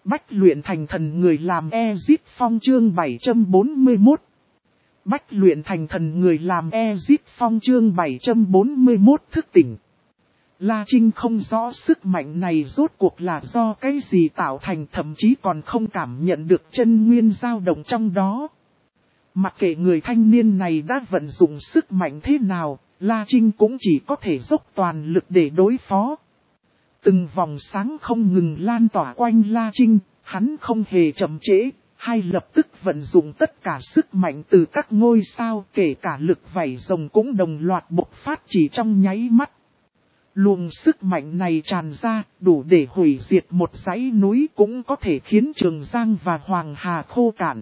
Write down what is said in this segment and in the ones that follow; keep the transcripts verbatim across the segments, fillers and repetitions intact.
Bách luyện thành thần người làm Ezit Phong chương bảy trăm bốn mươi mốt. Bách luyện thành thần người làm Ezit Phong chương bảy trăm bốn mươi mốt thức tỉnh. La Trinh không rõ sức mạnh này rốt cuộc là do cái gì tạo thành, thậm chí còn không cảm nhận được chân nguyên dao động trong đó. Mặc kệ người thanh niên này đã vận dụng sức mạnh thế nào, La Trinh cũng chỉ có thể dốc toàn lực để đối phó. Từng vòng sáng không ngừng lan tỏa quanh La Trinh, hắn không hề chậm trễ, hay lập tức vận dụng tất cả sức mạnh từ các ngôi sao, kể cả lực vảy rồng cũng đồng loạt bộc phát chỉ trong nháy mắt. Luồng sức mạnh này tràn ra, đủ để hủy diệt một dãy núi, cũng có thể khiến Trường Giang và Hoàng Hà khô cạn.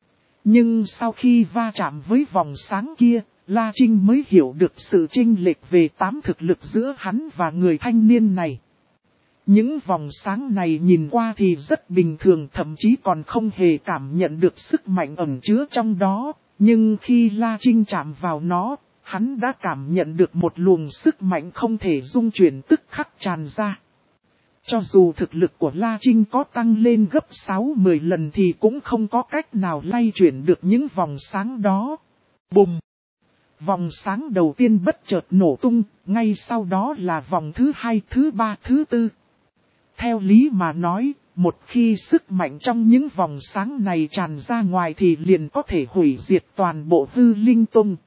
Nhưng sau khi va chạm với vòng sáng kia, La Trinh mới hiểu được sự chênh lệch về tám thực lực giữa hắn và người thanh niên này. Những vòng sáng này nhìn qua thì rất bình thường, thậm chí còn không hề cảm nhận được sức mạnh ẩn chứa trong đó. Nhưng khi La Trinh chạm vào nó, hắn đã cảm nhận được một luồng sức mạnh không thể dung chuyển tức khắc tràn ra. Cho dù thực lực của La Trinh có tăng lên gấp sáu mười lần thì cũng không có cách nào lay chuyển được những vòng sáng đó. Bùm! Vòng sáng đầu tiên bất chợt nổ tung, ngay sau đó là vòng thứ hai, thứ ba, thứ tư. Theo lý mà nói, một khi sức mạnh trong những vòng sáng này tràn ra ngoài thì liền có thể hủy diệt toàn bộ Hư Linh Tông.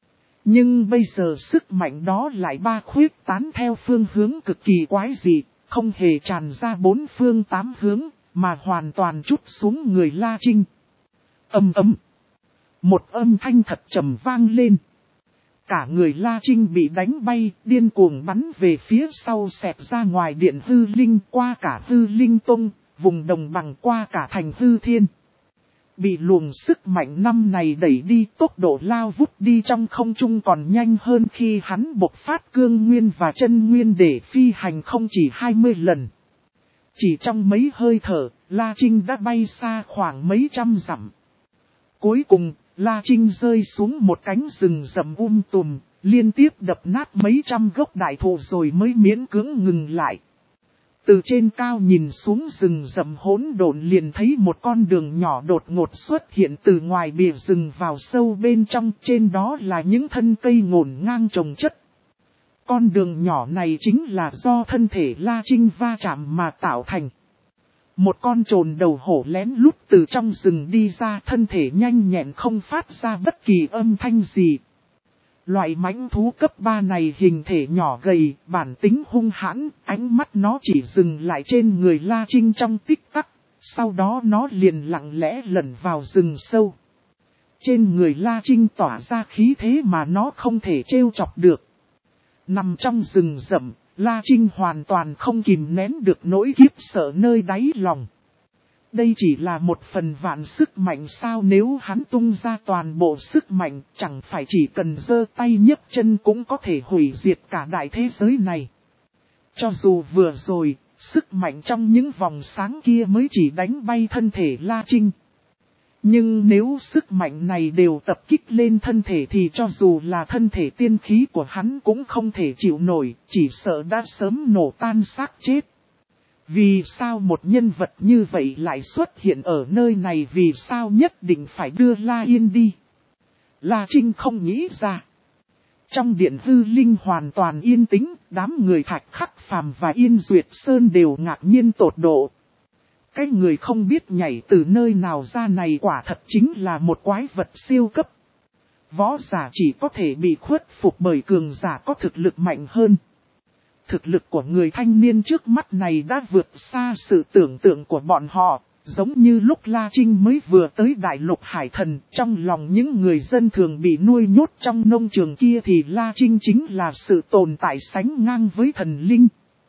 Nhưng bây giờ sức mạnh đó lại ba khuyết tán theo phương hướng cực kỳ quái dị, không hề tràn ra bốn phương tám hướng, mà hoàn toàn trút xuống người La Trinh. Ầm ầm. Một âm thanh thật trầm vang lên. Cả người La Trinh bị đánh bay, điên cuồng bắn về phía sau, xẹt ra ngoài điện Hư Linh, qua cả Hư Linh Tông, vùng đồng bằng, qua cả thành Hư Thiên. Bị luồng sức mạnh năm này đẩy đi, tốc độ lao vút đi trong không trung còn nhanh hơn khi hắn bộc phát cương nguyên và chân nguyên để phi hành không chỉ hai mươi lần. Chỉ trong mấy hơi thở, La Trinh đã bay xa khoảng mấy trăm dặm. Cuối cùng, La Trinh rơi xuống một cánh rừng rậm um tùm, liên tiếp đập nát mấy trăm gốc đại thụ rồi mới miễn cưỡng ngừng lại. Từ trên cao nhìn xuống rừng rậm hỗn độn, liền thấy một con đường nhỏ đột ngột xuất hiện từ ngoài bìa rừng vào sâu bên trong, trên đó là những thân cây ngổn ngang chồng chất. Con đường nhỏ này chính là do thân thể La Trinh va chạm mà tạo thành. Một con trồn đầu hổ lén lút từ trong rừng đi ra, thân thể nhanh nhẹn không phát ra bất kỳ âm thanh gì. Loại mãnh thú cấp ba này hình thể nhỏ gầy, bản tính hung hãn, ánh mắt nó chỉ dừng lại trên người La Trinh trong tích tắc, sau đó nó liền lặng lẽ lẩn vào rừng sâu. Trên người La Trinh tỏa ra khí thế mà nó không thể trêu chọc được. Nằm trong rừng rậm, La Trinh hoàn toàn không kìm nén được nỗi khiếp sợ nơi đáy lòng. Đây chỉ là một phần vạn sức mạnh sao, nếu hắn tung ra toàn bộ sức mạnh, chẳng phải chỉ cần giơ tay nhấc chân cũng có thể hủy diệt cả đại thế giới này. Cho dù vừa rồi, sức mạnh trong những vòng sáng kia mới chỉ đánh bay thân thể La Trinh. Nhưng nếu sức mạnh này đều tập kích lên thân thể thì cho dù là thân thể tiên khí của hắn cũng không thể chịu nổi, chỉ sợ đã sớm nổ tan xác chết. Vì sao một nhân vật như vậy lại xuất hiện ở nơi này, vì sao nhất định phải đưa La Yên đi? La Trinh không nghĩ ra. Trong điện Hư Linh hoàn toàn yên tĩnh, đám người Thạch Khắc Phàm và Yên Duyệt Sơn đều ngạc nhiên tột độ. Cái người không biết nhảy từ nơi nào ra này quả thật chính là một quái vật siêu cấp. Võ giả chỉ có thể bị khuất phục bởi cường giả có thực lực mạnh hơn. Thực lực của người thanh niên trước mắt này đã vượt xa sự tưởng tượng của bọn họ, giống như lúc La Trinh mới vừa tới Đại Lục Hải Thần, trong lòng những người dân thường bị nuôi nhốt trong nông trường kia thì La Trinh chính là sự tồn tại sánh ngang với thần linh.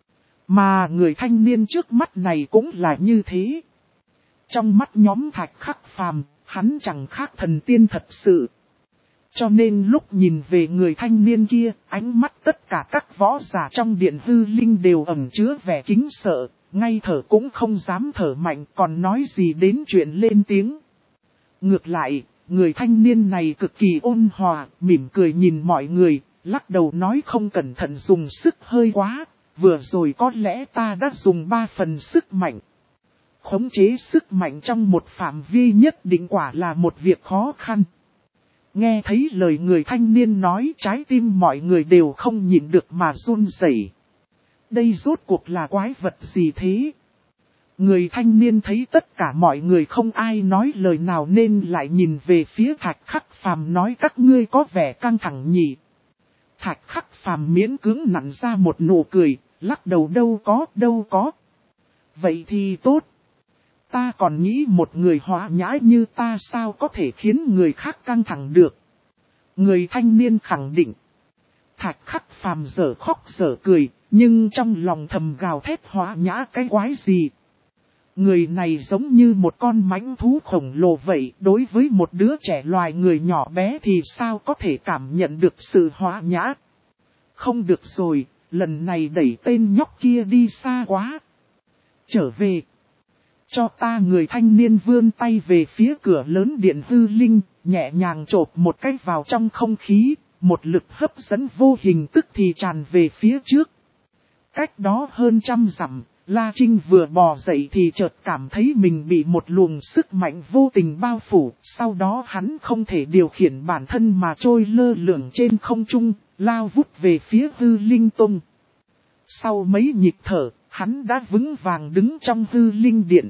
Mà người thanh niên trước mắt này cũng là như thế. Trong mắt nhóm Thạch Khắc Phàm, hắn chẳng khác thần tiên thật sự. Cho nên lúc nhìn về người thanh niên kia, ánh mắt tất cả các võ giả trong điện Hư Linh đều ẩn chứa vẻ kính sợ, ngay thở cũng không dám thở mạnh, còn nói gì đến chuyện lên tiếng. Ngược lại, người thanh niên này cực kỳ ôn hòa, mỉm cười nhìn mọi người, lắc đầu nói không cẩn thận dùng sức hơi quá, vừa rồi có lẽ ta đã dùng ba phần sức mạnh. khống chế sức mạnh trong một phạm vi nhất định quả là một việc khó khăn. Nghe thấy lời người thanh niên nói, trái tim mọi người đều không nhịn được mà run rẩy. Đây rốt cuộc là quái vật gì thế? Người thanh niên thấy tất cả mọi người không ai nói lời nào nên lại nhìn về phía Thạch Khắc Phàm nói các ngươi có vẻ căng thẳng nhỉ. Thạch Khắc Phàm miễn cưỡng nặn ra một nụ cười, lắc đầu đâu có, đâu có. Vậy thì tốt. Ta còn nghĩ một người hòa nhã như ta sao có thể khiến người khác căng thẳng được. Người thanh niên khẳng định. Thạch Khắc Phàm dở khóc dở cười, nhưng trong lòng thầm gào thét hòa nhã cái quái gì. Người này giống như một con mãnh thú khổng lồ vậy, đối với một đứa trẻ loài người nhỏ bé thì sao có thể cảm nhận được sự hòa nhã. Không được rồi, lần này đẩy tên nhóc kia đi xa quá. Trở về. Cho ta. Người thanh niên vươn tay về phía cửa lớn điện hư linh, nhẹ nhàng chộp một cái vào trong không khí, một lực hấp dẫn vô hình tức thì tràn về phía trước. Cách đó hơn trăm dặm, La Trinh vừa bò dậy thì chợt cảm thấy mình bị một luồng sức mạnh vô tình bao phủ, sau đó hắn không thể điều khiển bản thân mà trôi lơ lửng trên không trung, lao vút về phía hư linh tông. Sau mấy nhịp thở, hắn đã vững vàng đứng trong hư linh điện.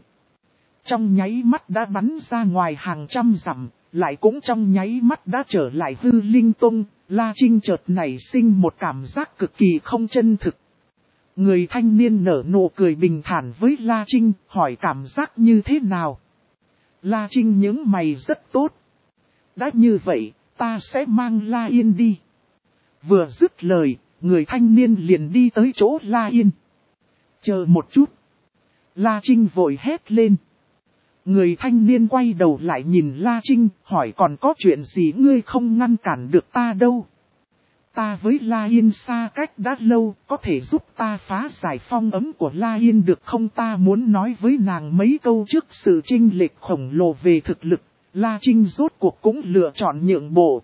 Trong nháy mắt đã bắn ra ngoài hàng trăm dặm, lại cũng trong nháy mắt đã trở lại hư linh tông. La Trinh chợt nảy sinh một cảm giác cực kỳ không chân thực. Người thanh niên nở nụ cười bình thản với La Trinh, hỏi cảm giác như thế nào. La Trinh nhướng mày rất tốt. Đã như vậy, ta sẽ mang La Yên đi. Vừa dứt lời, người thanh niên liền đi tới chỗ La Yên. Chờ một chút. La Trinh vội hét lên. Người thanh niên quay đầu lại nhìn La Trinh, hỏi còn có chuyện gì ngươi không ngăn cản được ta đâu. Ta với La Yên xa cách đã lâu, có thể giúp ta phá giải phong ấm của La Yên được không? Ta muốn nói với nàng mấy câu trước sự chênh lệch khổng lồ về thực lực, La Trinh rốt cuộc cũng lựa chọn nhượng bộ.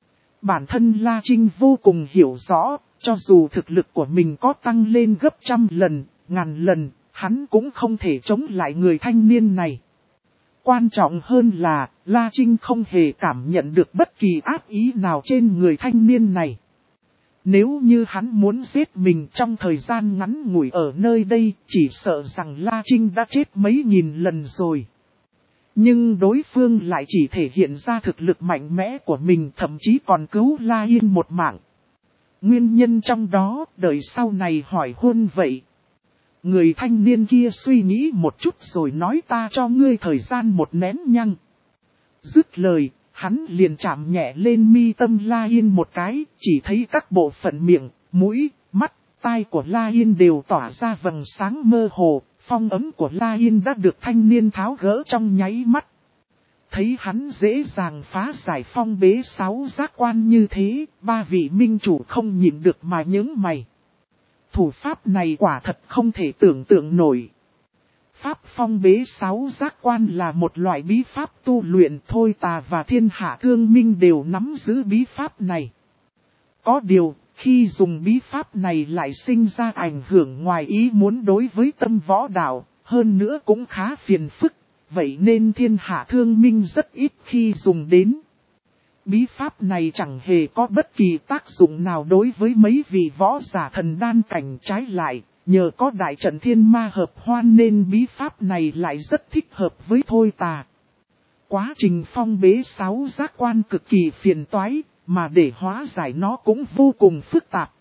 Bản thân La Trinh vô cùng hiểu rõ, cho dù thực lực của mình có tăng lên gấp trăm lần, ngàn lần, hắn cũng không thể chống lại người thanh niên này. Quan trọng hơn là, La Trinh không hề cảm nhận được bất kỳ ác ý nào trên người thanh niên này. Nếu như hắn muốn giết mình trong thời gian ngắn ngủi ở nơi đây, chỉ sợ rằng La Trinh đã chết mấy nghìn lần rồi. Nhưng đối phương lại chỉ thể hiện ra thực lực mạnh mẽ của mình, thậm chí còn cứu La Yên một mạng. Nguyên nhân trong đó, đợi sau này hỏi hôn vậy. Người thanh niên kia suy nghĩ một chút rồi nói ta cho ngươi thời gian một nén nhăng. Dứt lời, hắn liền chạm nhẹ lên mi tâm La Yên một cái, chỉ thấy các bộ phận miệng, mũi, mắt, tai của La Yên đều tỏa ra vầng sáng mơ hồ, phong ấm của La Yên đã được thanh niên tháo gỡ trong nháy mắt. Thấy hắn dễ dàng phá giải phong bế sáu giác quan như thế, ba vị minh chủ không nhịn được mà nhướng mày. Thủ pháp này quả thật không thể tưởng tượng nổi. Pháp phong bế sáu giác quan là một loại bí pháp tu luyện, Thôi Tà và Thiên Hạ Cương Minh đều nắm giữ bí pháp này. Có điều, khi dùng bí pháp này lại sinh ra ảnh hưởng ngoài ý muốn đối với tâm võ đạo, hơn nữa cũng khá phiền phức, vậy nên Thiên Hạ Thương Minh rất ít khi dùng đến. Bí pháp này chẳng hề có bất kỳ tác dụng nào đối với mấy vị võ giả thần đan cảnh, trái lại, nhờ có đại trận thiên ma hợp hoan nên bí pháp này lại rất thích hợp với Thôi Tà. Quá trình phong bế sáu giác quan cực kỳ phiền toái, mà để hóa giải nó cũng vô cùng phức tạp.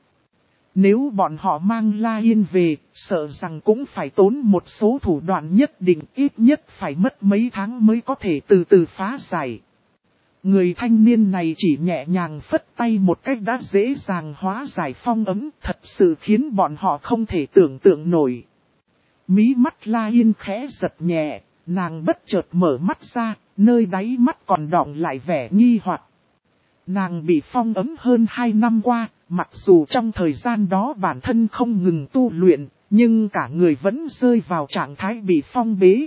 Nếu bọn họ mang La Yên về, sợ rằng cũng phải tốn một số thủ đoạn nhất định, ít nhất phải mất mấy tháng mới có thể từ từ phá giải. Người thanh niên này chỉ nhẹ nhàng phất tay một cách đã dễ dàng hóa giải phong ấm, thật sự khiến bọn họ không thể tưởng tượng nổi. Mí mắt La Yên khẽ giật nhẹ, nàng bất chợt mở mắt ra, nơi đáy mắt còn đọng lại vẻ nghi hoặc. Nàng bị phong ấm hơn hai năm qua, mặc dù trong thời gian đó bản thân không ngừng tu luyện, nhưng cả người vẫn rơi vào trạng thái bị phong bế.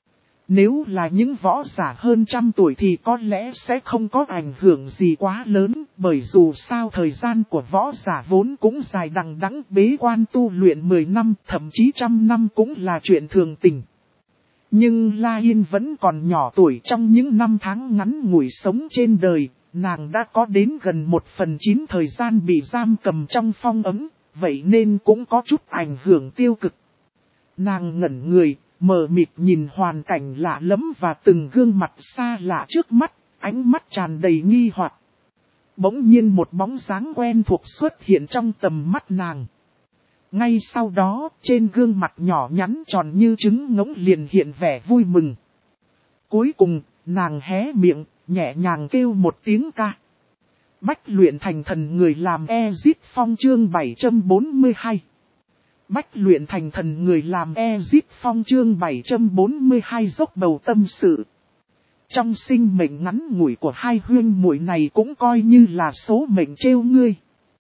Nếu là những võ giả hơn trăm tuổi thì có lẽ sẽ không có ảnh hưởng gì quá lớn, bởi dù sao thời gian của võ giả vốn cũng dài đằng đẵng, bế quan tu luyện mười năm, thậm chí trăm năm cũng là chuyện thường tình. Nhưng La Yên vẫn còn nhỏ tuổi, trong những năm tháng ngắn ngủi sống trên đời, nàng đã có đến gần một phần chín thời gian bị giam cầm trong phong ấm, vậy nên cũng có chút ảnh hưởng tiêu cực. Nàng ngẩn người, mờ mịt nhìn hoàn cảnh lạ lẫm và từng gương mặt xa lạ trước mắt, ánh mắt tràn đầy nghi hoặc. Bỗng nhiên một bóng dáng quen thuộc xuất hiện trong tầm mắt nàng. Ngay sau đó, trên gương mặt nhỏ nhắn tròn như trứng ngỗng liền hiện vẻ vui mừng. Cuối cùng, nàng hé miệng, nhẹ nhàng kêu một tiếng ca. Bách luyện thành thần người làm Ezit Phong chương bảy trăm bốn mươi hai. Bách luyện thành thần người làm Ezit Phong chương bảy trăm bốn mươi hai dốc bầu tâm sự. Trong sinh mệnh ngắn ngủi của hai huyên muội này cũng coi như là số mệnh trêu ngươi.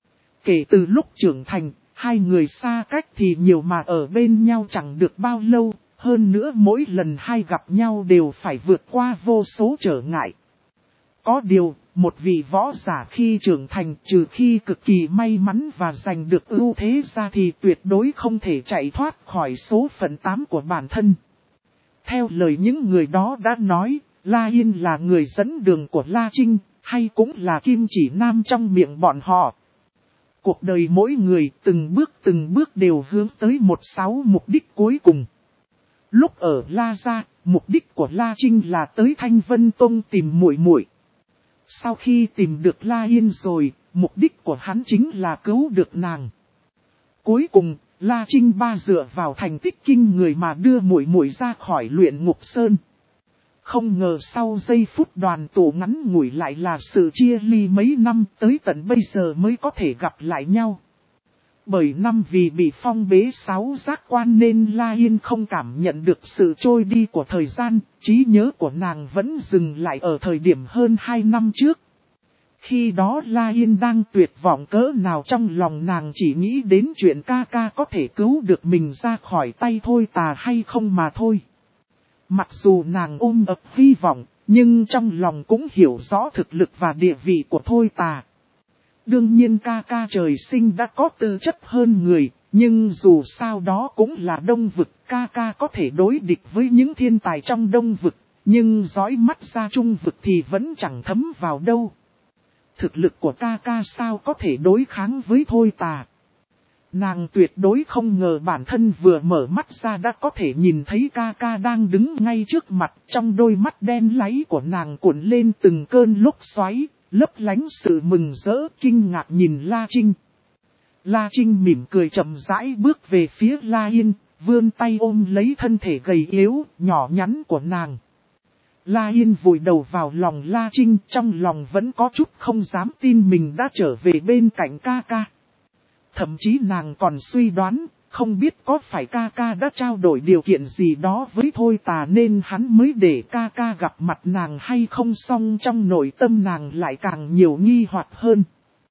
Kể từ lúc trưởng thành, hai người xa cách thì nhiều mà ở bên nhau chẳng được bao lâu, hơn nữa mỗi lần hai gặp nhau đều phải vượt qua vô số trở ngại. Có điều, một vị võ giả khi trưởng thành trừ khi cực kỳ may mắn và giành được ưu thế ra thì tuyệt đối không thể chạy thoát khỏi số phận tám của bản thân. Theo lời những người đó đã nói, La Yên là người dẫn đường của La Trinh, hay cũng là kim chỉ nam trong miệng bọn họ. Cuộc đời mỗi người từng bước từng bước đều hướng tới một sáu mục đích cuối cùng. Lúc ở La Gia, mục đích của La Trinh là tới Thanh Vân Tông tìm muội muội. Sau khi tìm được La Yên rồi, mục đích của hắn chính là cứu được nàng. Cuối cùng, La Trinh ba dựa vào thành tích kinh người mà đưa muội muội ra khỏi luyện ngục sơn. Không ngờ sau giây phút đoàn tụ ngắn ngủi lại là sự chia ly mấy năm, tới tận bây giờ mới có thể gặp lại nhau. Bởi năm vì bị phong bế sáu giác quan nên La Yên không cảm nhận được sự trôi đi của thời gian, trí nhớ của nàng vẫn dừng lại ở thời điểm hơn hai năm trước. Khi đó La Yên đang tuyệt vọng cỡ nào, trong lòng nàng chỉ nghĩ đến chuyện ca ca có thể cứu được mình ra khỏi tay Thôi Tà hay không mà thôi. Mặc dù nàng ôm ấp hy vọng, nhưng trong lòng cũng hiểu rõ thực lực và địa vị của Thôi Tà. Đương nhiên ca ca trời sinh đã có tư chất hơn người, nhưng dù sao đó cũng là Đông Vực, ca ca có thể đối địch với những thiên tài trong Đông Vực, nhưng dõi mắt ra Trung Vực thì vẫn chẳng thấm vào đâu. Thực lực của ca ca sao có thể đối kháng với Thôi Tà. Nàng tuyệt đối không ngờ bản thân vừa mở mắt ra đã có thể nhìn thấy ca ca đang đứng ngay trước mặt, trong đôi mắt đen láy của nàng cuộn lên từng cơn lốc xoáy, lấp lánh sự mừng rỡ kinh ngạc nhìn La Trinh. La Trinh mỉm cười chậm rãi bước về phía La Yên, vươn tay ôm lấy thân thể gầy yếu, nhỏ nhắn của nàng. La Yên vùi đầu vào lòng La Trinh, trong lòng vẫn có chút không dám tin mình đã trở về bên cạnh ca ca. Thậm chí nàng còn suy đoán, không biết có phải ca ca đã trao đổi điều kiện gì đó với Thôi Tà nên hắn mới để ca ca gặp mặt nàng hay không, song trong nội tâm nàng lại càng nhiều nghi hoặc hơn.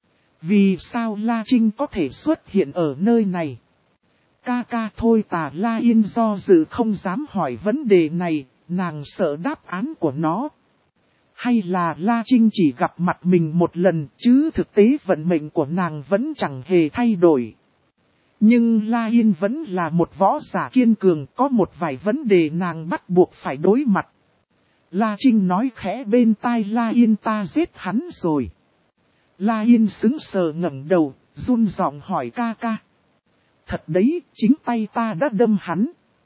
Vì sao La Trinh có thể xuất hiện ở nơi này? Ca ca Thôi Tà La Yên do dự không dám hỏi vấn đề này, nàng sợ đáp án của nó. Hay là La Trinh chỉ gặp mặt mình một lần chứ thực tế vận mệnh của nàng vẫn chẳng hề thay đổi. Nhưng La Yên vẫn là một võ giả kiên cường, có một vài vấn đề nàng bắt buộc phải đối mặt. La Trinh nói khẽ bên tai La Yên, ta giết hắn rồi. La Yên sững sờ ngẩng đầu, run giọng hỏi ca ca. Thật đấy, chính tay ta đã đâm hắn.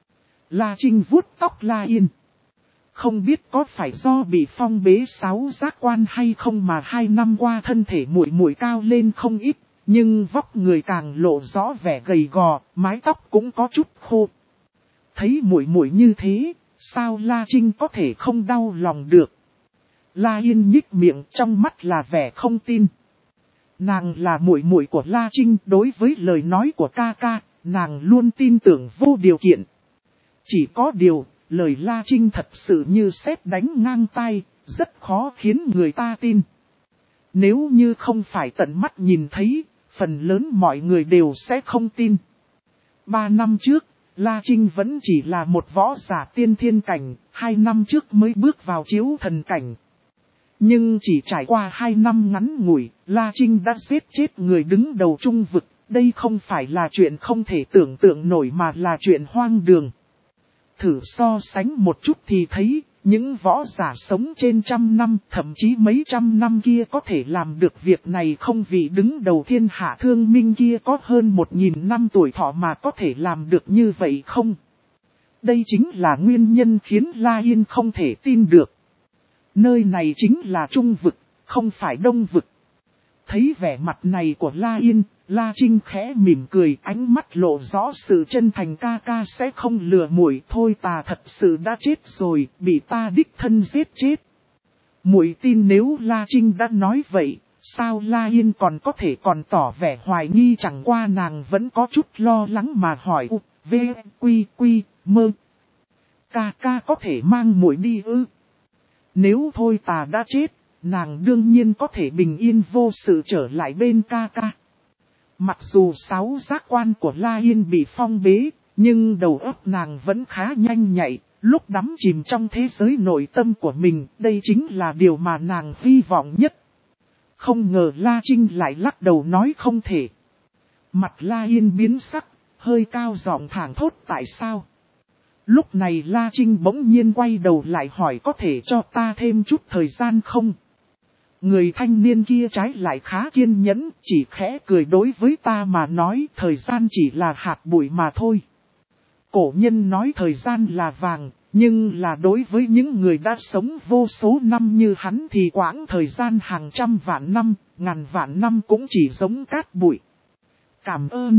La Trinh vuốt tóc La Yên. Không biết có phải do bị phong bế sáu giác quan hay không mà hai năm qua thân thể muội muội cao lên không ít, nhưng vóc người càng lộ rõ vẻ gầy gò, mái tóc cũng có chút khô. Thấy muội muội như thế, sao La Trinh có thể không đau lòng được? La Yên nhích miệng, trong mắt là vẻ không tin. Nàng là muội muội của La Trinh, đối với lời nói của ca ca, nàng luôn tin tưởng vô điều kiện. Chỉ có điều, lời La Trinh thật sự như sét đánh ngang tai, rất khó khiến người ta tin. Nếu như không phải tận mắt nhìn thấy, phần lớn mọi người đều sẽ không tin. Ba năm trước, La Trinh vẫn chỉ là một võ giả tiên thiên cảnh, hai năm trước mới bước vào chiếu thần cảnh. Nhưng chỉ trải qua hai năm ngắn ngủi, La Trinh đã giết chết người đứng đầu Trung Vực. Đây không phải là chuyện không thể tưởng tượng nổi mà là chuyện hoang đường. thử so sánh một chút thì thấy, những võ giả sống trên trăm năm, thậm chí mấy trăm năm kia có thể làm được việc này không, vì đứng đầu thiên hạ Thương Minh kia có hơn một nghìn năm tuổi thọ mà có thể làm được như vậy không? Đây chính là nguyên nhân khiến La Yên không thể tin được. Nơi này chính là Trung vực, không phải Đông vực. Thấy vẻ mặt này của La Yên, La Trinh khẽ mỉm cười, ánh mắt lộ rõ sự chân thành. Ca ca sẽ không lừa muội, thôi ta thật sự đã chết rồi, bị ta đích thân giết chết. Muội tin nếu La Trinh đã nói vậy, sao La Yên còn có thể còn tỏ vẻ hoài nghi, chẳng qua nàng vẫn có chút lo lắng mà hỏi u, v, quy, quy, mơ. Ca ca có thể mang muội đi ư? Nếu thôi ta đã chết, nàng đương nhiên có thể bình yên vô sự trở lại bên ca ca. Mặc dù sáu giác quan của La Yên bị phong bế, nhưng đầu óc nàng vẫn khá nhanh nhạy, lúc đắm chìm trong thế giới nội tâm của mình, đây chính là điều mà nàng hy vọng nhất. Không ngờ La Trinh lại lắc đầu nói không thể. Mặt La Yên biến sắc, hơi cao giọng thẳng thốt tại sao? Lúc này La Trinh bỗng nhiên quay đầu lại hỏi có thể cho ta thêm chút thời gian không? Người thanh niên kia trái lại khá kiên nhẫn, chỉ khẽ cười đối với ta mà nói thời gian chỉ là hạt bụi mà thôi. Cổ nhân nói thời gian là vàng, nhưng là đối với những người đã sống vô số năm như hắn thì quãng thời gian hàng trăm vạn năm, ngàn vạn năm cũng chỉ giống cát bụi. Cảm ơn.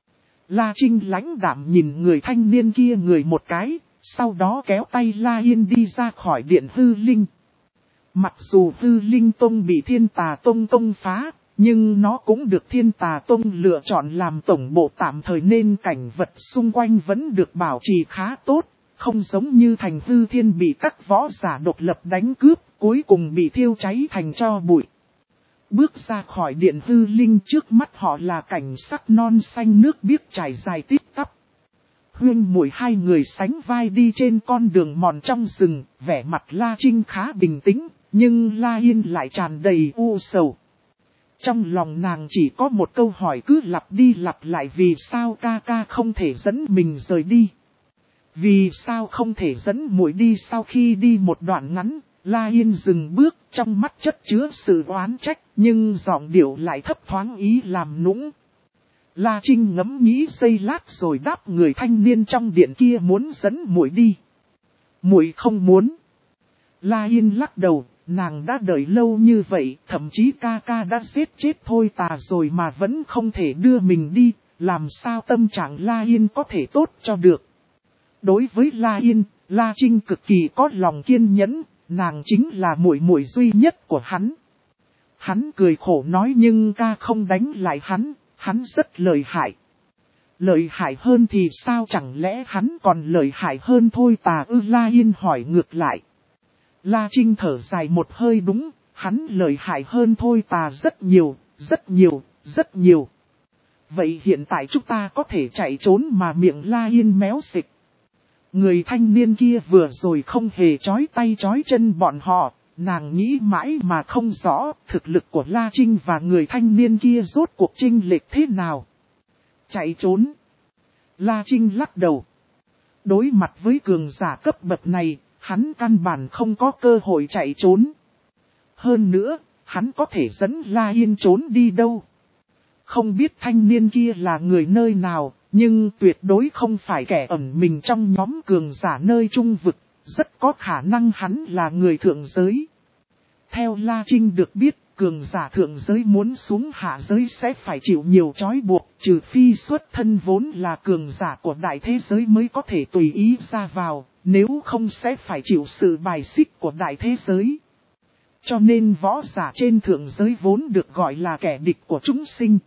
La Trinh lãnh đạm nhìn người thanh niên kia người một cái, sau đó kéo tay La Yên đi ra khỏi điện hư linh. Mặc dù hư linh tông bị thiên tà tông công phá, nhưng nó cũng được thiên tà tông lựa chọn làm tổng bộ tạm thời nên cảnh vật xung quanh vẫn được bảo trì khá tốt, không giống như thành hư thiên bị các võ giả độc lập đánh cướp, cuối cùng bị thiêu cháy thành tro bụi. Bước ra khỏi điện hư linh, trước mắt họ là cảnh sắc non xanh nước biếc trải dài tít tắp. Huyên muội hai người sánh vai đi trên con đường mòn trong rừng, vẻ mặt La Trinh khá bình tĩnh, nhưng La Yên lại tràn đầy u sầu. Trong lòng nàng chỉ có một câu hỏi cứ lặp đi lặp lại, vì sao ca ca không thể dẫn mình rời đi? Vì sao không thể dẫn muội đi? Sau khi đi một đoạn ngắn, La Yên dừng bước, trong mắt chất chứa sự oán trách, nhưng giọng điệu lại thấp thoáng ý làm nũng. La Trinh ngẫm nghĩ giây lát rồi đáp, người thanh niên trong điện kia muốn dẫn muội đi. Muội không muốn. La Yên lắc đầu, nàng đã đợi lâu như vậy, thậm chí ca ca đã giết chết thôi tà rồi mà vẫn không thể đưa mình đi, làm sao tâm trạng La Yên có thể tốt cho được. Đối với La Yên, La Trinh cực kỳ có lòng kiên nhẫn, nàng chính là muội muội duy nhất của hắn. Hắn cười khổ nói, nhưng ca không đánh lại hắn, hắn rất lợi hại. Lợi hại hơn thì sao, chẳng lẽ hắn còn lợi hại hơn thôi tà ư? La Yên hỏi ngược lại. La Trinh thở dài một hơi, đúng, hắn lợi hại hơn thôi tà rất nhiều, rất nhiều, rất nhiều. Vậy hiện tại chúng ta có thể chạy trốn mà? Miệng La Yên méo xịch. Người thanh niên kia vừa rồi không hề chói tay chói chân bọn họ, nàng nghĩ mãi mà không rõ thực lực của La Trinh và người thanh niên kia rốt cuộc chênh lệch thế nào. Chạy trốn. La Trinh lắc đầu. Đối mặt với cường giả cấp bậc này, hắn căn bản không có cơ hội chạy trốn. Hơn nữa, hắn có thể dẫn La Yên trốn đi đâu? Không biết thanh niên kia là người nơi nào, nhưng tuyệt đối không phải kẻ ẩn mình trong nhóm cường giả nơi Trung vực, rất có khả năng hắn là người thượng giới. Theo La Trinh được biết, cường giả thượng giới muốn xuống hạ giới sẽ phải chịu nhiều trói buộc, trừ phi xuất thân vốn là cường giả của đại thế giới mới có thể tùy ý ra vào, nếu không sẽ phải chịu sự bài xích của đại thế giới. Cho nên võ giả trên thượng giới vốn được gọi là kẻ địch của chúng sinh.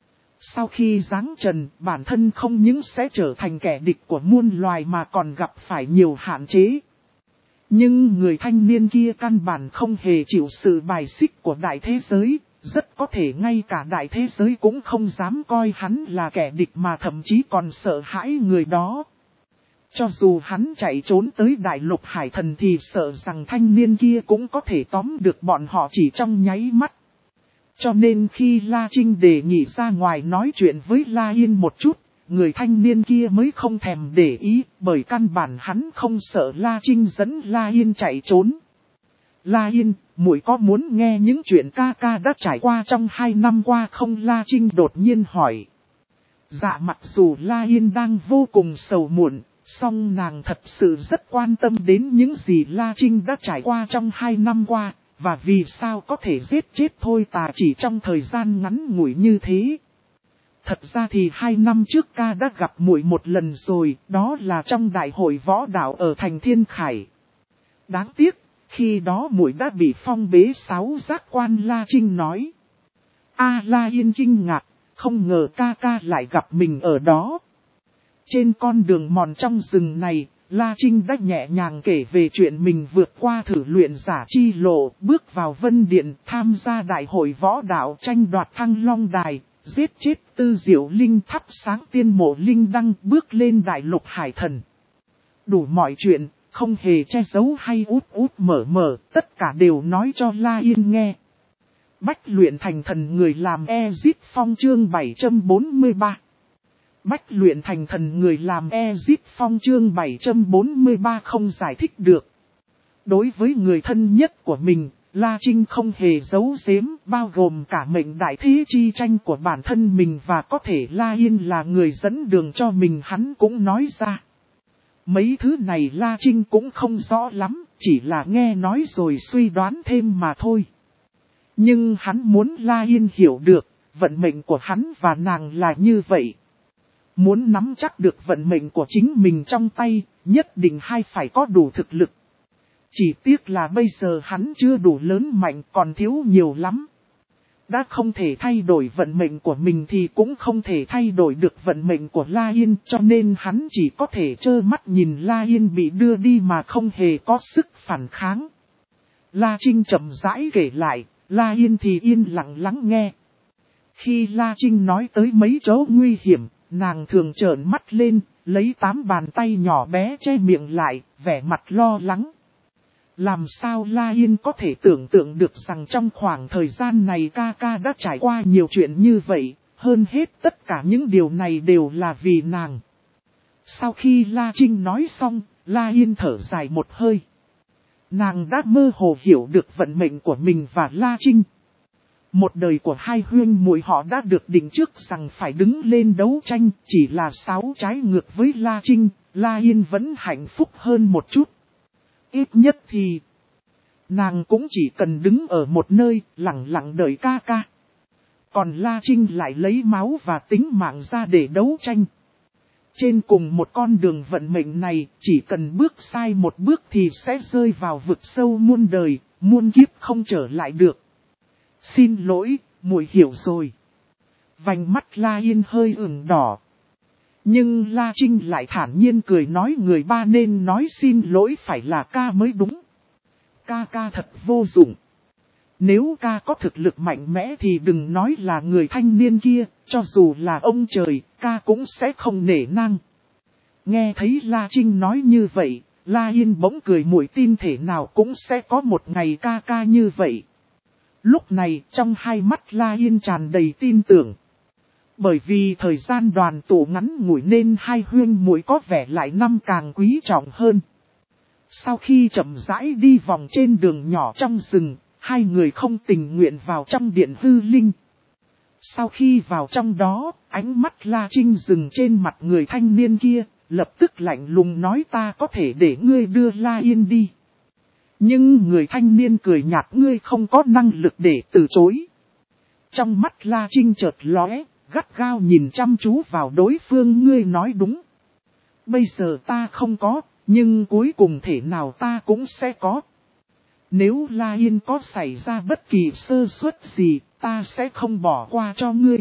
Sau khi giáng trần, bản thân không những sẽ trở thành kẻ địch của muôn loài mà còn gặp phải nhiều hạn chế. Nhưng người thanh niên kia căn bản không hề chịu sự bài xích của đại thế giới, rất có thể ngay cả đại thế giới cũng không dám coi hắn là kẻ địch mà thậm chí còn sợ hãi người đó. Cho dù hắn chạy trốn tới đại lục hải thần thì sợ rằng thanh niên kia cũng có thể tóm được bọn họ chỉ trong nháy mắt. Cho nên khi La Trinh đề nghị ra ngoài nói chuyện với La Yên một chút, người thanh niên kia mới không thèm để ý, bởi căn bản hắn không sợ La Trinh dẫn La Yên chạy trốn. La Yên, muội có muốn nghe những chuyện ca ca đã trải qua trong hai năm qua không? La Trinh đột nhiên hỏi. Dạ, mặc dù La Yên đang vô cùng sầu muộn, song nàng thật sự rất quan tâm đến những gì La Trinh đã trải qua trong hai năm qua, và vì sao có thể giết chết Thôi Tà chỉ trong thời gian ngắn ngủi như thế. Thật ra thì hai năm trước ca đã gặp muội một lần rồi, đó là trong đại hội võ đạo ở thành Thiên Khải. Đáng tiếc, khi đó muội đã bị phong bế sáu giác quan. La Trinh nói. A La Yên kinh ngạc, không ngờ ca ca lại gặp mình ở đó. Trên con đường mòn trong rừng này, La Trinh đã nhẹ nhàng kể về chuyện mình vượt qua thử luyện giả chi lộ, bước vào Vân Điện, tham gia đại hội võ đạo tranh đoạt Thăng Long Đài, giết chết Tư Diệu Linh, thắp sáng tiên mộ Linh Đăng, bước lên đại lục hải thần. Đủ mọi chuyện, không hề che giấu hay út út mở mở, tất cả đều nói cho La Yên nghe. Bách luyện thành thần người làm Ezit Phong chương bảy trăm bốn mươi ba. Bách luyện thành thần người làm Ezit Phong chương bảy trăm bốn mươi ba không giải thích được. Đối với người thân nhất của mình, La Trinh không hề giấu giếm, bao gồm cả mệnh đại thế chi tranh của bản thân mình, và có thể La Yên là người dẫn đường cho mình hắn cũng nói ra. Mấy thứ này La Trinh cũng không rõ lắm, chỉ là nghe nói rồi suy đoán thêm mà thôi. Nhưng hắn muốn La Yên hiểu được, vận mệnh của hắn và nàng là như vậy. Muốn nắm chắc được vận mệnh của chính mình trong tay, nhất định hay phải có đủ thực lực. Chỉ tiếc là bây giờ hắn chưa đủ lớn mạnh, còn thiếu nhiều lắm. Đã không thể thay đổi vận mệnh của mình thì cũng không thể thay đổi được vận mệnh của La Yên, cho nên hắn chỉ có thể trơ mắt nhìn La Yên bị đưa đi mà không hề có sức phản kháng. La Trinh chậm rãi kể lại, La Yên thì yên lặng lắng nghe. Khi La Trinh nói tới mấy chỗ nguy hiểm, nàng thường trợn mắt lên, lấy tám bàn tay nhỏ bé che miệng lại, vẻ mặt lo lắng. Làm sao La Yên có thể tưởng tượng được rằng trong khoảng thời gian này ca ca đã trải qua nhiều chuyện như vậy, hơn hết tất cả những điều này đều là vì nàng. Sau khi La Trinh nói xong, La Yên thở dài một hơi. Nàng đã mơ hồ hiểu được vận mệnh của mình và La Trinh. Một đời của hai huynh muội họ đã được định trước rằng phải đứng lên đấu tranh, chỉ là sáu trái ngược với La Trinh, La Yên vẫn hạnh phúc hơn một chút. Ít nhất thì, nàng cũng chỉ cần đứng ở một nơi, lặng lặng đợi ca ca. Còn La Trinh lại lấy máu và tính mạng ra để đấu tranh. Trên cùng một con đường vận mệnh này, chỉ cần bước sai một bước thì sẽ rơi vào vực sâu muôn đời, muôn kiếp không trở lại được. Xin lỗi, muội hiểu rồi. Vành mắt La Yên hơi ửng đỏ. Nhưng La Trinh lại thản nhiên cười nói người ba nên nói xin lỗi phải là ca mới đúng. Ca ca thật vô dụng. Nếu ca có thực lực mạnh mẽ thì đừng nói là người thanh niên kia, cho dù là ông trời, ca cũng sẽ không nể nang. Nghe thấy La Trinh nói như vậy, La Yên bỗng cười muội tin thể nào cũng sẽ có một ngày ca ca như vậy. Lúc này trong hai mắt La Yên tràn đầy tin tưởng. Bởi vì thời gian đoàn tụ ngắn ngủi nên hai huynh muội có vẻ lại năm càng quý trọng hơn. Sau khi chậm rãi đi vòng trên đường nhỏ trong rừng, hai người không tình nguyện vào trong điện hư linh. Sau khi vào trong đó, ánh mắt La Trinh dừng trên mặt người thanh niên kia, lập tức lạnh lùng nói ta có thể để ngươi đưa La Yên đi. Nhưng người thanh niên cười nhạt ngươi không có năng lực để từ chối. Trong mắt La Trinh chợt lóe, gắt gao nhìn chăm chú vào đối phương ngươi nói đúng. Bây giờ ta không có, nhưng cuối cùng thể nào ta cũng sẽ có. Nếu La Yên có xảy ra bất kỳ sơ suất gì, ta sẽ không bỏ qua cho ngươi.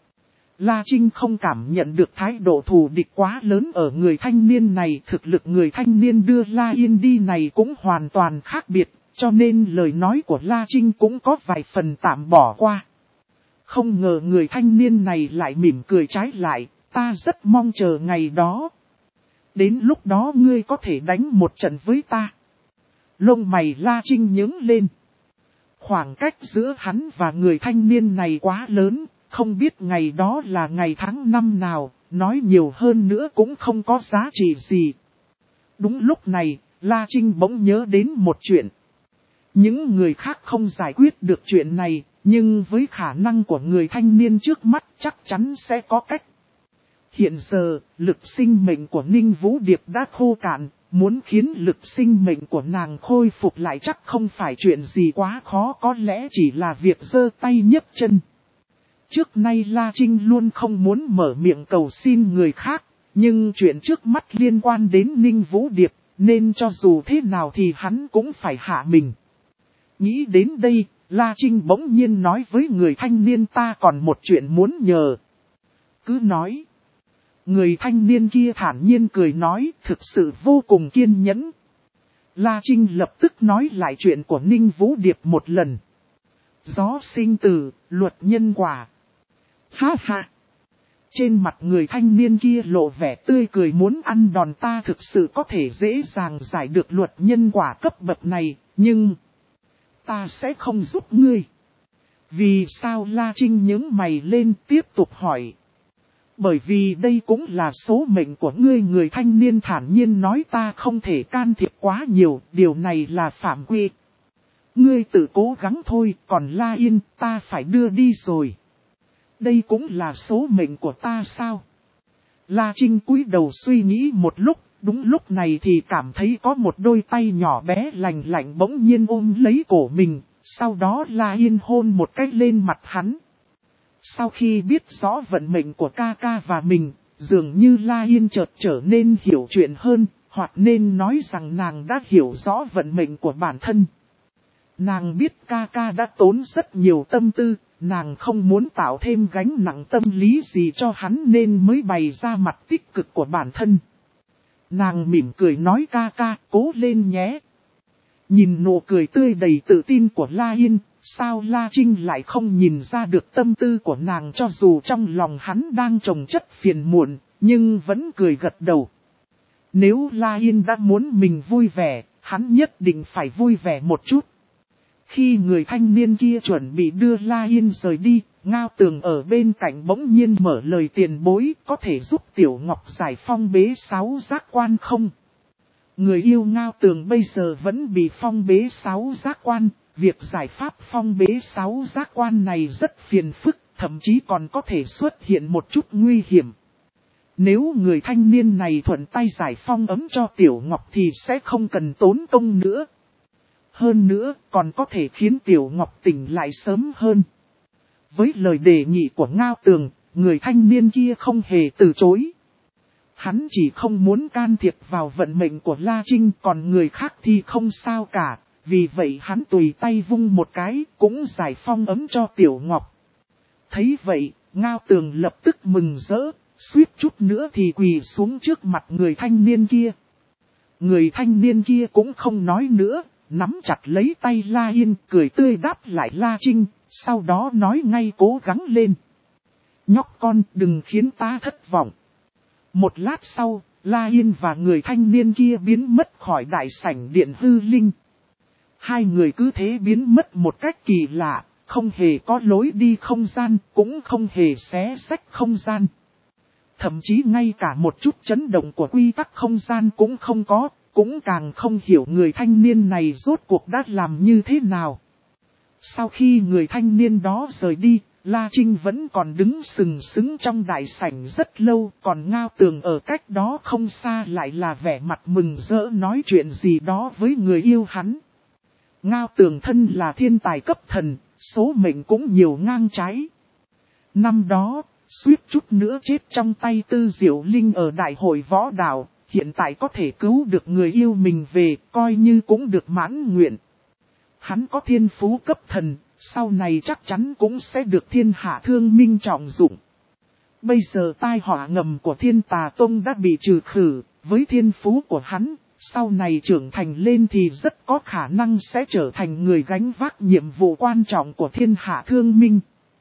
La Trinh không cảm nhận được thái độ thù địch quá lớn ở người thanh niên này. Thực lực người thanh niên đưa La Yên đi này cũng hoàn toàn khác biệt, cho nên lời nói của La Trinh cũng có vài phần tạm bỏ qua. Không ngờ người thanh niên này lại mỉm cười trái lại, ta rất mong chờ ngày đó. Đến lúc đó ngươi có thể đánh một trận với ta. Lông mày La Trinh nhướng lên. Khoảng cách giữa hắn và người thanh niên này quá lớn, không biết ngày đó là ngày tháng năm nào, nói nhiều hơn nữa cũng không có giá trị gì. Đúng lúc này, La Trinh bỗng nhớ đến một chuyện. Những người khác không giải quyết được chuyện này, nhưng với khả năng của người thanh niên trước mắt chắc chắn sẽ có cách. Hiện giờ, lực sinh mệnh của Ninh Vũ Điệp đã khô cạn, muốn khiến lực sinh mệnh của nàng khôi phục lại chắc không phải chuyện gì quá khó, có lẽ chỉ là việc giơ tay nhấc chân. Trước nay La Trinh luôn không muốn mở miệng cầu xin người khác, nhưng chuyện trước mắt liên quan đến Ninh Vũ Điệp, nên cho dù thế nào thì hắn cũng phải hạ mình. Nghĩ đến đây, La Trinh bỗng nhiên nói với người thanh niên, ta còn một chuyện muốn nhờ. Cứ nói. Người thanh niên kia thản nhiên cười nói, thực sự vô cùng kiên nhẫn. La Trinh lập tức nói lại chuyện của Ninh Vũ Điệp một lần. Gió sinh tử, luật nhân quả. Ha ha. Trên mặt người thanh niên kia lộ vẻ tươi cười muốn ăn đòn, ta thực sự có thể dễ dàng giải được luật nhân quả cấp bậc này, nhưng ta sẽ không giúp ngươi. Vì sao? La Trinh nhướng mày lên tiếp tục hỏi. Bởi vì đây cũng là số mệnh của ngươi, người thanh niên thản nhiên nói, ta không thể can thiệp quá nhiều, điều này là phạm quy. Ngươi tự cố gắng thôi, còn La Yên ta phải đưa đi rồi. Đây cũng là số mệnh của ta sao? La Trinh cúi đầu suy nghĩ một lúc, đúng lúc này thì cảm thấy có một đôi tay nhỏ bé lành lạnh bỗng nhiên ôm lấy cổ mình, sau đó La Yên hôn một cách lên mặt hắn. Sau khi biết rõ vận mệnh của ca ca và mình, dường như La Yên chợt trở nên hiểu chuyện hơn, hoặc nên nói rằng nàng đã hiểu rõ vận mệnh của bản thân. Nàng biết ca ca đã tốn rất nhiều tâm tư, nàng không muốn tạo thêm gánh nặng tâm lý gì cho hắn nên mới bày ra mặt tích cực của bản thân. Nàng mỉm cười nói, ca ca, cố lên nhé. Nhìn nụ cười tươi đầy tự tin của La Yên, sao La Trinh lại không nhìn ra được tâm tư của nàng, cho dù trong lòng hắn đang chồng chất phiền muộn, nhưng vẫn cười gật đầu. Nếu La Yên đã muốn mình vui vẻ, hắn nhất định phải vui vẻ một chút. Khi người thanh niên kia chuẩn bị đưa La Yên rời đi, Ngao Tường ở bên cạnh bỗng nhiên mở lời, tiền bối có thể giúp Tiểu Ngọc giải phong bế sáu giác quan không? Người yêu Ngao Tường bây giờ vẫn bị phong bế sáu giác quan, việc giải pháp phong bế sáu giác quan này rất phiền phức, thậm chí còn có thể xuất hiện một chút nguy hiểm. Nếu người thanh niên này thuận tay giải phong ấm cho Tiểu Ngọc thì sẽ không cần tốn công nữa. Hơn nữa, còn có thể khiến Tiểu Ngọc tỉnh lại sớm hơn. Với lời đề nghị của Ngao Tường, người thanh niên kia không hề từ chối. Hắn chỉ không muốn can thiệp vào vận mệnh của La Trinh, còn người khác thì không sao cả. Vì vậy hắn tùy tay vung một cái, cũng giải phong ấm cho Tiểu Ngọc. Thấy vậy, Ngao Tường lập tức mừng rỡ, suýt chút nữa thì quỳ xuống trước mặt người thanh niên kia. Người thanh niên kia cũng không nói nữa, nắm chặt lấy tay La Yên, cười tươi đáp lại La Trinh, sau đó nói ngay, cố gắng lên. Nhóc con, đừng khiến ta thất vọng. Một lát sau, La Yên và người thanh niên kia biến mất khỏi đại sảnh điện hư linh. Hai người cứ thế biến mất một cách kỳ lạ, không hề có lối đi không gian, cũng không hề xé rách không gian. Thậm chí ngay cả một chút chấn động của quy tắc không gian cũng không có, cũng càng không hiểu người thanh niên này rốt cuộc đã làm như thế nào. Sau khi người thanh niên đó rời đi, La Trinh vẫn còn đứng sừng sững trong đại sảnh rất lâu, còn Ngao Tường ở cách đó không xa lại là vẻ mặt mừng rỡ nói chuyện gì đó với người yêu hắn. Ngao Tường thân là thiên tài cấp thần, số mệnh cũng nhiều ngang trái. Năm đó, suýt chút nữa chết trong tay Tư Diệu Linh ở đại hội võ đạo, hiện tại có thể cứu được người yêu mình về, coi như cũng được mãn nguyện. Hắn có thiên phú cấp thần, sau này chắc chắn cũng sẽ được thiên hạ thương minh trọng dụng. Bây giờ tai họa ngầm của Thiên Tà Tông đã bị trừ khử, với thiên phú của hắn, sau này trưởng thành lên thì rất có khả năng sẽ trở thành người gánh vác nhiệm vụ quan trọng của thiên hạ thương minh.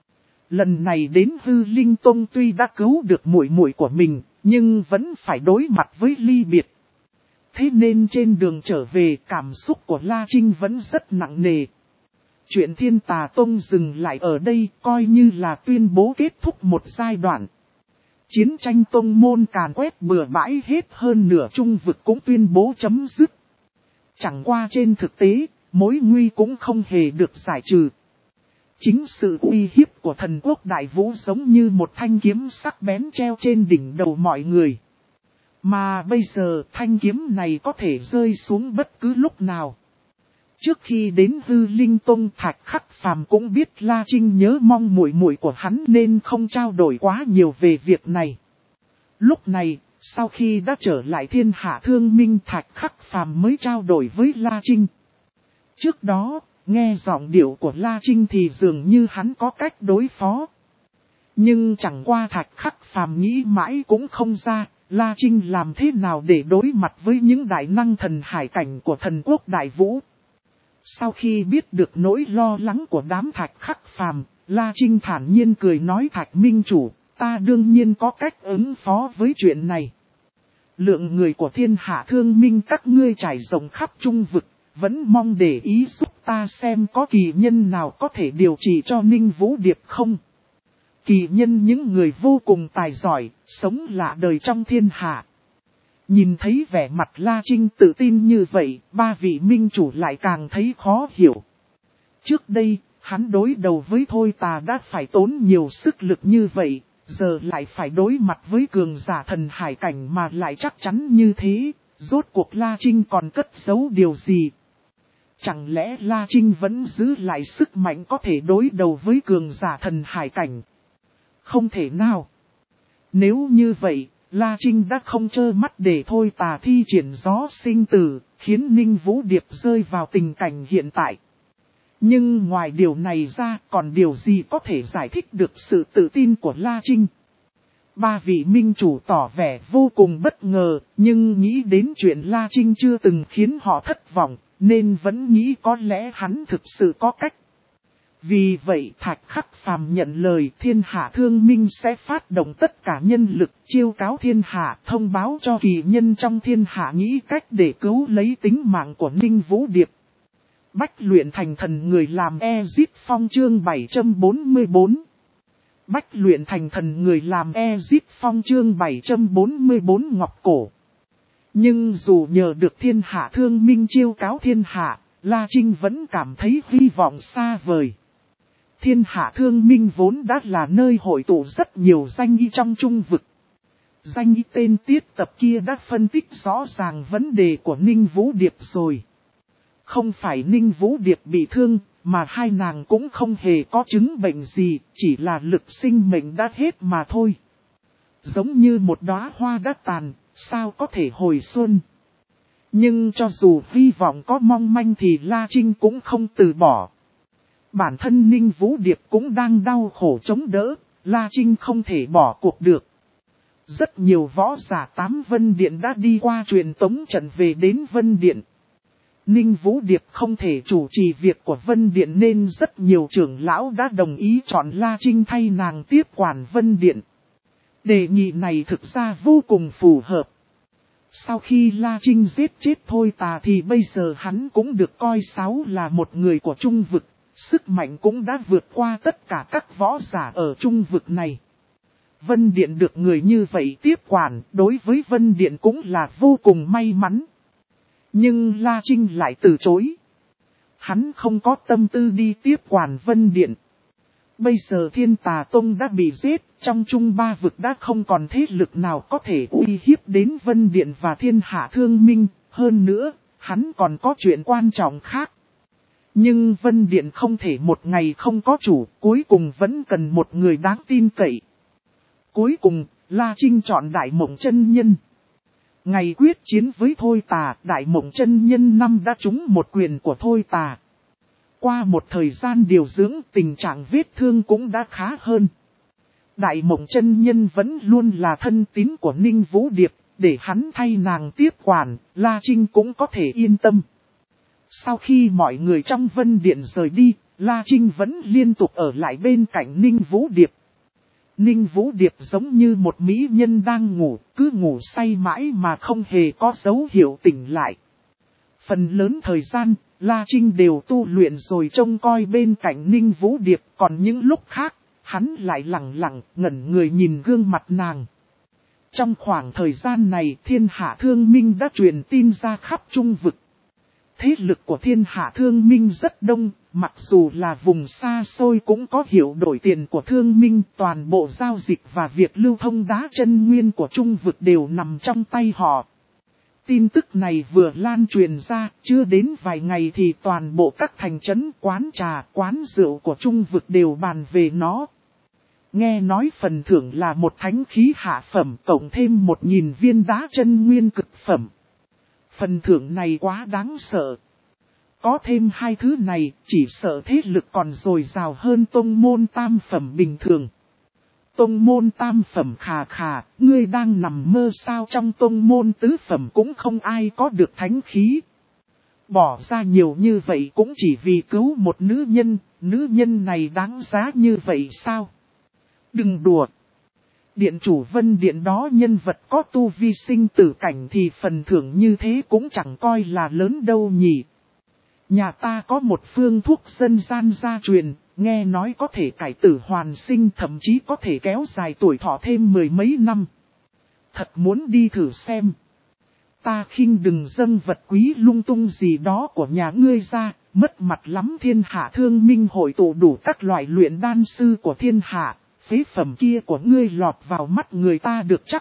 Lần này đến Hư Linh Tông tuy đã cứu được muội muội của mình, nhưng vẫn phải đối mặt với ly biệt. Thế nên trên đường trở về, cảm xúc của La Trinh vẫn rất nặng nề. Chuyện Thiên Tà Tông dừng lại ở đây, coi như là tuyên bố kết thúc một giai đoạn. Chiến tranh tông môn càn quét bừa bãi hết hơn nửa trung vực cũng tuyên bố chấm dứt. Chẳng qua trên thực tế, mối nguy cũng không hề được giải trừ. Chính sự uy hiếp của thần quốc Đại Vũ giống như một thanh kiếm sắc bén treo trên đỉnh đầu mọi người. Mà bây giờ thanh kiếm này có thể rơi xuống bất cứ lúc nào. Trước khi đến Hư Linh Tông, Thạch Khắc Phàm cũng biết La Trinh nhớ mong muội muội của hắn nên không trao đổi quá nhiều về việc này. Lúc này, sau khi đã trở lại Thiên Hạ Thương Minh, Thạch Khắc Phàm mới trao đổi với La Trinh. Trước đó, nghe giọng điệu của La Trinh thì dường như hắn có cách đối phó. Nhưng chẳng qua Thạch Khắc Phàm nghĩ mãi cũng không ra, La Trinh làm thế nào để đối mặt với những đại năng thần hải cảnh của thần quốc Đại Vũ. Sau khi biết được nỗi lo lắng của đám Thạch Khắc Phàm, La Trinh thản nhiên cười nói: Thạch Minh Chủ, ta đương nhiên có cách ứng phó với chuyện này. Lượng người của Thiên Hạ Thương Minh các ngươi trải rộng khắp trung vực, vẫn mong để ý giúp ta xem có kỳ nhân nào có thể điều trị cho Ninh Vũ Điệp không. Kỳ nhân những người vô cùng tài giỏi, sống lạ đời trong thiên hạ. Nhìn thấy vẻ mặt La Trinh tự tin như vậy, ba vị minh chủ lại càng thấy khó hiểu. Trước đây, hắn đối đầu với Thôi Tà đã phải tốn nhiều sức lực như vậy, giờ lại phải đối mặt với cường giả thần hải cảnh mà lại chắc chắn như thế, rốt cuộc La Trinh còn cất giấu điều gì? Chẳng lẽ La Trinh vẫn giữ lại sức mạnh có thể đối đầu với cường giả thần hải cảnh? Không thể nào. Nếu như vậy, La Trinh đã không trơ mắt để Thôi Tà thi triển gió sinh tử, khiến Ninh Vũ Điệp rơi vào tình cảnh hiện tại. Nhưng ngoài điều này ra, còn điều gì có thể giải thích được sự tự tin của La Trinh? Ba vị minh chủ tỏ vẻ vô cùng bất ngờ, nhưng nghĩ đến chuyện La Trinh chưa từng khiến họ thất vọng, nên vẫn nghĩ có lẽ hắn thực sự có cách. Vì vậy Thạch Khắc Phàm nhận lời Thiên Hạ Thương Minh sẽ phát động tất cả nhân lực chiêu cáo thiên hạ, thông báo cho kỳ nhân trong thiên hạ nghĩ cách để cứu lấy tính mạng của Ninh Vũ Điệp. Bách luyện thành thần người làm Ezip Phong chương bảy trăm bốn mươi bốn. Bách luyện thành thần người làm Ezip Phong chương bảy trăm bốn mươi bốn ngọc cổ. Nhưng dù nhờ được Thiên Hạ Thương Minh chiêu cáo thiên hạ, La Trinh vẫn cảm thấy hy vọng xa vời. Thiên Hạ Thương Minh vốn đã là nơi hội tụ rất nhiều danh y trong trung vực. Danh y tên tiết tập kia đã phân tích rõ ràng vấn đề của Ninh Vũ Điệp rồi. Không phải Ninh Vũ Điệp bị thương, mà hai nàng cũng không hề có chứng bệnh gì, chỉ là lực sinh mệnh đã hết mà thôi. Giống như một đóa hoa đã tàn, sao có thể hồi xuân. Nhưng cho dù hy vọng có mong manh thì La Trinh cũng không từ bỏ. Bản thân Ninh Vũ Điệp cũng đang đau khổ chống đỡ, La Trinh không thể bỏ cuộc được. Rất nhiều võ giả tám Vân Điện đã đi qua truyền tống trận về đến Vân Điện. Ninh Vũ Điệp không thể chủ trì việc của Vân Điện nên rất nhiều trưởng lão đã đồng ý chọn La Trinh thay nàng tiếp quản Vân Điện. Đề nghị này thực ra vô cùng phù hợp. Sau khi La Trinh giết chết Thôi Tà thì bây giờ hắn cũng được coi sáu là một người của trung vực. Sức mạnh cũng đã vượt qua tất cả các võ giả ở trung vực này. Vân Điện được người như vậy tiếp quản, đối với Vân Điện cũng là vô cùng may mắn. Nhưng La Trinh lại từ chối. Hắn không có tâm tư đi tiếp quản Vân Điện. Bây giờ Thiên Tà Tông đã bị giết, trong trung ba vực đã không còn thế lực nào có thể uy hiếp đến Vân Điện và Thiên Hạ Thương Minh. Hơn nữa, hắn còn có chuyện quan trọng khác. Nhưng Vân Điện không thể một ngày không có chủ, cuối cùng vẫn cần một người đáng tin cậy. Cuối cùng, La Trinh chọn Đại Mộng Chân Nhân. Ngày quyết chiến với Thôi Tà, Đại Mộng Chân Nhân năm đã trúng một quyền của Thôi Tà. Qua một thời gian điều dưỡng, tình trạng vết thương cũng đã khá hơn. Đại Mộng Chân Nhân vẫn luôn là thân tín của Ninh Vũ Điệp, để hắn thay nàng tiếp quản, La Trinh cũng có thể yên tâm. Sau khi mọi người trong Vân Điện rời đi, La Trinh vẫn liên tục ở lại bên cạnh Ninh Vũ Điệp. Ninh Vũ Điệp giống như một mỹ nhân đang ngủ, cứ ngủ say mãi mà không hề có dấu hiệu tỉnh lại. Phần lớn thời gian, La Trinh đều tu luyện rồi trông coi bên cạnh Ninh Vũ Điệp, còn những lúc khác, hắn lại lặng lặng ngẩn người nhìn gương mặt nàng. Trong khoảng thời gian này thiên hạ thương minh đã truyền tin ra khắp trung vực. Thế lực của thiên hạ thương minh rất đông, mặc dù là vùng xa xôi cũng có hiệu đổi tiền của thương minh. Toàn bộ giao dịch và việc lưu thông đá chân nguyên của trung vực đều nằm trong tay họ. Tin tức này vừa lan truyền ra, chưa đến vài ngày thì toàn bộ các thành trấn, quán trà, quán rượu của trung vực đều bàn về nó. Nghe nói phần thưởng là một thánh khí hạ phẩm cộng thêm một nghìn viên đá chân nguyên cực phẩm. Phần thưởng này quá đáng sợ. Có thêm hai thứ này, chỉ sợ thế lực còn dồi dào hơn tông môn tam phẩm bình thường. Tông môn tam phẩm khà khà, ngươi đang nằm mơ sao? Trong tông môn tứ phẩm cũng không ai có được thánh khí. Bỏ ra nhiều như vậy cũng chỉ vì cứu một nữ nhân, nữ nhân này đáng giá như vậy sao? Đừng đùa. Điện chủ Vân Điện đó nhân vật có tu vi sinh tử cảnh thì phần thưởng như thế cũng chẳng coi là lớn đâu nhỉ. Nhà ta có một phương thuốc dân gian gia truyền, nghe nói có thể cải tử hoàn sinh, thậm chí có thể kéo dài tuổi thọ thêm mười mấy năm. Thật muốn đi thử xem. Ta khinh đừng dâng vật quý lung tung gì đó của nhà ngươi ra, mất mặt lắm. Thiên hạ thương minh hội tụ đủ các loại luyện đan sư của thiên hạ, phế phẩm kia của ngươi lọt vào mắt người ta được chắc.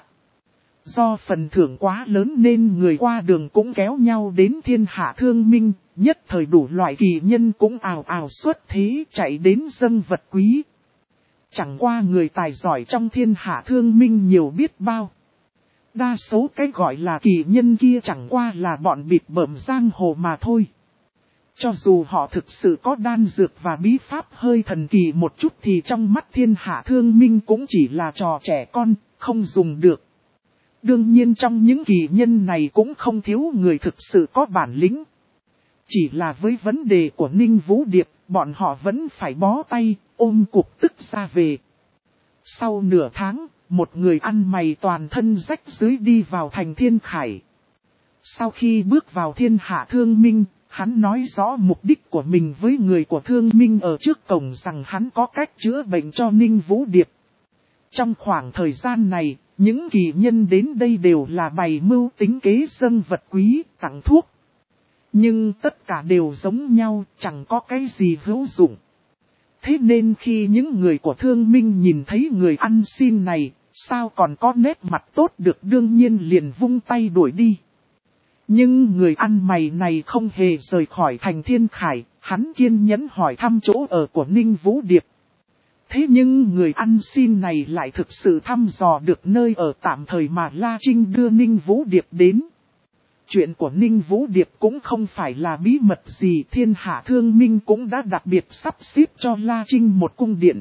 Do phần thưởng quá lớn nên người qua đường cũng kéo nhau đến thiên hạ thương minh, nhất thời đủ loại kỳ nhân cũng ào ào xuất thế chạy đến dâng vật quý. Chẳng qua người tài giỏi trong thiên hạ thương minh nhiều biết bao. Đa số cái gọi là kỳ nhân kia chẳng qua là bọn bịt bợm giang hồ mà thôi. Cho dù họ thực sự có đan dược và bí pháp hơi thần kỳ một chút thì trong mắt thiên hạ thương minh cũng chỉ là trò trẻ con, không dùng được. Đương nhiên trong những kỳ nhân này cũng không thiếu người thực sự có bản lĩnh. Chỉ là với vấn đề của Ninh Vũ Điệp, bọn họ vẫn phải bó tay, ôm cục tức ra về. Sau nửa tháng, một người ăn mày toàn thân rách rưới đi vào thành Thiên Khải. Sau khi bước vào thiên hạ thương minh, hắn nói rõ mục đích của mình với người của thương minh ở trước cổng rằng hắn có cách chữa bệnh cho Ninh Vũ Điệp. Trong khoảng thời gian này, những kỳ nhân đến đây đều là bày mưu tính kế dâng vật quý, tặng thuốc. Nhưng tất cả đều giống nhau, chẳng có cái gì hữu dụng. Thế nên khi những người của thương minh nhìn thấy người ăn xin này, sao còn có nét mặt tốt được, đương nhiên liền vung tay đuổi đi. Nhưng người ăn mày này không hề rời khỏi thành Thiên Khải, hắn kiên nhẫn hỏi thăm chỗ ở của Ninh Vũ Điệp. Thế nhưng người ăn xin này lại thực sự thăm dò được nơi ở tạm thời mà La Trinh đưa Ninh Vũ Điệp đến. Chuyện của Ninh Vũ Điệp cũng không phải là bí mật gì, thiên hạ thương minh cũng đã đặc biệt sắp xếp cho La Trinh một cung điện.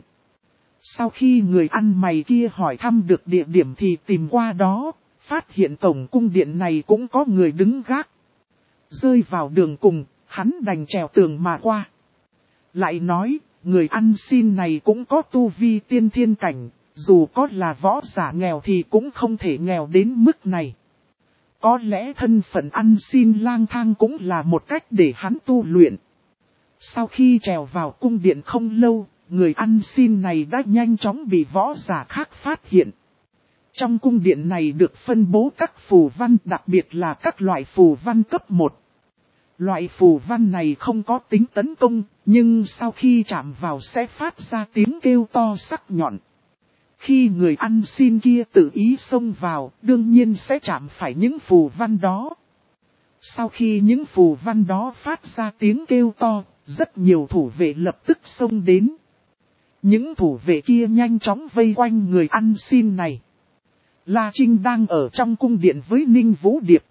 Sau khi người ăn mày kia hỏi thăm được địa điểm thì tìm qua đó, phát hiện cổng cung điện này cũng có người đứng gác. Rơi vào đường cùng, hắn đành trèo tường mà qua. Lại nói, người ăn xin này cũng có tu vi tiên thiên cảnh, dù có là võ giả nghèo thì cũng không thể nghèo đến mức này. Có lẽ thân phận ăn xin lang thang cũng là một cách để hắn tu luyện. Sau khi trèo vào cung điện không lâu, người ăn xin này đã nhanh chóng bị võ giả khác phát hiện. Trong cung điện này được phân bố các phù văn, đặc biệt là các loại phù văn cấp một. Loại phù văn này không có tính tấn công, nhưng sau khi chạm vào sẽ phát ra tiếng kêu to sắc nhọn. Khi người ăn xin kia tự ý xông vào, đương nhiên sẽ chạm phải những phù văn đó. Sau khi những phù văn đó phát ra tiếng kêu to, rất nhiều thủ vệ lập tức xông đến. Những thủ vệ kia nhanh chóng vây quanh người ăn xin này. La Trinh đang ở trong cung điện với Ninh Vũ Điệp.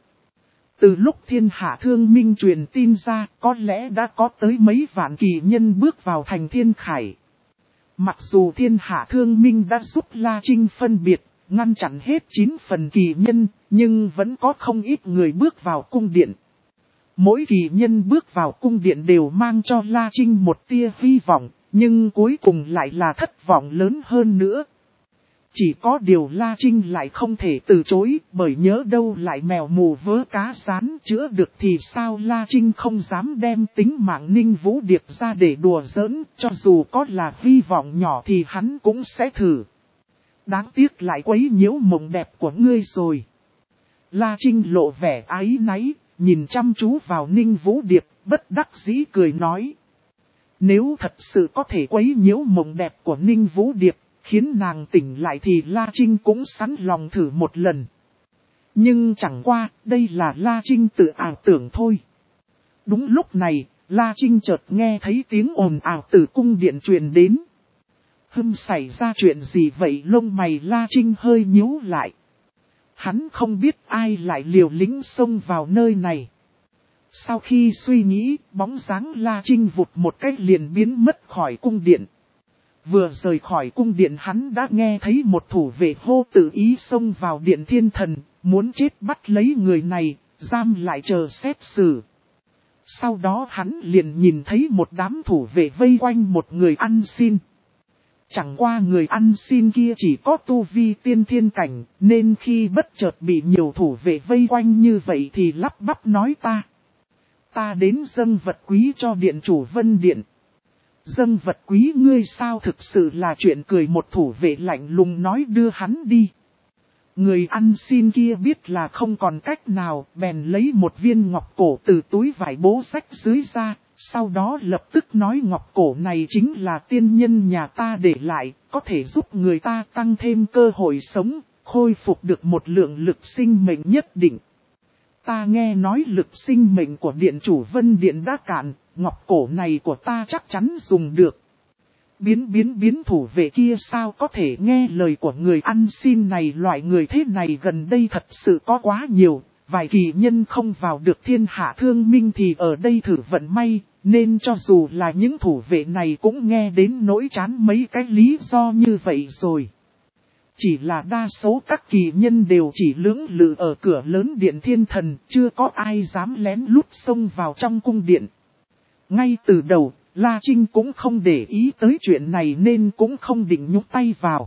Từ lúc thiên hạ thương minh truyền tin ra, có lẽ đã có tới mấy vạn kỳ nhân bước vào thành Thiên Khải. Mặc dù thiên hạ thương minh đã giúp La Trinh phân biệt, ngăn chặn hết chín phần kỳ nhân, nhưng vẫn có không ít người bước vào cung điện. Mỗi kỳ nhân bước vào cung điện đều mang cho La Trinh một tia hy vọng, nhưng cuối cùng lại là thất vọng lớn hơn nữa. Chỉ có điều La Trinh lại không thể từ chối, bởi nhớ đâu lại mèo mù vớ cá rán chữa được thì sao. La Trinh không dám đem tính mạng Ninh Vũ Điệp ra để đùa giỡn, cho dù có là hy vọng nhỏ thì hắn cũng sẽ thử. Đáng tiếc lại quấy nhiễu mộng đẹp của ngươi rồi. La Trinh lộ vẻ áy náy, nhìn chăm chú vào Ninh Vũ Điệp, bất đắc dĩ cười nói. Nếu thật sự có thể quấy nhiễu mộng đẹp của Ninh Vũ Điệp, khiến nàng tỉnh lại thì La Trinh cũng sẵn lòng thử một lần. Nhưng chẳng qua, đây là La Trinh tự ảo tưởng thôi. Đúng lúc này, La Trinh chợt nghe thấy tiếng ồn ào từ cung điện truyền đến. Hưng xảy ra chuyện gì vậy, lông mày La Trinh hơi nhíu lại. Hắn không biết ai lại liều lĩnh xông vào nơi này. Sau khi suy nghĩ, bóng dáng La Trinh vụt một cách liền biến mất khỏi cung điện. Vừa rời khỏi cung điện hắn đã nghe thấy một thủ vệ hô tự ý xông vào điện thiên thần, muốn chết bắt lấy người này, giam lại chờ xét xử. Sau đó hắn liền nhìn thấy một đám thủ vệ vây quanh một người ăn xin. Chẳng qua người ăn xin kia chỉ có tu vi tiên thiên cảnh, nên khi bất chợt bị nhiều thủ vệ vây quanh như vậy thì lắp bắp nói ta. Ta đến dâng vật quý cho điện chủ Vân Điện. Dâng vật quý ngươi sao, thực sự là chuyện cười, một thủ vệ lạnh lùng nói, đưa hắn đi. Người ăn xin kia biết là không còn cách nào, bèn lấy một viên ngọc cổ từ túi vải bố rách dưới ra, sau đó lập tức nói ngọc cổ này chính là tiên nhân nhà ta để lại, có thể giúp người ta tăng thêm cơ hội sống, khôi phục được một lượng lực sinh mệnh nhất định. Ta nghe nói lực sinh mệnh của điện chủ Vân Điện đã cạn, ngọc cổ này của ta chắc chắn dùng được. Biến biến biến thủ vệ kia sao có thể nghe lời của người ăn xin này, loại người thế này gần đây thật sự có quá nhiều, vài kỳ nhân không vào được thiên hạ thương minh thì ở đây thử vận may, nên cho dù là những thủ vệ này cũng nghe đến nỗi chán mấy cái lý do như vậy rồi. Chỉ là đa số các kỳ nhân đều chỉ lưỡng lự ở cửa lớn điện thiên thần, chưa có ai dám lén lút xông vào trong cung điện. Ngay từ đầu, La Trinh cũng không để ý tới chuyện này nên cũng không định nhúc tay vào.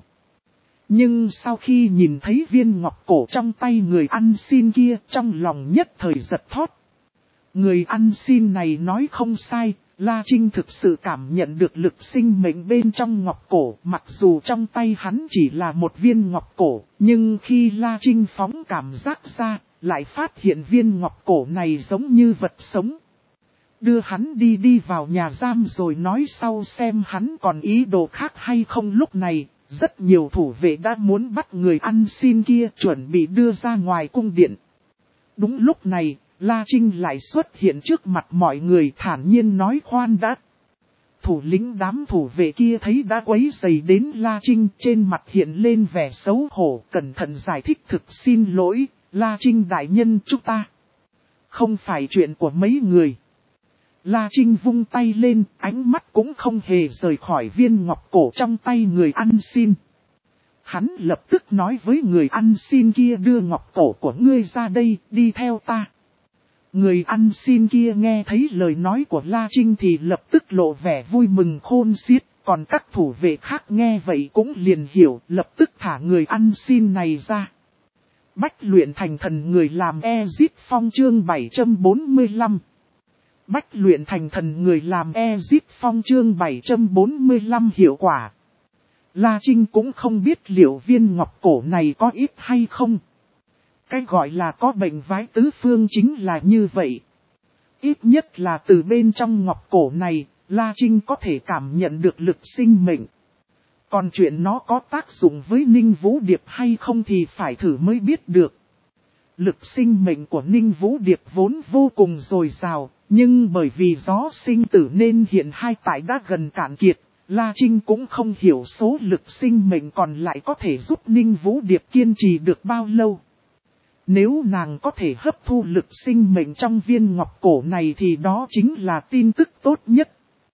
Nhưng sau khi nhìn thấy viên ngọc cổ trong tay người ăn xin kia, trong lòng nhất thời giật thót. Người ăn xin này nói không sai, La Trinh thực sự cảm nhận được lực sinh mệnh bên trong ngọc cổ, mặc dù trong tay hắn chỉ là một viên ngọc cổ, nhưng khi La Trinh phóng cảm giác ra, lại phát hiện viên ngọc cổ này giống như vật sống. Đưa hắn đi đi vào nhà giam rồi nói sau xem hắn còn ý đồ khác hay không. Lúc này, rất nhiều thủ vệ đã muốn bắt người ăn xin kia chuẩn bị đưa ra ngoài cung điện. Đúng lúc này, La Trinh lại xuất hiện trước mặt mọi người thản nhiên nói khoan đã. Thủ lĩnh đám thủ vệ kia thấy đã quấy rầy đến La Trinh, trên mặt hiện lên vẻ xấu hổ, cẩn thận giải thích thực xin lỗi, La Trinh đại nhân chúng ta. Không phải chuyện của mấy người. La Trinh vung tay lên, ánh mắt cũng không hề rời khỏi viên ngọc cổ trong tay người ăn xin. Hắn lập tức nói với người ăn xin kia đưa ngọc cổ của ngươi ra đây, đi theo ta. Người ăn xin kia nghe thấy lời nói của La Trinh thì lập tức lộ vẻ vui mừng khôn xiết, còn các thủ vệ khác nghe vậy cũng liền hiểu, lập tức thả người ăn xin này ra. Bách luyện thành thần người làm Ezip Phong chương bảy trăm bốn mươi lăm. Bách luyện thành thần người làm Ezip Phong chương bảy trăm bốn mươi lăm hiệu quả. La Trinh cũng không biết liệu viên ngọc cổ này có ít hay không. Cái gọi là có bệnh vái tứ phương chính là như vậy. Ít nhất là từ bên trong ngọc cổ này, La Trinh có thể cảm nhận được lực sinh mệnh. Còn chuyện nó có tác dụng với Ninh Vũ Điệp hay không thì phải thử mới biết được. Lực sinh mệnh của Ninh Vũ Điệp vốn vô cùng dồi dào, nhưng bởi vì gió sinh tử nên hiện hai tại đã gần cạn kiệt. La Trinh cũng không hiểu số lực sinh mệnh còn lại có thể giúp Ninh Vũ Điệp kiên trì được bao lâu. Nếu nàng có thể hấp thu lực sinh mệnh trong viên ngọc cổ này thì đó chính là tin tức tốt nhất.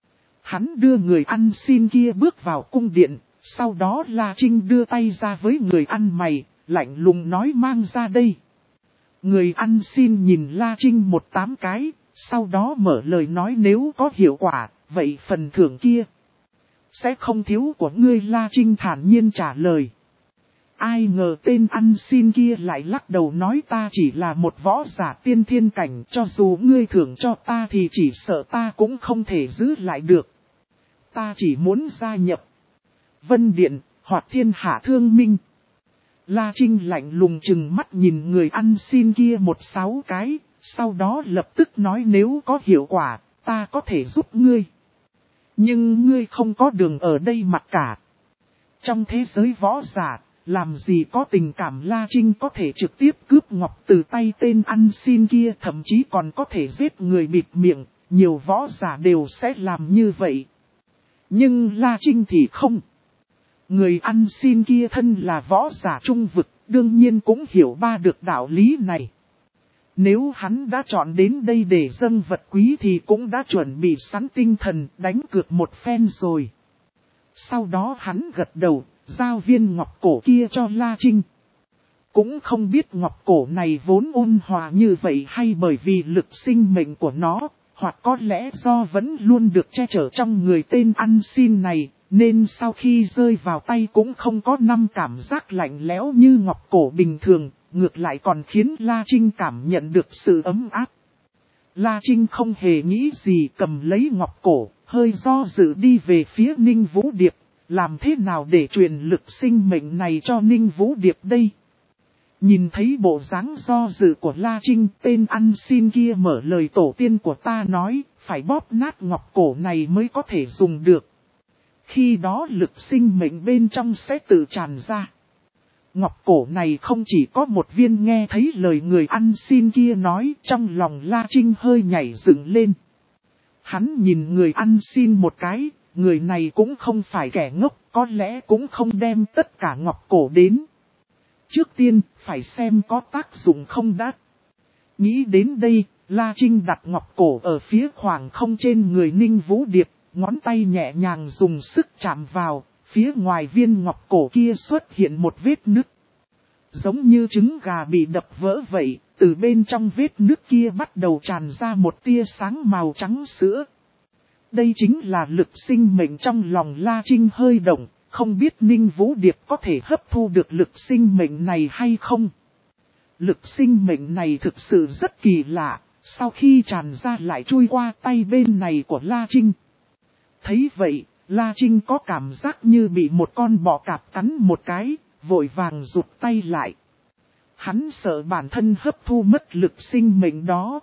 Hắn đưa người ăn xin kia bước vào cung điện, sau đó La Trinh đưa tay ra với người ăn mày, lạnh lùng nói mang ra đây. Người ăn xin nhìn La Trinh một tám cái, sau đó mở lời nói nếu có hiệu quả, vậy phần thưởng kia sẽ không thiếu của ngươi. La Trinh thản nhiên trả lời. Ai ngờ tên ăn xin kia lại lắc đầu nói ta chỉ là một võ giả tiên thiên cảnh, cho dù ngươi thưởng cho ta thì chỉ sợ ta cũng không thể giữ lại được. Ta chỉ muốn gia nhập Vân Điện, hoặc thiên hạ thương minh. La Trinh lạnh lùng chừng mắt nhìn người ăn xin kia một sáu cái, sau đó lập tức nói nếu có hiệu quả, ta có thể giúp ngươi. Nhưng ngươi không có đường ở đây mặc cả. Trong thế giới võ giả, làm gì có tình cảm La Trinh có thể trực tiếp cướp ngọc từ tay tên ăn xin kia, thậm chí còn có thể giết người bịt miệng, nhiều võ giả đều sẽ làm như vậy. Nhưng La Trinh thì không. Người ăn xin kia thân là võ giả trung vực, đương nhiên cũng hiểu ba được đạo lý này. Nếu hắn đã chọn đến đây để dâng vật quý thì cũng đã chuẩn bị sẵn tinh thần đánh cược một phen rồi. Sau đó hắn gật đầu, giao viên ngọc cổ kia cho La Trinh. Cũng không biết ngọc cổ này vốn ôn hòa như vậy hay bởi vì lực sinh mệnh của nó, hoặc có lẽ do vẫn luôn được che chở trong người tên ăn xin này, nên sau khi rơi vào tay cũng không có năm cảm giác lạnh lẽo như ngọc cổ bình thường, ngược lại còn khiến La Trinh cảm nhận được sự ấm áp. La Trinh không hề nghĩ gì cầm lấy ngọc cổ, hơi do dự đi về phía Ninh Vũ Điệp, làm thế nào để truyền lực sinh mệnh này cho Ninh Vũ Điệp đây? Nhìn thấy bộ dáng do dự của La Trinh, tên ăn xin kia mở lời tổ tiên của ta nói, phải bóp nát ngọc cổ này mới có thể dùng được. Khi đó lực sinh mệnh bên trong sẽ tự tràn ra. Ngọc cổ này không chỉ có một viên, nghe thấy lời người ăn xin kia nói, trong lòng La Trinh hơi nhảy dựng lên. Hắn nhìn người ăn xin một cái, người này cũng không phải kẻ ngốc, có lẽ cũng không đem tất cả ngọc cổ đến. Trước tiên, phải xem có tác dụng không đã. Nghĩ đến đây, La Trinh đặt ngọc cổ ở phía khoảng không trên người Ninh Vũ Điệp, ngón tay nhẹ nhàng dùng sức chạm vào, phía ngoài viên ngọc cổ kia xuất hiện một vết nứt. Giống như trứng gà bị đập vỡ vậy, từ bên trong vết nứt kia bắt đầu tràn ra một tia sáng màu trắng sữa. Đây chính là lực sinh mệnh. Trong lòng La Trinh hơi động, không biết Ninh Vũ Điệp có thể hấp thu được lực sinh mệnh này hay không. Lực sinh mệnh này thực sự rất kỳ lạ, sau khi tràn ra lại chui qua tay bên này của La Trinh. Thấy vậy, La Trinh có cảm giác như bị một con bọ cạp cắn một cái, vội vàng rụt tay lại. Hắn sợ bản thân hấp thu mất lực sinh mệnh đó.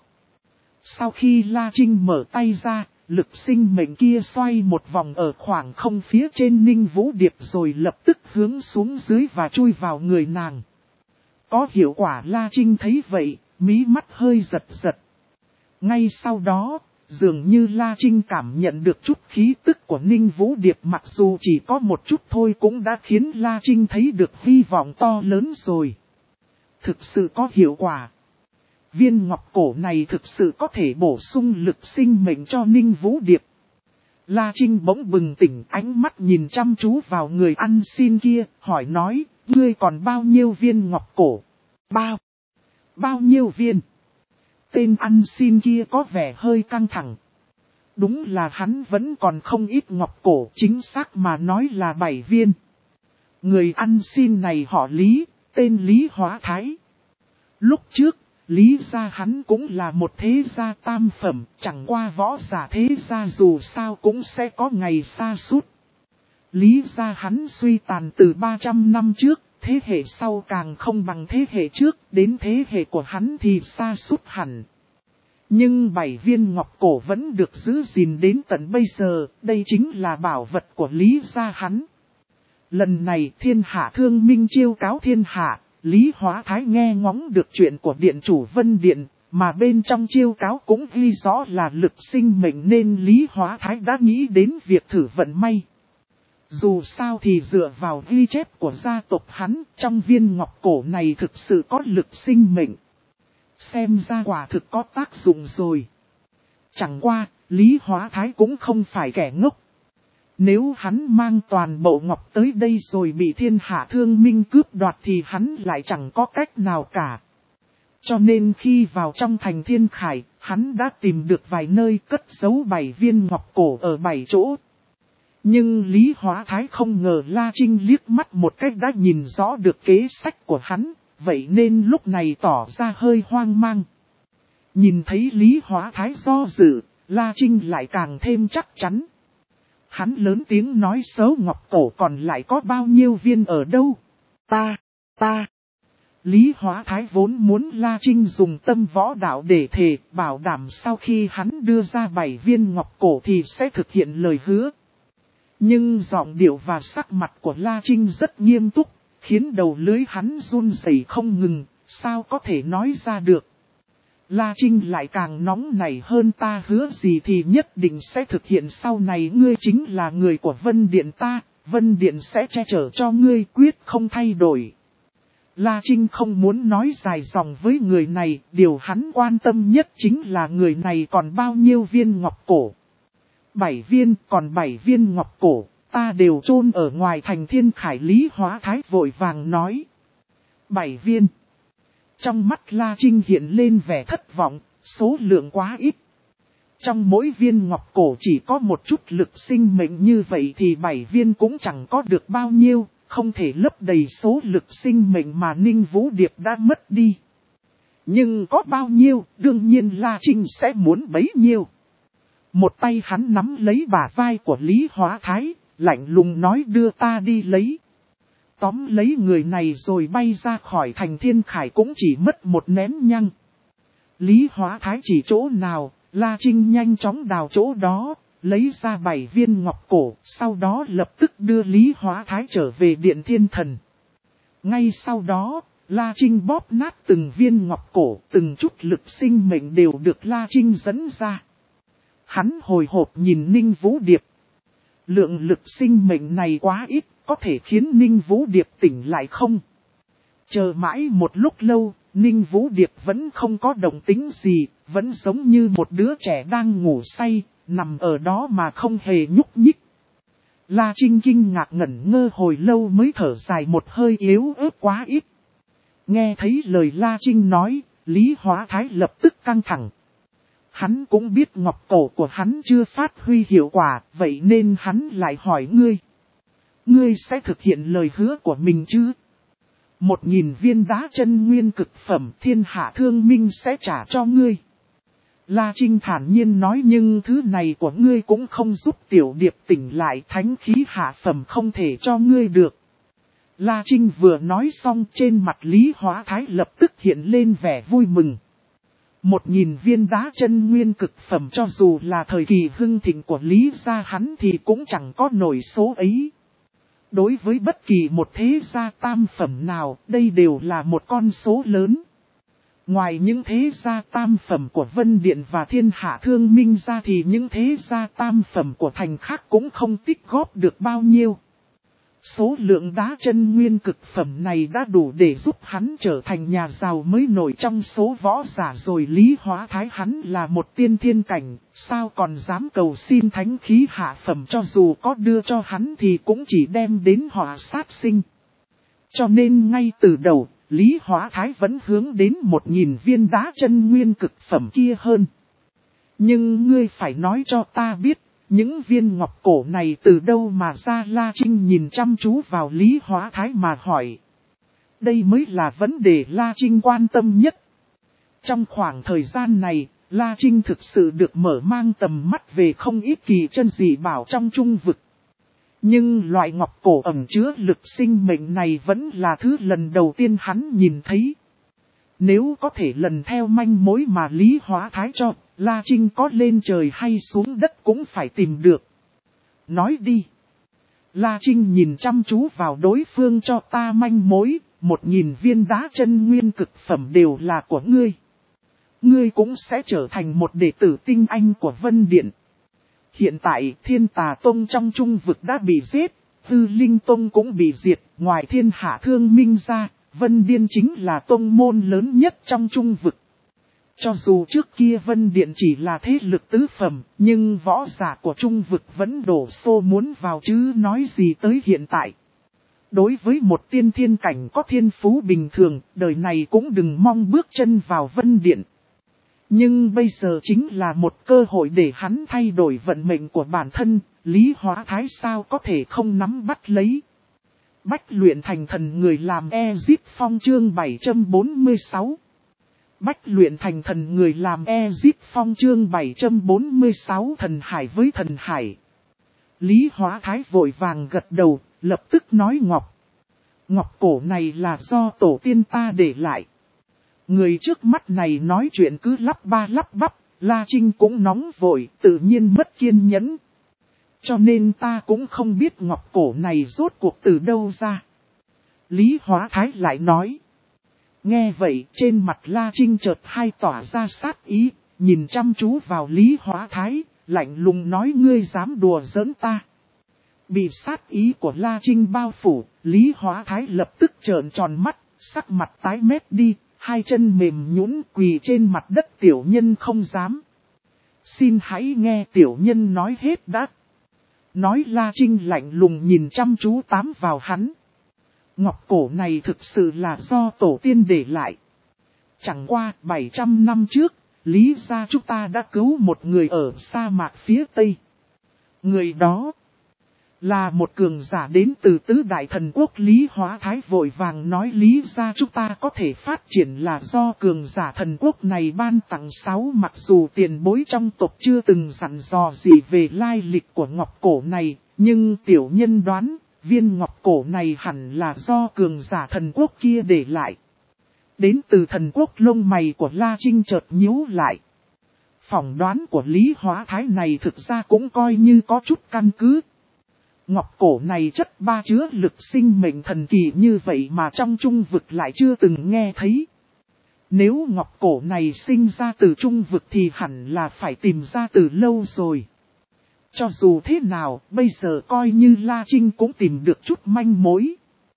Sau khi La Trinh mở tay ra, lực sinh mệnh kia xoay một vòng ở khoảng không phía trên Ninh Vũ Điệp rồi lập tức hướng xuống dưới và chui vào người nàng. Có hiệu quả. La Trinh thấy vậy, mí mắt hơi giật giật. Ngay sau đó, dường như La Trinh cảm nhận được chút khí tức của Ninh Vũ Điệp, mặc dù chỉ có một chút thôi cũng đã khiến La Trinh thấy được hy vọng to lớn rồi. Thực sự có hiệu quả. Viên ngọc cổ này thực sự có thể bổ sung lực sinh mệnh cho Ninh Vũ Điệp. La Trinh bỗng bừng tỉnh, ánh mắt nhìn chăm chú vào người ăn xin kia, hỏi nói, ngươi còn bao nhiêu viên ngọc cổ? Bao? Bao nhiêu viên? Tên ăn xin kia có vẻ hơi căng thẳng. Đúng là hắn vẫn còn không ít ngọc cổ, chính xác mà nói là bảy viên. Người ăn xin này họ Lý, tên Lý Hóa Thái. Lúc trước, Lý gia hắn cũng là một thế gia tam phẩm, chẳng qua võ giả thế gia dù sao cũng sẽ có ngày sa sút. Lý gia hắn suy tàn từ ba trăm năm trước, thế hệ sau càng không bằng thế hệ trước, đến thế hệ của hắn thì sa sút hẳn. Nhưng bảy viên ngọc cổ vẫn được giữ gìn đến tận bây giờ, đây chính là bảo vật của Lý gia hắn. Lần này thiên hạ thương minh chiêu cáo thiên hạ, Lý Hóa Thái nghe ngóng được chuyện của điện chủ Vân Điện, mà bên trong chiêu cáo cũng ghi rõ là lực sinh mệnh nên Lý Hóa Thái đã nghĩ đến việc thử vận may. Dù sao thì dựa vào ghi chép của gia tộc hắn, trong viên ngọc cổ này thực sự có lực sinh mệnh. Xem ra quả thực có tác dụng rồi. Chẳng qua, Lý Hóa Thái cũng không phải kẻ ngốc. Nếu hắn mang toàn bộ ngọc tới đây rồi bị thiên hạ thương minh cướp đoạt thì hắn lại chẳng có cách nào cả. Cho nên khi vào trong thành Thiên Khải, hắn đã tìm được vài nơi cất giấu bảy viên ngọc cổ ở bảy chỗ. Nhưng Lý Hóa Thái không ngờ La Trinh liếc mắt một cách đã nhìn rõ được kế sách của hắn, vậy nên lúc này tỏ ra hơi hoang mang. Nhìn thấy Lý Hóa Thái do dự, La Trinh lại càng thêm chắc chắn. Hắn lớn tiếng nói số ngọc cổ còn lại có bao nhiêu viên ở đâu? Ta, ta. Lý Hóa Thái vốn muốn La Trinh dùng tâm võ đạo để thề, bảo đảm sau khi hắn đưa ra bảy viên ngọc cổ thì sẽ thực hiện lời hứa. Nhưng giọng điệu và sắc mặt của La Trinh rất nghiêm túc, khiến đầu lưỡi hắn run rẩy không ngừng, sao có thể nói ra được. La Trinh lại càng nóng nảy hơn, ta hứa gì thì nhất định sẽ thực hiện, sau này ngươi chính là người của Vân Điện ta, Vân Điện sẽ che chở cho ngươi, quyết không thay đổi. La Trinh không muốn nói dài dòng với người này, điều hắn quan tâm nhất chính là người này còn bao nhiêu viên ngọc cổ. Bảy viên, còn bảy viên ngọc cổ, ta đều chôn ở ngoài thành Thiên Khải. Lý Hóa Thái vội vàng nói. Bảy viên. Trong mắt La Trinh hiện lên vẻ thất vọng, số lượng quá ít. Trong mỗi viên ngọc cổ chỉ có một chút lực sinh mệnh, như vậy thì bảy viên cũng chẳng có được bao nhiêu, không thể lấp đầy số lực sinh mệnh mà Ninh Vũ Điệp đã mất đi. Nhưng có bao nhiêu, đương nhiên La Trinh sẽ muốn bấy nhiêu. Một tay hắn nắm lấy bả vai của Lý Hóa Thái, lạnh lùng nói, đưa ta đi lấy. Tóm lấy người này rồi bay ra khỏi thành Thiên Khải cũng chỉ mất một nén nhăng. Lý Hóa Thái chỉ chỗ nào, La Trinh nhanh chóng đào chỗ đó, lấy ra bảy viên ngọc cổ, sau đó lập tức đưa Lý Hóa Thái trở về Điện Thiên Thần. Ngay sau đó, La Trinh bóp nát từng viên ngọc cổ, từng chút lực sinh mệnh đều được La Trinh dẫn ra. Hắn hồi hộp nhìn Ninh Vũ Điệp. Lượng lực sinh mệnh này quá ít, có thể khiến Ninh Vũ Điệp tỉnh lại không? Chờ mãi một lúc lâu, Ninh Vũ Điệp vẫn không có động tĩnh gì, vẫn giống như một đứa trẻ đang ngủ say, nằm ở đó mà không hề nhúc nhích. La Trinh kinh ngạc ngẩn ngơ hồi lâu mới thở dài một hơi, yếu ớt quá ít. Nghe thấy lời La Trinh nói, Lý Hóa Thái lập tức căng thẳng. Hắn cũng biết ngọc cổ của hắn chưa phát huy hiệu quả, vậy nên hắn lại hỏi ngươi. Ngươi sẽ thực hiện lời hứa của mình chứ? Một nghìn viên đá chân nguyên cực phẩm Thiên Hạ Thương Minh sẽ trả cho ngươi. La Trinh thản nhiên nói, nhưng thứ này của ngươi cũng không giúp tiểu điệp tỉnh lại, thánh khí hạ phẩm không thể cho ngươi được. La Trinh vừa nói xong, trên mặt Lý Hóa Thái lập tức hiện lên vẻ vui mừng. Một nghìn viên đá chân nguyên cực phẩm cho dù là thời kỳ hưng thịnh của Lý gia hắn thì cũng chẳng có nổi số ấy. Đối với bất kỳ một thế gia tam phẩm nào, đây đều là một con số lớn. Ngoài những thế gia tam phẩm của Vân Điện và Thiên Hạ Thương Minh ra thì những thế gia tam phẩm của thành khác cũng không tích góp được bao nhiêu. Số lượng đá chân nguyên cực phẩm này đã đủ để giúp hắn trở thành nhà giàu mới nổi trong số võ giả rồi. Lý Hóa Thái hắn là một tiên thiên cảnh, sao còn dám cầu xin thánh khí hạ phẩm, cho dù có đưa cho hắn thì cũng chỉ đem đến họa sát sinh. Cho nên ngay từ đầu, Lý Hóa Thái vẫn hướng đến một nghìn viên đá chân nguyên cực phẩm kia hơn. Nhưng ngươi phải nói cho ta biết, những viên ngọc cổ này từ đâu mà ra? La Trinh nhìn chăm chú vào Lý Hóa Thái mà hỏi. Đây mới là vấn đề La Trinh quan tâm nhất. Trong khoảng thời gian này, La Trinh thực sự được mở mang tầm mắt về không ít kỳ chân dị bảo trong trung vực. Nhưng loại ngọc cổ ẩn chứa lực sinh mệnh này vẫn là thứ lần đầu tiên hắn nhìn thấy. Nếu có thể lần theo manh mối mà Lý Hóa Thái cho, La Trinh có lên trời hay xuống đất cũng phải tìm được. Nói đi. La Trinh nhìn chăm chú vào đối phương, cho ta manh mối, một nghìn viên đá chân nguyên cực phẩm đều là của ngươi. Ngươi cũng sẽ trở thành một đệ tử tinh anh của Vân Điện. Hiện tại Thiên Tà Tông trong trung vực đã bị giết, Hư Linh Tông cũng bị diệt, ngoài Thiên Hạ Thương Minh ra, Vân Điện chính là tông môn lớn nhất trong trung vực. Cho dù trước kia Vân Điện chỉ là thế lực tứ phẩm, nhưng võ giả của trung vực vẫn đổ xô muốn vào chứ nói gì tới hiện tại. Đối với một tiên thiên cảnh có thiên phú bình thường, đời này cũng đừng mong bước chân vào Vân Điện. Nhưng bây giờ chính là một cơ hội để hắn thay đổi vận mệnh của bản thân, Lý Hóa Thái sao có thể không nắm bắt lấy. Bách luyện thành thần người làm Ezip Phong chương bảy trăm bốn mươi sáu. Bách luyện thành thần người làm Ezip Phong chương bảy trăm bốn mươi sáu. Thần hải với thần hải. Lý Hóa Thái vội vàng gật đầu, lập tức nói ngọc. Ngọc cổ này là do tổ tiên ta để lại. Người trước mắt này nói chuyện cứ lắp ba lắp bắp, La Trinh cũng nóng vội, tự nhiên mất kiên nhẫn. Cho nên ta cũng không biết ngọc cổ này rốt cuộc từ đâu ra. Lý Hóa Thái lại nói. Nghe vậy trên mặt La Trinh chợt hai tỏa ra sát ý, nhìn chăm chú vào Lý Hóa Thái, lạnh lùng nói ngươi dám đùa giỡn ta. Bị sát ý của La Trinh bao phủ, Lý Hóa Thái lập tức trợn tròn mắt, sắc mặt tái mét đi, hai chân mềm nhũn quỳ trên mặt đất. Tiểu nhân không dám. Xin hãy nghe tiểu nhân nói hết đã. Nói La Trinh lạnh lùng nhìn chăm chú tám vào hắn. Ngọc cổ này thực sự là do tổ tiên để lại. Chẳng qua bảy trăm năm trước, Lý gia chúng ta đã cứu một người ở sa mạc phía Tây. Người đó là một cường giả đến từ tứ đại thần quốc. Lý Hóa Thái vội vàng nói Lý gia chúng ta có thể phát triển là do cường giả thần quốc này ban tặng. Sáu mặc dù tiền bối trong tộc chưa từng dặn dò gì về lai lịch của ngọc cổ này, nhưng tiểu nhân đoán viên ngọc cổ này hẳn là do cường giả thần quốc kia để lại. Đến từ thần quốc. Lông mày của La Trinh chợt nhíu lại. Phỏng đoán của Lý Hóa Thái này thực ra cũng coi như có chút căn cứ. Ngọc cổ này chất ba chứa lực sinh mệnh thần kỳ như vậy mà trong trung vực lại chưa từng nghe thấy. Nếu ngọc cổ này sinh ra từ trung vực thì hẳn là phải tìm ra từ lâu rồi. Cho dù thế nào, bây giờ coi như La Trinh cũng tìm được chút manh mối.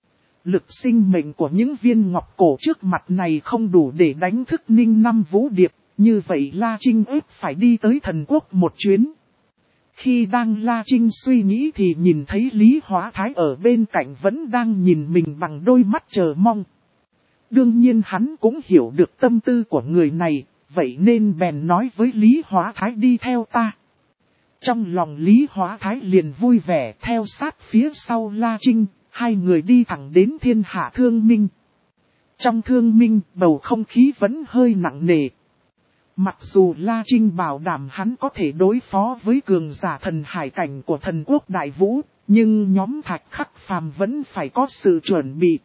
Lực sinh mệnh của những viên ngọc cổ trước mặt này không đủ để đánh thức Ninh Năm Vũ Điệp, như vậy La Trinh ép phải đi tới thần quốc một chuyến. Khi đang La Trinh suy nghĩ thì nhìn thấy Lý Hóa Thái ở bên cạnh vẫn đang nhìn mình bằng đôi mắt chờ mong. Đương nhiên hắn cũng hiểu được tâm tư của người này, vậy nên bèn nói với Lý Hóa Thái đi theo ta. Trong lòng Lý Hóa Thái liền vui vẻ theo sát phía sau La Trinh, hai người đi thẳng đến Thiên Hạ Thương Minh. Trong Thương Minh bầu không khí vẫn hơi nặng nề. Mặc dù La Trinh bảo đảm hắn có thể đối phó với cường giả thần hải cảnh của thần quốc Đại Vũ, nhưng nhóm Thạch Khắc Phàm vẫn phải có sự chuẩn bị.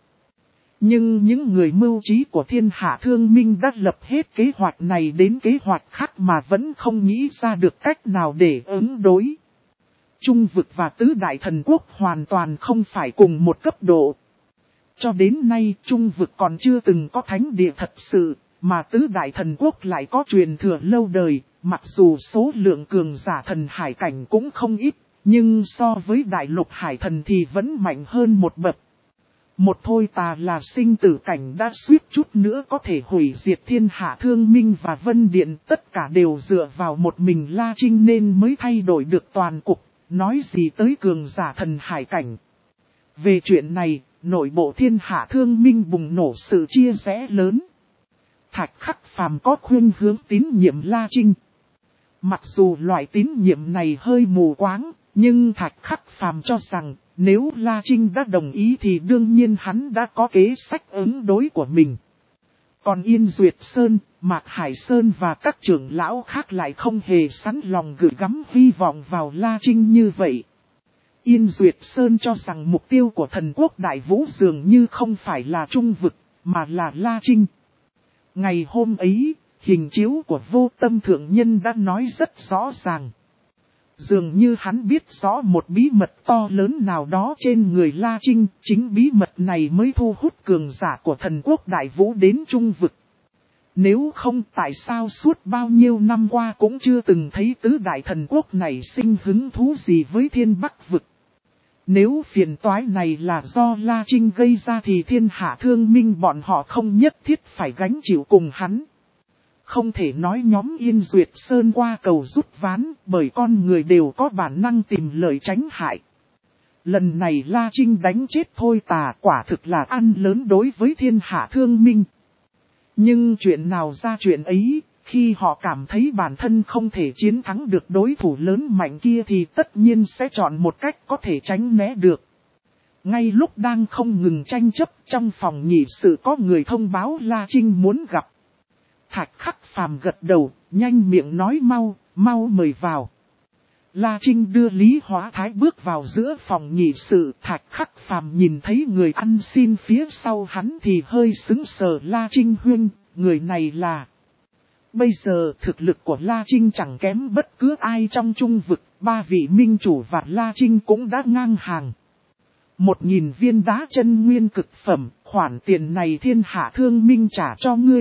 Nhưng những người mưu trí của Thiên Hạ Thương Minh đã lập hết kế hoạch này đến kế hoạch khác mà vẫn không nghĩ ra được cách nào để ứng đối. Trung vực và tứ đại thần quốc hoàn toàn không phải cùng một cấp độ. Cho đến nay Trung vực còn chưa từng có thánh địa thật sự, mà tứ đại thần quốc lại có truyền thừa lâu đời, mặc dù số lượng cường giả thần hải cảnh cũng không ít, nhưng so với đại lục hải thần thì vẫn mạnh hơn một bậc. Một thôi tà là sinh tử cảnh đã suýt chút nữa có thể hủy diệt Thiên Hạ Thương Minh và Vân Điện, tất cả đều dựa vào một mình La Trinh nên mới thay đổi được toàn cục, nói gì tới cường giả thần hải cảnh. Về chuyện này, nội bộ Thiên Hạ Thương Minh bùng nổ sự chia rẽ lớn. Thạch Khắc Phàm có khuyên hướng tín nhiệm La Trinh. Mặc dù loại tín nhiệm này hơi mù quáng, nhưng Thạch Khắc Phàm cho rằng nếu La Trinh đã đồng ý thì đương nhiên hắn đã có kế sách ứng đối của mình. Còn Yên Duyệt Sơn, Mạc Hải Sơn và các trưởng lão khác lại không hề sẵn lòng gửi gắm hy vọng vào La Trinh như vậy. Yên Duyệt Sơn cho rằng mục tiêu của thần quốc Đại Vũ dường như không phải là Trung vực, mà là La Trinh. Ngày hôm ấy, hình chiếu của Vô Tâm Thượng Nhân đã nói rất rõ ràng. Dường như hắn biết rõ một bí mật to lớn nào đó trên người La Trinh, chính bí mật này mới thu hút cường giả của thần quốc Đại Vũ đến Trung vực. Nếu không tại sao suốt bao nhiêu năm qua cũng chưa từng thấy tứ đại thần quốc này sinh hứng thú gì với Thiên Bắc vực. Nếu phiền toái này là do La Trinh gây ra thì Thiên Hạ Thương Minh bọn họ không nhất thiết phải gánh chịu cùng hắn. Không thể nói nhóm Yên Duyệt Sơn qua cầu rút ván, bởi con người đều có bản năng tìm lợi tránh hại. Lần này La Trinh đánh chết thôi tà quả thực là ăn lớn đối với Thiên Hạ Thương Minh. Nhưng chuyện nào ra chuyện ấy, khi họ cảm thấy bản thân không thể chiến thắng được đối thủ lớn mạnh kia thì tất nhiên sẽ chọn một cách có thể tránh né được. Ngay lúc đang không ngừng tranh chấp trong phòng nghị sự có người thông báo La Trinh muốn gặp. Thạch Khắc Phàm gật đầu, nhanh miệng nói mau, mau mời vào. La Trinh đưa Lý Hóa Thái bước vào giữa phòng nghị sự. Thạch Khắc Phàm nhìn thấy người ăn xin phía sau hắn thì hơi sững sờ. La Trinh huynh, người này là... Bây giờ thực lực của La Trinh chẳng kém bất cứ ai trong trung vực. Ba vị minh chủ và La Trinh cũng đã ngang hàng. Một nghìn viên đá chân nguyên cực phẩm, khoản tiền này thiên hạ thương minh trả cho ngươi.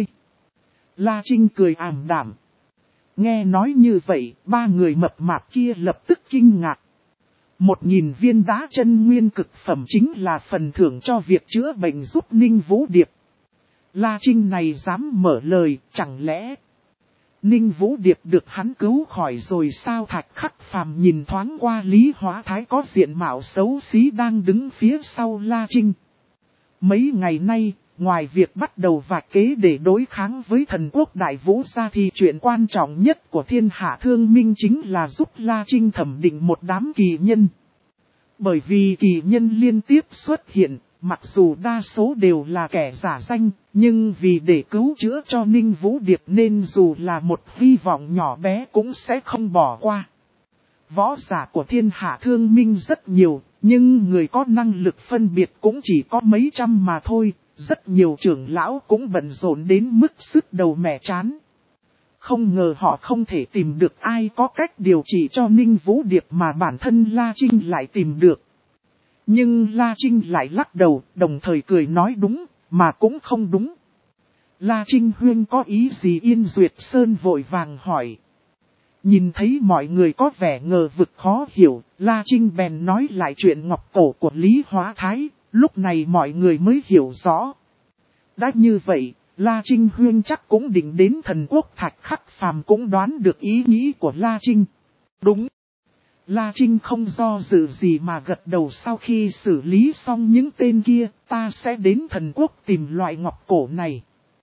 La Trinh cười ảm đạm. Nghe nói như vậy, ba người mập mạp kia lập tức kinh ngạc. Một nghìn viên đá chân nguyên cực phẩm chính là phần thưởng cho việc chữa bệnh giúp Ninh Vũ Điệp. La Trinh này dám mở lời, chẳng lẽ... Ninh Vũ Điệp được hắn cứu khỏi rồi sao? Thạch Khắc Phàm nhìn thoáng qua Lý Hóa Thái có diện mạo xấu xí đang đứng phía sau La Trinh. Mấy ngày nay, ngoài việc bắt đầu vạch kế để đối kháng với thần quốc Đại Vũ ra thì chuyện quan trọng nhất của thiên hạ thương minh chính là giúp La Trinh thẩm định một đám kỳ nhân. Bởi vì kỳ nhân liên tiếp xuất hiện, mặc dù đa số đều là kẻ giả danh, nhưng vì để cứu chữa cho Ninh Vũ Điệp nên dù là một hy vọng nhỏ bé cũng sẽ không bỏ qua. Võ giả của thiên hạ thương minh rất nhiều, nhưng người có năng lực phân biệt cũng chỉ có mấy trăm mà thôi. Rất nhiều trưởng lão cũng bận rộn đến mức sứt đầu mẻ chán. Không ngờ họ không thể tìm được ai có cách điều trị cho Ninh Vũ Điệp mà bản thân La Trinh lại tìm được. Nhưng La Trinh lại lắc đầu, đồng thời cười nói đúng, mà cũng không đúng. La Trinh huynh có ý gì? Yên Duyệt Sơn vội vàng hỏi. Nhìn thấy mọi người có vẻ ngờ vực khó hiểu, La Trinh bèn nói lại chuyện ngọc cổ của Lý Hóa Thái, lúc này mọi người mới hiểu rõ. Đã như vậy, La Trinh huynh chắc cũng định đến thần quốc. Thạch Khắc Phàm cũng đoán được ý nghĩ của La Trinh. Đúng. La Trinh không do dự gì mà gật đầu. Sau khi xử lý xong những tên kia, ta sẽ đến thần quốc tìm loại ngọc cổ này.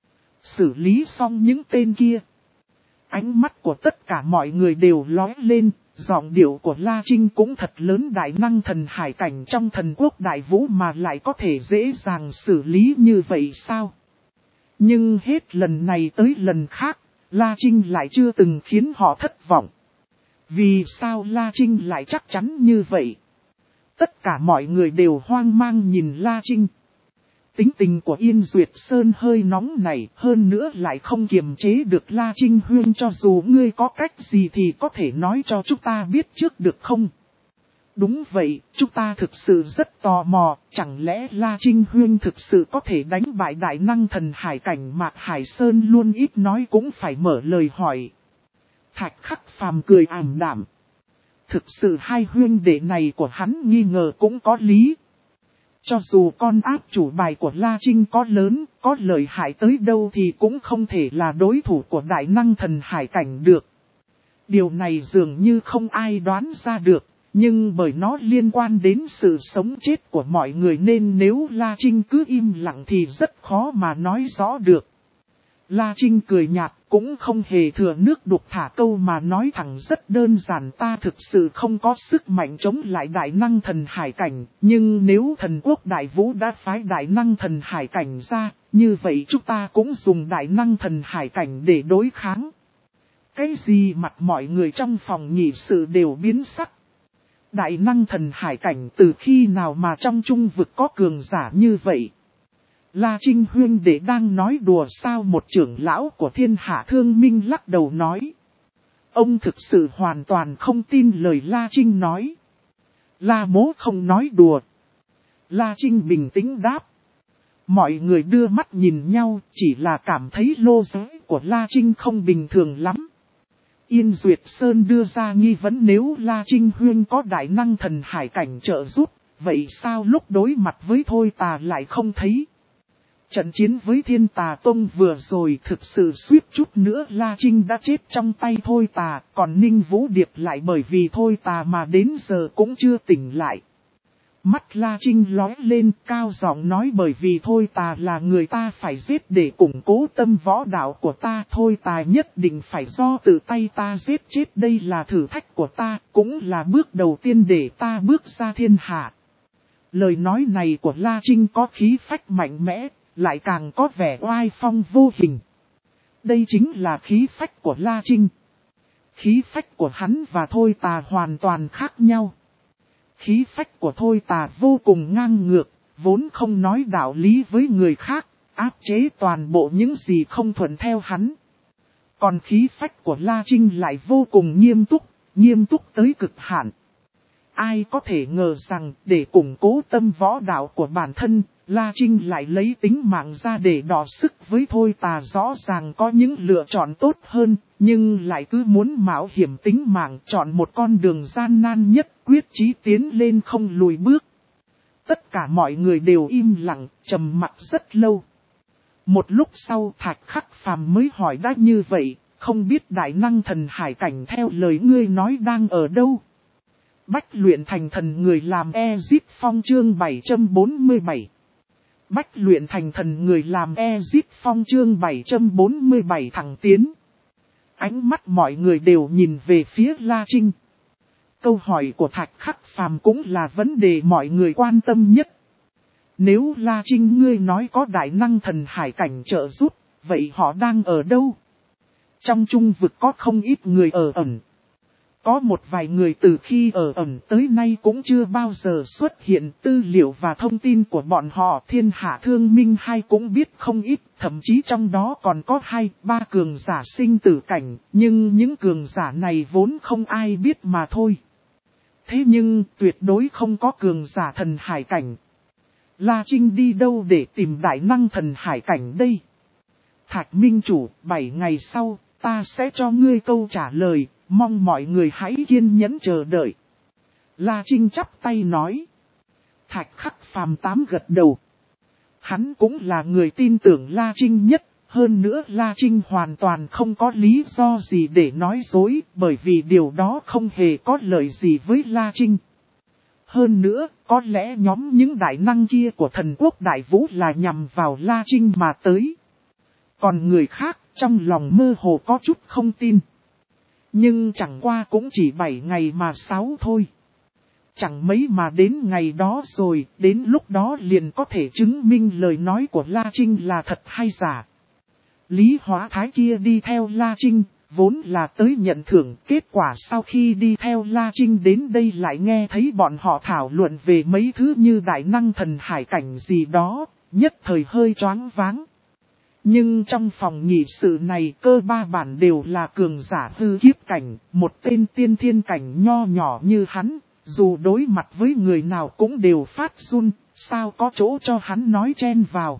Xử lý xong những tên kia. Ánh mắt của tất cả mọi người đều lóe lên, giọng điệu của La Trinh cũng thật lớn. Đại năng thần hải cảnh trong thần quốc Đại Vũ mà lại có thể dễ dàng xử lý như vậy sao? Nhưng hết lần này tới lần khác, La Trinh lại chưa từng khiến họ thất vọng. Vì sao La Trinh lại chắc chắn như vậy? Tất cả mọi người đều hoang mang nhìn La Trinh. Tính tình của Yên Duyệt Sơn hơi nóng này, hơn nữa lại không kiềm chế được. La Trinh huynh, cho dù ngươi có cách gì thì có thể nói cho chúng ta biết trước được không? Đúng vậy, chúng ta thực sự rất tò mò, chẳng lẽ La Trinh huynh thực sự có thể đánh bại đại năng thần hải cảnh? Mạc Hải Sơn luôn ít nói cũng phải mở lời hỏi. Thạch Khắc Phàm cười ảm đạm. Thực sự hai huynh đệ này của hắn nghi ngờ cũng có lý. Cho dù con áp chủ bài của La Trinh có lớn, có lợi hại tới đâu thì cũng không thể là đối thủ của đại năng thần hải cảnh được. Điều này dường như không ai đoán ra được, nhưng bởi nó liên quan đến sự sống chết của mọi người nên nếu La Trinh cứ im lặng thì rất khó mà nói rõ được. La Trinh cười nhạt, cũng không hề thừa nước đục thả câu mà nói thẳng rất đơn giản. Ta thực sự không có sức mạnh chống lại đại năng thần hải cảnh, nhưng nếu thần quốc Đại Vũ đã phái đại năng thần hải cảnh ra, như vậy chúng ta cũng dùng đại năng thần hải cảnh để đối kháng. Cái gì? Mặt mọi người trong phòng nghị sự đều biến sắc. Đại năng thần hải cảnh từ khi nào mà trong trung vực có cường giả như vậy? La Trinh huynh đệ đang nói đùa sao? Một trưởng lão của thiên hạ thương minh lắc đầu nói. Ông thực sự hoàn toàn không tin lời La Trinh nói. La mố không nói đùa. La Trinh bình tĩnh đáp. Mọi người đưa mắt nhìn nhau, chỉ là cảm thấy lô giới của La Trinh không bình thường lắm. Yên Duyệt Sơn đưa ra nghi vấn, nếu La Trinh huynh có đại năng thần hải cảnh trợ giúp, vậy sao lúc đối mặt với Thôi Tà lại không thấy? Trận chiến với Thiên Tà Tông vừa rồi thực sự suýt chút nữa La Trinh đã chết trong tay Thôi Tà, còn Ninh Vũ Điệp lại bởi vì Thôi Tà mà đến giờ cũng chưa tỉnh lại. Mắt La Trinh lóe lên, cao giọng nói, bởi vì Thôi Tà là người ta phải giết để củng cố tâm võ đạo của ta. Thôi Tà nhất định phải do tự tay ta giết chết, đây là thử thách của ta, cũng là bước đầu tiên để ta bước ra thiên hạ. Lời nói này của La Trinh có khí phách mạnh mẽ, lại càng có vẻ oai phong vô hình. Đây chính là khí phách của La Trinh. Khí phách của hắn và Thôi Tà hoàn toàn khác nhau. Khí phách của Thôi Tà vô cùng ngang ngược, vốn không nói đạo lý với người khác, áp chế toàn bộ những gì không thuận theo hắn. Còn khí phách của La Trinh lại vô cùng nghiêm túc, nghiêm túc tới cực hạn. Ai có thể ngờ rằng để củng cố tâm võ đạo của bản thân, La Trinh lại lấy tính mạng ra để đọ sức với Thôi Tà, rõ ràng có những lựa chọn tốt hơn, nhưng lại cứ muốn mạo hiểm tính mạng chọn một con đường gian nan nhất, quyết chí tiến lên không lùi bước. Tất cả mọi người đều im lặng, trầm mặc rất lâu. Một lúc sau Thạch Khắc Phàm mới hỏi đã như vậy, không biết đại năng thần hải cảnh theo lời ngươi nói đang ở đâu? Bách luyện thành thần người làm Ezip Phong chương bảy trăm bốn mươi bảy. Bách luyện thành thần người làm Ezip Phong chương bảy trăm bốn mươi bảy thẳng tiến. Ánh mắt mọi người đều nhìn về phía La Trinh. Câu hỏi của Thạch Khắc Phàm cũng là vấn đề mọi người quan tâm nhất. Nếu La Trinh ngươi nói có đại năng thần hải cảnh trợ giúp, vậy họ đang ở đâu? Trong trung vực có không ít người ở ẩn. Có một vài người từ khi ở ẩn tới nay cũng chưa bao giờ xuất hiện, tư liệu và thông tin của bọn họ thiên hạ thương minh hay cũng biết không ít, thậm chí trong đó còn có hai, ba cường giả sinh tử cảnh, nhưng những cường giả này vốn không ai biết mà thôi. Thế nhưng tuyệt đối không có cường giả thần hải cảnh. La Trinh đi đâu để tìm đại năng thần hải cảnh đây? Thạch Minh Chủ, bảy ngày sau, ta sẽ cho ngươi câu trả lời, mong mọi người hãy kiên nhẫn chờ đợi. La Trinh chắp tay nói. Thạch Khắc Phàm tám gật đầu. Hắn cũng là người tin tưởng La Trinh nhất, hơn nữa La Trinh hoàn toàn không có lý do gì để nói dối, bởi vì điều đó không hề có lợi gì với La Trinh. Hơn nữa, có lẽ nhóm những đại năng kia của thần quốc Đại Vũ là nhằm vào La Trinh mà tới. Còn người khác, trong lòng mơ hồ có chút không tin. Nhưng chẳng qua cũng chỉ bảy ngày mà sáu thôi. Chẳng mấy mà đến ngày đó rồi, đến lúc đó liền có thể chứng minh lời nói của La Trinh là thật hay giả. Lý Hóa Thái kia đi theo La Trinh, vốn là tới nhận thưởng, kết quả sau khi đi theo La Trinh đến đây lại nghe thấy bọn họ thảo luận về mấy thứ như đại năng thần hải cảnh gì đó, nhất thời hơi choáng váng. Nhưng trong phòng nghị sự này cơ ba bản đều là cường giả hư kiếp cảnh, một tên tiên thiên cảnh nho nhỏ như hắn, dù đối mặt với người nào cũng đều phát run, sao có chỗ cho hắn nói chen vào.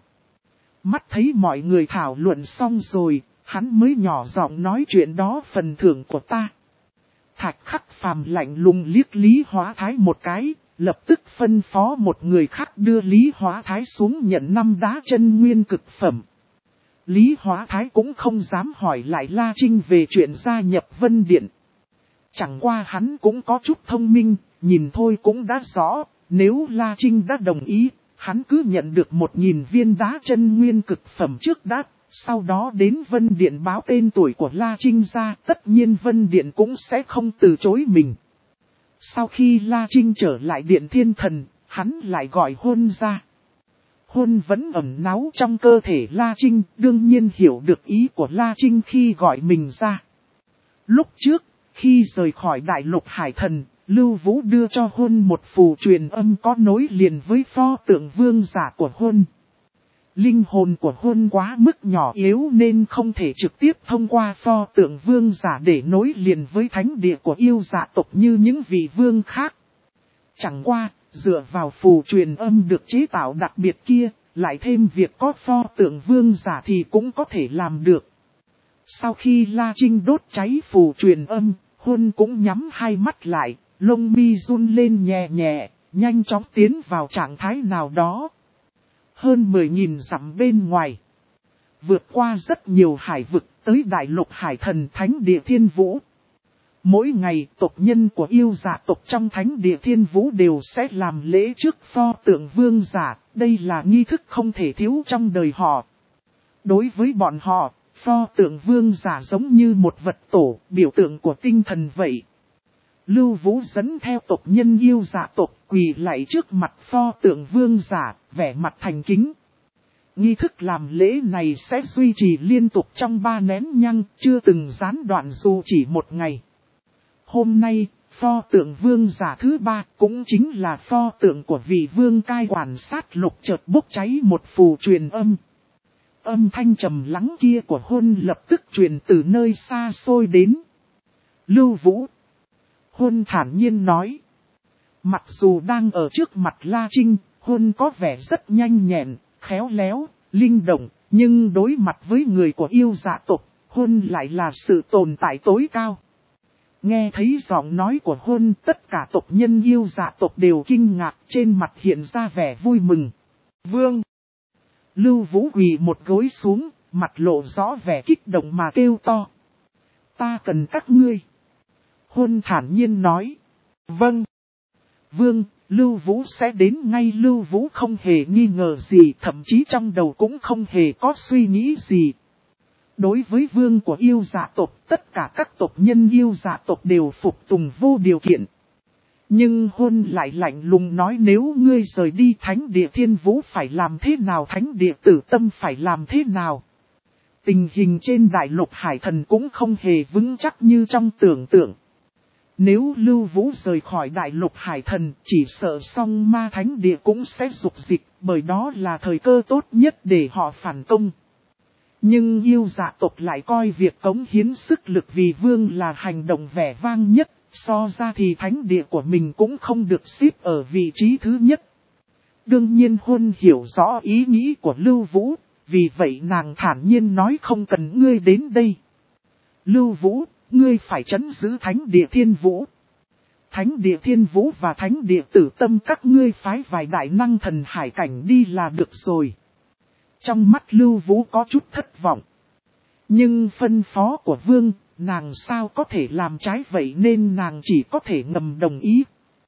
Mắt thấy mọi người thảo luận xong rồi, hắn mới nhỏ giọng nói chuyện đó phần thưởng của ta. Thạch Khắc Phàm lạnh lùng liếc Lý Hóa Thái một cái, lập tức phân phó một người khác đưa Lý Hóa Thái xuống nhận năm đá chân nguyên cực phẩm. Lý Hóa Thái cũng không dám hỏi lại La Trinh về chuyện gia nhập Vân Điện. Chẳng qua hắn cũng có chút thông minh, nhìn thôi cũng đã rõ, nếu La Trinh đã đồng ý, hắn cứ nhận được một nghìn viên đá chân nguyên cực phẩm trước đã, sau đó đến Vân Điện báo tên tuổi của La Trinh ra, tất nhiên Vân Điện cũng sẽ không từ chối mình. Sau khi La Trinh trở lại Điện Thiên Thần, hắn lại gọi Huân ra. Huân vẫn ẩn náu trong cơ thể La Trinh, đương nhiên hiểu được ý của La Trinh khi gọi mình ra. Lúc trước, khi rời khỏi Đại Lục Hải Thần, Lưu Vũ đưa cho Huân một phù truyền âm có nối liền với pho tượng vương giả của Huân. Linh hồn của Huân quá mức nhỏ yếu nên không thể trực tiếp thông qua pho tượng vương giả để nối liền với thánh địa của yêu dạ tộc như những vị vương khác. Chẳng qua, dựa vào phù truyền âm được chế tạo đặc biệt kia, lại thêm việc có pho tượng vương giả thì cũng có thể làm được. Sau khi La Trinh đốt cháy phù truyền âm, Huân cũng nhắm hai mắt lại, lông mi run lên nhẹ nhẹ, nhanh chóng tiến vào trạng thái nào đó. Hơn mười nghìn dặm bên ngoài, vượt qua rất nhiều hải vực tới Đại Lục Hải Thần Thánh Địa Thiên Vũ. Mỗi ngày tộc nhân của yêu dạ tộc trong Thánh Địa Thiên Vũ đều sẽ làm lễ trước pho tượng vương giả, đây là nghi thức không thể thiếu trong đời họ. Đối với bọn họ, pho tượng vương giả giống như một vật tổ, biểu tượng của tinh thần vậy. Lưu Vũ dẫn theo tộc nhân yêu dạ tộc quỳ lạy trước mặt pho tượng vương giả, vẻ mặt thành kính. Nghi thức làm lễ này sẽ duy trì liên tục trong ba nén nhang, chưa từng gián đoạn dù chỉ một ngày. Hôm nay, pho tượng vương giả thứ ba cũng chính là pho tượng của vị vương cai quản sát lục chợt bốc cháy một phù truyền âm. Âm thanh trầm lắng kia của Hôn lập tức truyền từ nơi xa xôi đến. Lưu Vũ. Hôn thản nhiên nói. Mặc dù đang ở trước mặt La Trinh, Hôn có vẻ rất nhanh nhẹn, khéo léo, linh động, nhưng đối mặt với người của yêu dạ tộc, Hôn lại là sự tồn tại tối cao. Nghe thấy giọng nói của Hôn, tất cả tộc nhân yêu dạ tộc đều kinh ngạc, trên mặt hiện ra vẻ vui mừng. Vương! Lưu Vũ quỳ một gối xuống, mặt lộ rõ vẻ kích động mà kêu to. Ta cần các ngươi. Hôn thản nhiên nói. Vâng. Vương, Lưu Vũ sẽ đến ngay. Lưu Vũ không hề nghi ngờ gì, thậm chí trong đầu cũng không hề có suy nghĩ gì. Đối với vương của yêu dạ tộc, tất cả các tộc nhân yêu dạ tộc đều phục tùng vô điều kiện. Nhưng Hôn lại lạnh lùng nói nếu ngươi rời đi thánh địa Thiên Vũ phải làm thế nào, thánh địa Tử Tâm phải làm thế nào. Tình hình trên đại lục Hải Thần cũng không hề vững chắc như trong tưởng tượng. Nếu Lưu Vũ rời khỏi đại lục Hải Thần, chỉ sợ song ma thánh địa cũng sẽ dục dịch, bởi đó là thời cơ tốt nhất để họ phản công. Nhưng yêu dạ tộc lại coi việc cống hiến sức lực vì vương là hành động vẻ vang nhất, so ra thì thánh địa của mình cũng không được xếp ở vị trí thứ nhất. Đương nhiên Hôn hiểu rõ ý nghĩ của Lưu Vũ, vì vậy nàng thản nhiên nói không cần ngươi đến đây. Lưu Vũ, ngươi phải trấn giữ thánh địa Thiên Vũ. Thánh địa Thiên Vũ và thánh địa Tử Tâm các ngươi phái vài đại năng thần hải cảnh đi là được rồi. Trong mắt Lưu Vũ có chút thất vọng. Nhưng phân phó của vương, nàng sao có thể làm trái vậy nên nàng chỉ có thể ngầm đồng ý.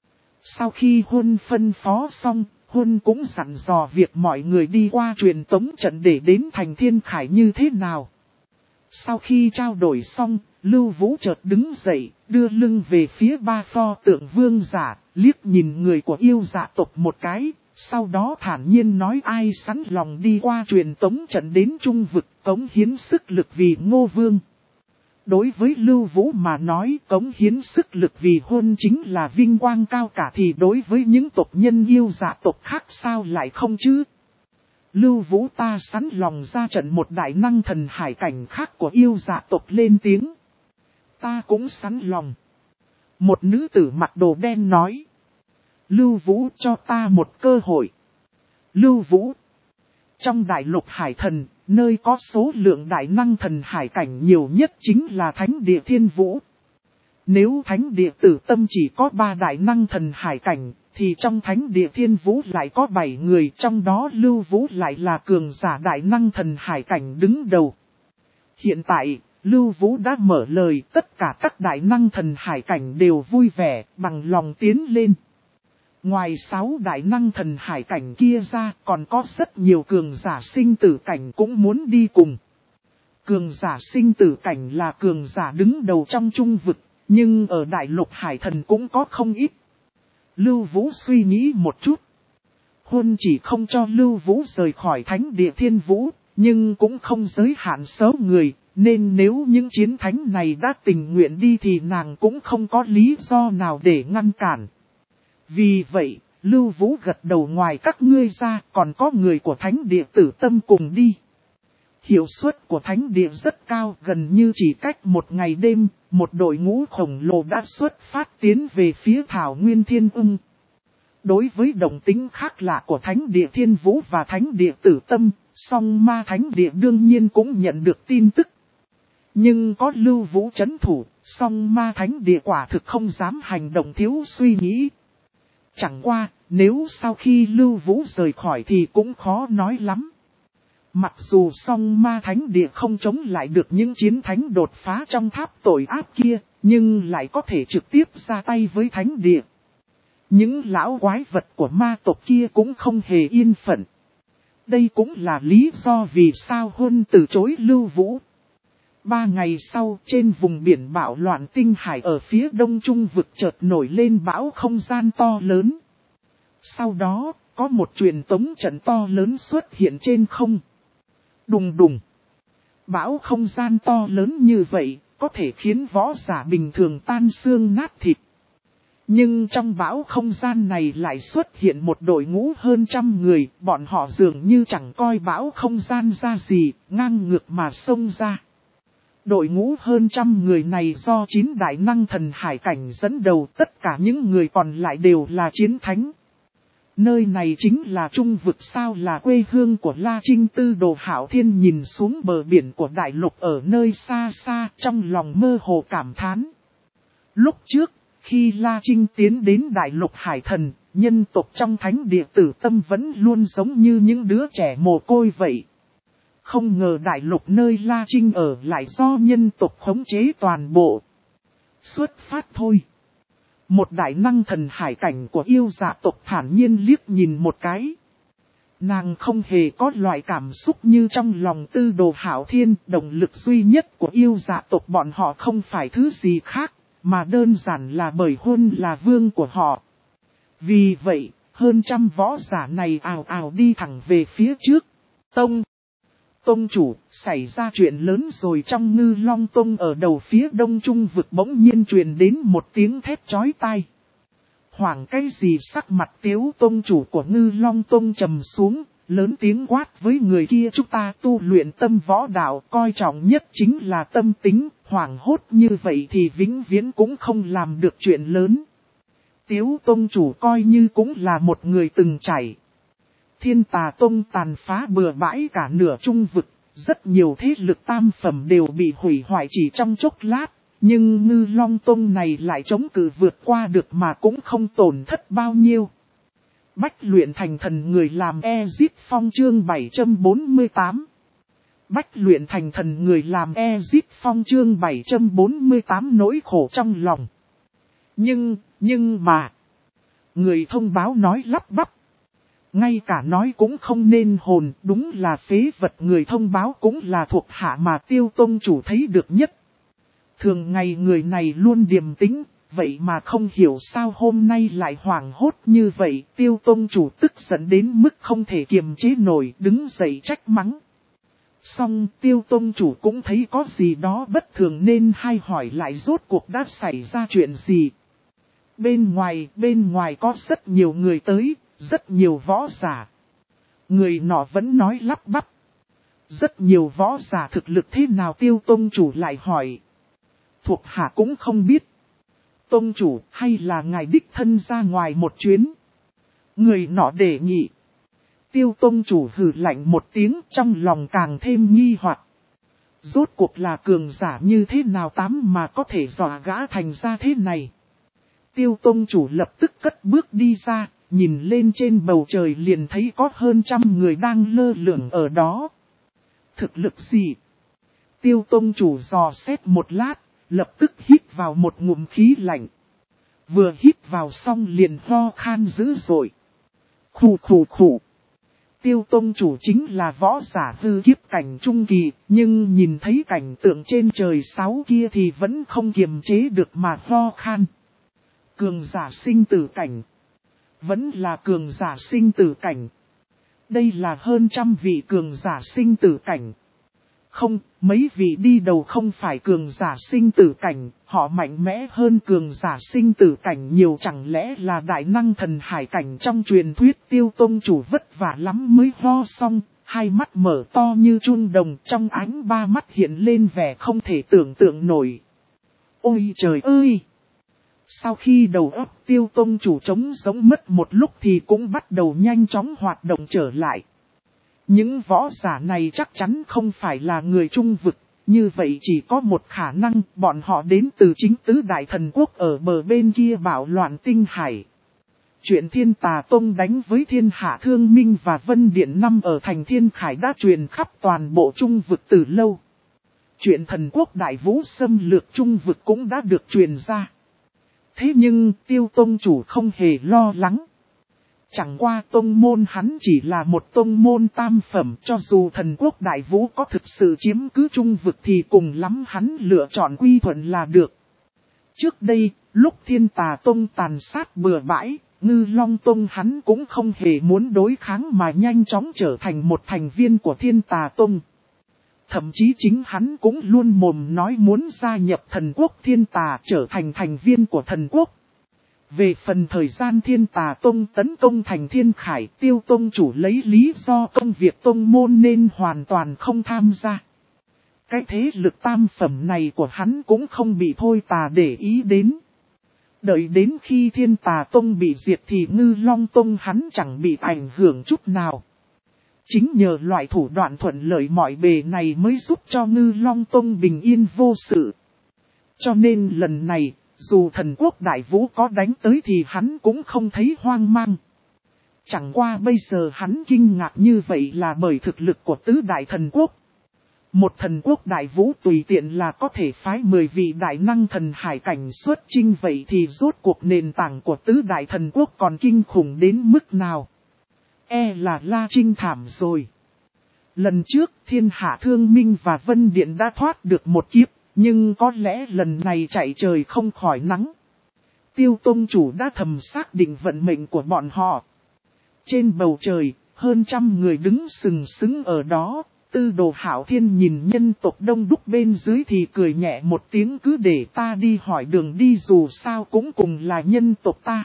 Sau khi Hôn phân phó xong, Hôn cũng dặn dò việc mọi người đi qua truyền tống trận để đến thành Thiên Khải như thế nào. Sau khi trao đổi xong, Lưu Vũ chợt đứng dậy, đưa lưng về phía ba pho tượng vương giả, liếc nhìn người của yêu dạ tộc một cái, sau đó thản nhiên nói ai sẵn lòng đi qua truyền tống trận đến trung vực, cống hiến sức lực vì Ngô Vương. Đối với Lưu Vũ mà nói cống hiến sức lực vì Hôn chính là vinh quang cao cả thì đối với những tộc nhân yêu dạ tộc khác sao lại không chứ? Lưu Vũ ta sẵn lòng ra trận. Một đại năng thần hải cảnh khác của yêu dạ tộc lên tiếng. Ta cũng sẵn lòng. Một nữ tử mặc đồ đen nói. Lưu Vũ cho ta một cơ hội. Lưu Vũ. Trong đại lục hải thần, nơi có số lượng đại năng thần hải cảnh nhiều nhất chính là thánh địa Thiên Vũ. Nếu thánh địa Tử Tâm chỉ có ba đại năng thần hải cảnh, thì trong thánh địa Thiên Vũ lại có bảy người, trong đó Lưu Vũ lại là cường giả đại năng thần hải cảnh đứng đầu. Hiện tại, Lưu Vũ đã mở lời, tất cả các đại năng thần hải cảnh đều vui vẻ, bằng lòng tiến lên. Ngoài sáu đại năng thần hải cảnh kia ra, còn có rất nhiều cường giả sinh tử cảnh cũng muốn đi cùng. Cường giả sinh tử cảnh là cường giả đứng đầu trong trung vực, nhưng ở đại lục hải thần cũng có không ít. Lưu Vũ suy nghĩ một chút. Hôn chỉ không cho Lưu Vũ rời khỏi thánh địa Thiên Vũ, nhưng cũng không giới hạn số người, nên nếu những chiến thánh này đã tình nguyện đi thì nàng cũng không có lý do nào để ngăn cản. Vì vậy, Lưu Vũ gật đầu ngoài các ngươi ra còn có người của thánh địa Tử Tâm cùng đi. Hiệu suất của thánh địa rất cao, gần như chỉ cách một ngày đêm, một đội ngũ khổng lồ đã xuất phát tiến về phía Thảo Nguyên Thiên Ưng. Đối với động tính khác lạ của thánh địa Thiên Vũ và thánh địa Tử Tâm, song ma thánh địa đương nhiên cũng nhận được tin tức. Nhưng có Lưu Vũ trấn thủ, song ma thánh địa quả thực không dám hành động thiếu suy nghĩ. Chẳng qua, nếu sau khi Lưu Vũ rời khỏi thì cũng khó nói lắm. Mặc dù song ma thánh địa không chống lại được những chiến thánh đột phá trong tháp tội ác kia, nhưng lại có thể trực tiếp ra tay với thánh địa. Những lão quái vật của ma tộc kia cũng không hề yên phận. Đây cũng là lý do vì sao Hôn từ chối Lưu Vũ. Ba ngày sau, trên vùng biển bão loạn tinh hải ở phía đông trung vực chợt nổi lên bão không gian to lớn. Sau đó, có một truyền tống trận to lớn xuất hiện trên không. Đùng đùng. Bão không gian to lớn như vậy, có thể khiến võ giả bình thường tan xương nát thịt. Nhưng trong bão không gian này lại xuất hiện một đội ngũ hơn trăm người, bọn họ dường như chẳng coi bão không gian ra gì, ngang ngược mà xông ra. Đội ngũ hơn trăm người này do chín đại năng thần hải cảnh dẫn đầu, tất cả những người còn lại đều là chiến thánh. Nơi này chính là trung vực sao, là quê hương của La Trinh. Tư Đồ Hạo Thiên nhìn xuống bờ biển của đại lục ở nơi xa xa, trong lòng mơ hồ cảm thán. Lúc trước, khi La Trinh tiến đến đại lục hải thần, nhân tộc trong thánh địa tử tâm vẫn luôn giống như những đứa trẻ mồ côi vậy. Không ngờ đại lục nơi La Trinh ở lại do nhân tộc khống chế toàn bộ. Xuất phát thôi. Một đại năng thần hải cảnh của yêu dạ tộc thản nhiên liếc nhìn một cái. Nàng không hề có loại cảm xúc như trong lòng Tư Đồ Hạo Thiên. Động lực duy nhất của yêu dạ tộc bọn họ không phải thứ gì khác, mà đơn giản là bởi Huân là vương của họ. Vì vậy, hơn trăm võ giả này ào ào đi thẳng về phía trước. Tông! Tông chủ, xảy ra chuyện lớn rồi. Trong Ngư Long Tông ở đầu phía đông trung vực bỗng nhiên truyền đến một tiếng thét chói tai. Hoảng cái gì? Sắc mặt Tiếu tông chủ của Ngư Long Tông trầm xuống, lớn tiếng quát với người kia: chúng ta tu luyện tâm võ đạo, coi trọng nhất chính là tâm tính, hoảng hốt như vậy thì vĩnh viễn cũng không làm được chuyện lớn. Tiếu tông chủ coi như cũng là một người từng trải. Thiên Tà Tông tàn phá bừa bãi cả nửa trung vực, rất nhiều thế lực tam phẩm đều bị hủy hoại chỉ trong chốc lát, nhưng Ngư Long Tông này lại chống cự vượt qua được mà cũng không tổn thất bao nhiêu. Bách luyện thành thần người làm Ezip Phong chương bảy trăm bốn mươi tám. Bách luyện thành thần người làm Ezip Phong chương bảy trăm bốn mươi tám, nỗi khổ trong lòng. Nhưng, nhưng mà, người thông báo nói lắp bắp. Ngay cả nói cũng không nên hồn, đúng là phế vật. Người thông báo cũng là thuộc hạ mà Tiêu tông chủ thấy được nhất. Thường ngày người này luôn điềm tĩnh, vậy mà không hiểu sao hôm nay lại hoảng hốt như vậy. Tiêu tông chủ tức giận đến mức không thể kiềm chế nổi, đứng dậy trách mắng. Xong Tiêu tông chủ cũng thấy có gì đó bất thường nên hay hỏi lại rốt cuộc đã xảy ra chuyện gì. Bên ngoài, bên ngoài có rất nhiều người tới. Rất nhiều võ giả. Người nọ vẫn nói lắp bắp. Rất nhiều võ giả thực lực thế nào? Tiêu tông chủ lại hỏi. Thuộc hạ cũng không biết. Tông chủ, hay là ngài đích thân ra ngoài một chuyến? Người nọ đề nghị. Tiêu tông chủ hừ lạnh một tiếng, trong lòng càng thêm nghi hoặc. Rốt cuộc là cường giả như thế nào tám mà có thể dọa gã thành ra thế này? Tiêu tông chủ lập tức cất bước đi ra. Nhìn lên trên bầu trời liền thấy có hơn trăm người đang lơ lửng ở đó. Thực lực gì? Tiêu tông chủ dò xét một lát, lập tức hít vào một ngụm khí lạnh. Vừa hít vào xong liền ho khan dữ dội. Khủ khủ khủ. Tiêu tông chủ chính là võ giả hư kiếp cảnh trung kỳ, nhưng nhìn thấy cảnh tượng trên trời sáu kia thì vẫn không kiềm chế được mà ho khan. Cường giả sinh tử cảnh. Vẫn là cường giả sinh tử cảnh. Đây là hơn trăm vị cường giả sinh tử cảnh. Không, mấy vị đi đầu không phải cường giả sinh tử cảnh, họ mạnh mẽ hơn cường giả sinh tử cảnh nhiều. Chẳng lẽ là đại năng thần hải cảnh trong truyền thuyết? Tiêu tông chủ vất vả lắm mới ho xong, hai mắt mở to như chun đồng, trong ánh ba mắt hiện lên vẻ không thể tưởng tượng nổi. Ôi trời ơi! Sau khi đầu óc Tiêu tông chủ trống giống mất một lúc thì cũng bắt đầu nhanh chóng hoạt động trở lại. Những võ giả này chắc chắn không phải là người trung vực, như vậy chỉ có một khả năng, bọn họ đến từ chính tứ đại thần quốc ở bờ bên kia bạo loạn tinh hải. Chuyện Thiên Tà Tông đánh với Thiên Hạ Thương Minh và Vân Điện năm ở thành Thiên Khải đã truyền khắp toàn bộ trung vực từ lâu. Chuyện thần quốc Đại Vũ xâm lược trung vực cũng đã được truyền ra. Thế nhưng Tiêu tông chủ không hề lo lắng. Chẳng qua tông môn hắn chỉ là một tông môn tam phẩm, cho dù thần quốc Đại Vũ có thực sự chiếm cứ trung vực thì cùng lắm hắn lựa chọn quy thuận là được. Trước đây, lúc Thiên Tà Tông tàn sát bừa bãi, Ngư Long Tông hắn cũng không hề muốn đối kháng mà nhanh chóng trở thành một thành viên của Thiên Tà Tông. Thậm chí chính hắn cũng luôn mồm nói muốn gia nhập thần quốc Thiên Tà trở thành thành viên của thần quốc. Về phần thời gian Thiên Tà Tông tấn công thành Thiên Khải, Tiêu Tông chủ lấy lý do công việc tông môn nên hoàn toàn không tham gia. Cái thế lực tam phẩm này của hắn cũng không bị Thôi Tà để ý đến. Đợi đến khi Thiên Tà Tông bị diệt thì Ngư Long Tông hắn chẳng bị ảnh hưởng chút nào. Chính nhờ loại thủ đoạn thuận lợi mọi bề này mới giúp cho Ngư Long Tông bình yên vô sự. Cho nên lần này, dù thần quốc đại vũ có đánh tới thì hắn cũng không thấy hoang mang. Chẳng qua bây giờ hắn kinh ngạc như vậy là bởi thực lực của tứ đại thần quốc. Một thần quốc đại vũ tùy tiện là có thể phái mười vị đại năng thần hải cảnh xuất chinh, vậy thì rốt cuộc nền tảng của tứ đại thần quốc còn kinh khủng đến mức nào. E là La Trinh thảm rồi. Lần trước Thiên Hạ Thương Minh và Vân Điện đã thoát được một kiếp, nhưng có lẽ lần này chạy trời không khỏi nắng. Tiêu Tông chủ đã thầm xác định vận mệnh của bọn họ. Trên bầu trời, hơn trăm người đứng sừng sững ở đó. Tư Đồ Hạo Thiên nhìn nhân tộc đông đúc bên dưới thì cười nhẹ một tiếng, cứ để ta đi hỏi đường đi, dù sao cũng cùng là nhân tộc ta.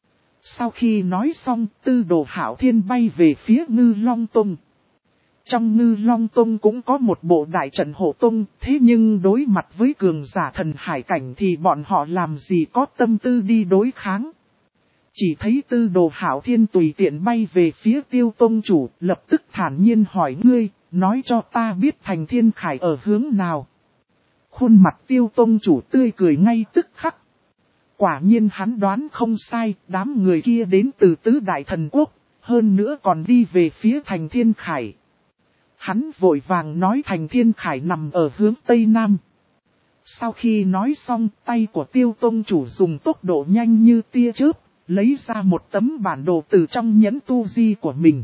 Sau khi nói xong, Tư Đồ Hạo Thiên bay về phía Ngư Long Tông. Trong Ngư Long Tông cũng có một bộ đại trận hộ tông, thế nhưng đối mặt với cường giả thần hải cảnh thì bọn họ làm gì có tâm tư đi đối kháng. Chỉ thấy Tư Đồ Hạo Thiên tùy tiện bay về phía Tiêu Tông chủ, lập tức thản nhiên hỏi: ngươi, nói cho ta biết thành Thiên Khải ở hướng nào. Khuôn mặt Tiêu Tông chủ tươi cười ngay tức khắc. Quả nhiên hắn đoán không sai, đám người kia đến từ tứ đại thần quốc, hơn nữa còn đi về phía thành Thiên Khải. Hắn vội vàng nói thành Thiên Khải nằm ở hướng Tây Nam. Sau khi nói xong, tay của Tiêu Tông chủ dùng tốc độ nhanh như tia chớp, lấy ra một tấm bản đồ từ trong nhẫn tu di của mình.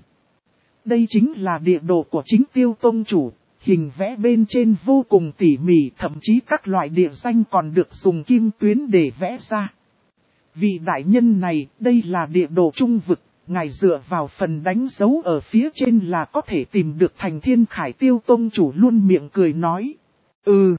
Đây chính là địa đồ của chính Tiêu Tông chủ, hình vẽ bên trên vô cùng tỉ mỉ, thậm chí các loại địa danh còn được dùng kim tuyến để vẽ ra. Vị đại nhân này, đây là địa đồ trung vực, ngài dựa vào phần đánh dấu ở phía trên là có thể tìm được thành Thiên Khải. Tiêu Tông chủ luôn miệng cười nói: Ừ.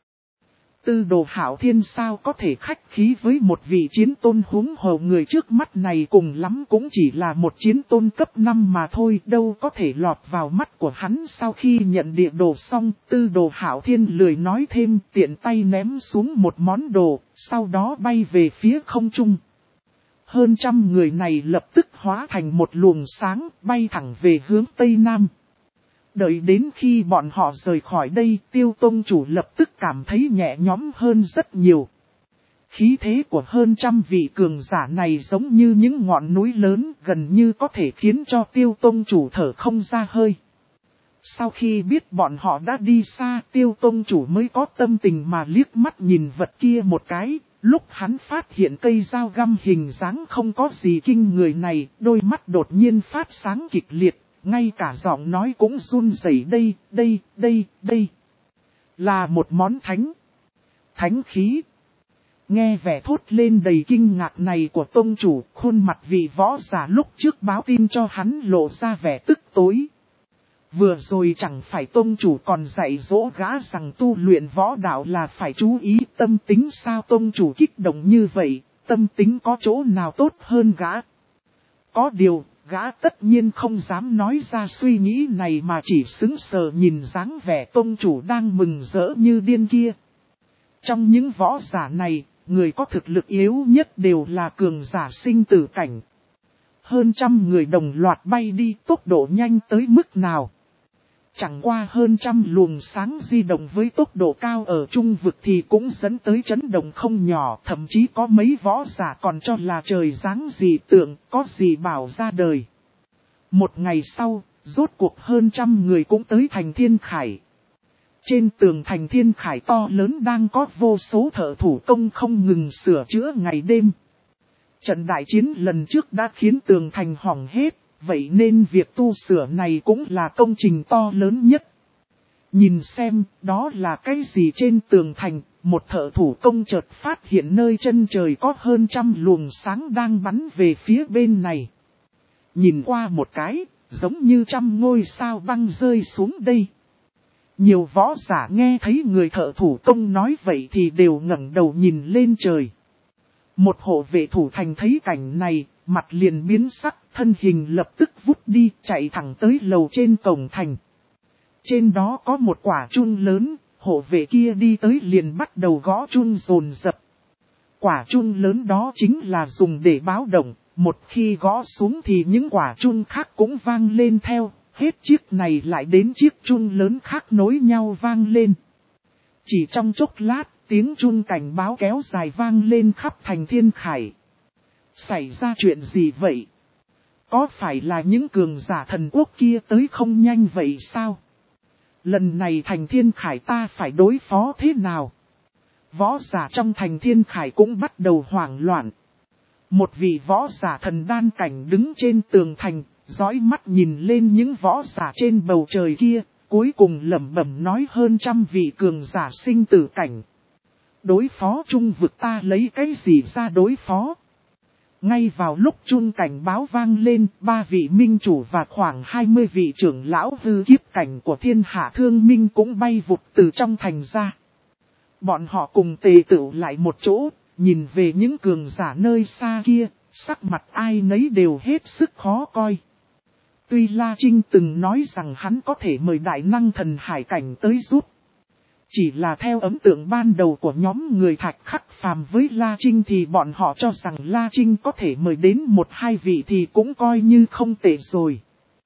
Tư Đồ Hạo Thiên sao có thể khách khí với một vị chiến tôn, huống hồ người trước mắt này cùng lắm cũng chỉ là một chiến tôn cấp năm mà thôi, đâu có thể lọt vào mắt của hắn. Sau khi nhận địa đồ xong, Tư Đồ Hạo Thiên lười nói thêm, tiện tay ném xuống một món đồ, sau đó bay về phía không trung. Hơn trăm người này lập tức hóa thành một luồng sáng, bay thẳng về hướng Tây Nam. Đợi đến khi bọn họ rời khỏi đây, Tiêu Tông chủ lập tức cảm thấy nhẹ nhõm hơn rất nhiều. Khí thế của hơn trăm vị cường giả này giống như những ngọn núi lớn, gần như có thể khiến cho Tiêu Tông chủ thở không ra hơi. Sau khi biết bọn họ đã đi xa, Tiêu Tông chủ mới có tâm tình mà liếc mắt nhìn vật kia một cái. Lúc hắn phát hiện cây dao găm hình dáng không có gì kinh người này, đôi mắt đột nhiên phát sáng kịch liệt. Ngay cả giọng nói cũng run rẩy. Đây, đây, đây, đây. Là một món thánh. Thánh khí. Nghe vẻ thốt lên đầy kinh ngạc này của tông chủ, khuôn mặt vị võ giả lúc trước báo tin cho hắn lộ ra vẻ tức tối. Vừa rồi chẳng phải tông chủ còn dạy dỗ gã rằng tu luyện võ đạo là phải chú ý tâm tính sao? Tông chủ kích động như vậy, tâm tính có chỗ nào tốt hơn gã? Có điều, gã tất nhiên không dám nói ra suy nghĩ này mà chỉ sững sờ nhìn dáng vẻ tông chủ đang mừng rỡ như điên kia. Trong những võ giả này, người có thực lực yếu nhất đều là cường giả sinh tử cảnh. Hơn trăm người đồng loạt bay đi, tốc độ nhanh tới mức nào? Chẳng qua hơn trăm luồng sáng di động với tốc độ cao ở trung vực thì cũng dẫn tới chấn động không nhỏ, thậm chí có mấy võ giả còn cho là trời giáng dị tượng, có gì bảo ra đời. Một ngày sau, rốt cuộc hơn trăm người cũng tới thành Thiên Khải. Trên tường thành Thiên Khải to lớn đang có vô số thợ thủ công không ngừng sửa chữa ngày đêm. Trận đại chiến lần trước đã khiến tường thành hỏng hết. Vậy nên việc tu sửa này cũng là công trình to lớn nhất. Nhìn xem, đó là cái gì trên tường thành, một thợ thủ công chợt phát hiện nơi chân trời có hơn trăm luồng sáng đang bắn về phía bên này. Nhìn qua một cái, giống như trăm ngôi sao băng rơi xuống đây. Nhiều võ giả nghe thấy người thợ thủ công nói vậy thì đều ngẩng đầu nhìn lên trời. Một hộ vệ thủ thành thấy cảnh này, mặt liền biến sắc, thân hình lập tức vút đi, chạy thẳng tới lầu trên cổng thành. Trên đó có một quả chun lớn, hộ vệ kia đi tới liền bắt đầu gõ chun dồn dập. Quả chun lớn đó chính là dùng để báo động, một khi gõ xuống thì những quả chun khác cũng vang lên theo, hết chiếc này lại đến chiếc chun lớn khác nối nhau vang lên. Chỉ trong chốc lát, tiếng chun cảnh báo kéo dài vang lên khắp thành Thiên Khải. Xảy ra chuyện gì vậy? Có phải là những cường giả thần quốc kia tới không nhanh vậy sao? Lần này thành Thiên Khải ta phải đối phó thế nào? Võ giả trong thành Thiên Khải cũng bắt đầu hoảng loạn. Một vị võ giả thần đan cảnh đứng trên tường thành, dõi mắt nhìn lên những võ giả trên bầu trời kia, cuối cùng lẩm bẩm nói hơn trăm vị cường giả sinh tử cảnh. Đối phó trung vực ta lấy cái gì ra đối phó? Ngay vào lúc chun cảnh báo vang lên, ba vị minh chủ và khoảng hai mươi vị trưởng lão hư kiếp cảnh của thiên hạ thương minh cũng bay vụt từ trong thành ra. Bọn họ cùng tề tựu lại một chỗ, nhìn về những cường giả nơi xa kia, sắc mặt ai nấy đều hết sức khó coi. Tuy La Trinh từng nói rằng hắn có thể mời đại năng thần hải cảnh tới giúp. Chỉ là theo ấn tượng ban đầu của nhóm người Thạch Khắc Phàm với La Trinh thì bọn họ cho rằng La Trinh có thể mời đến một hai vị thì cũng coi như không tệ rồi.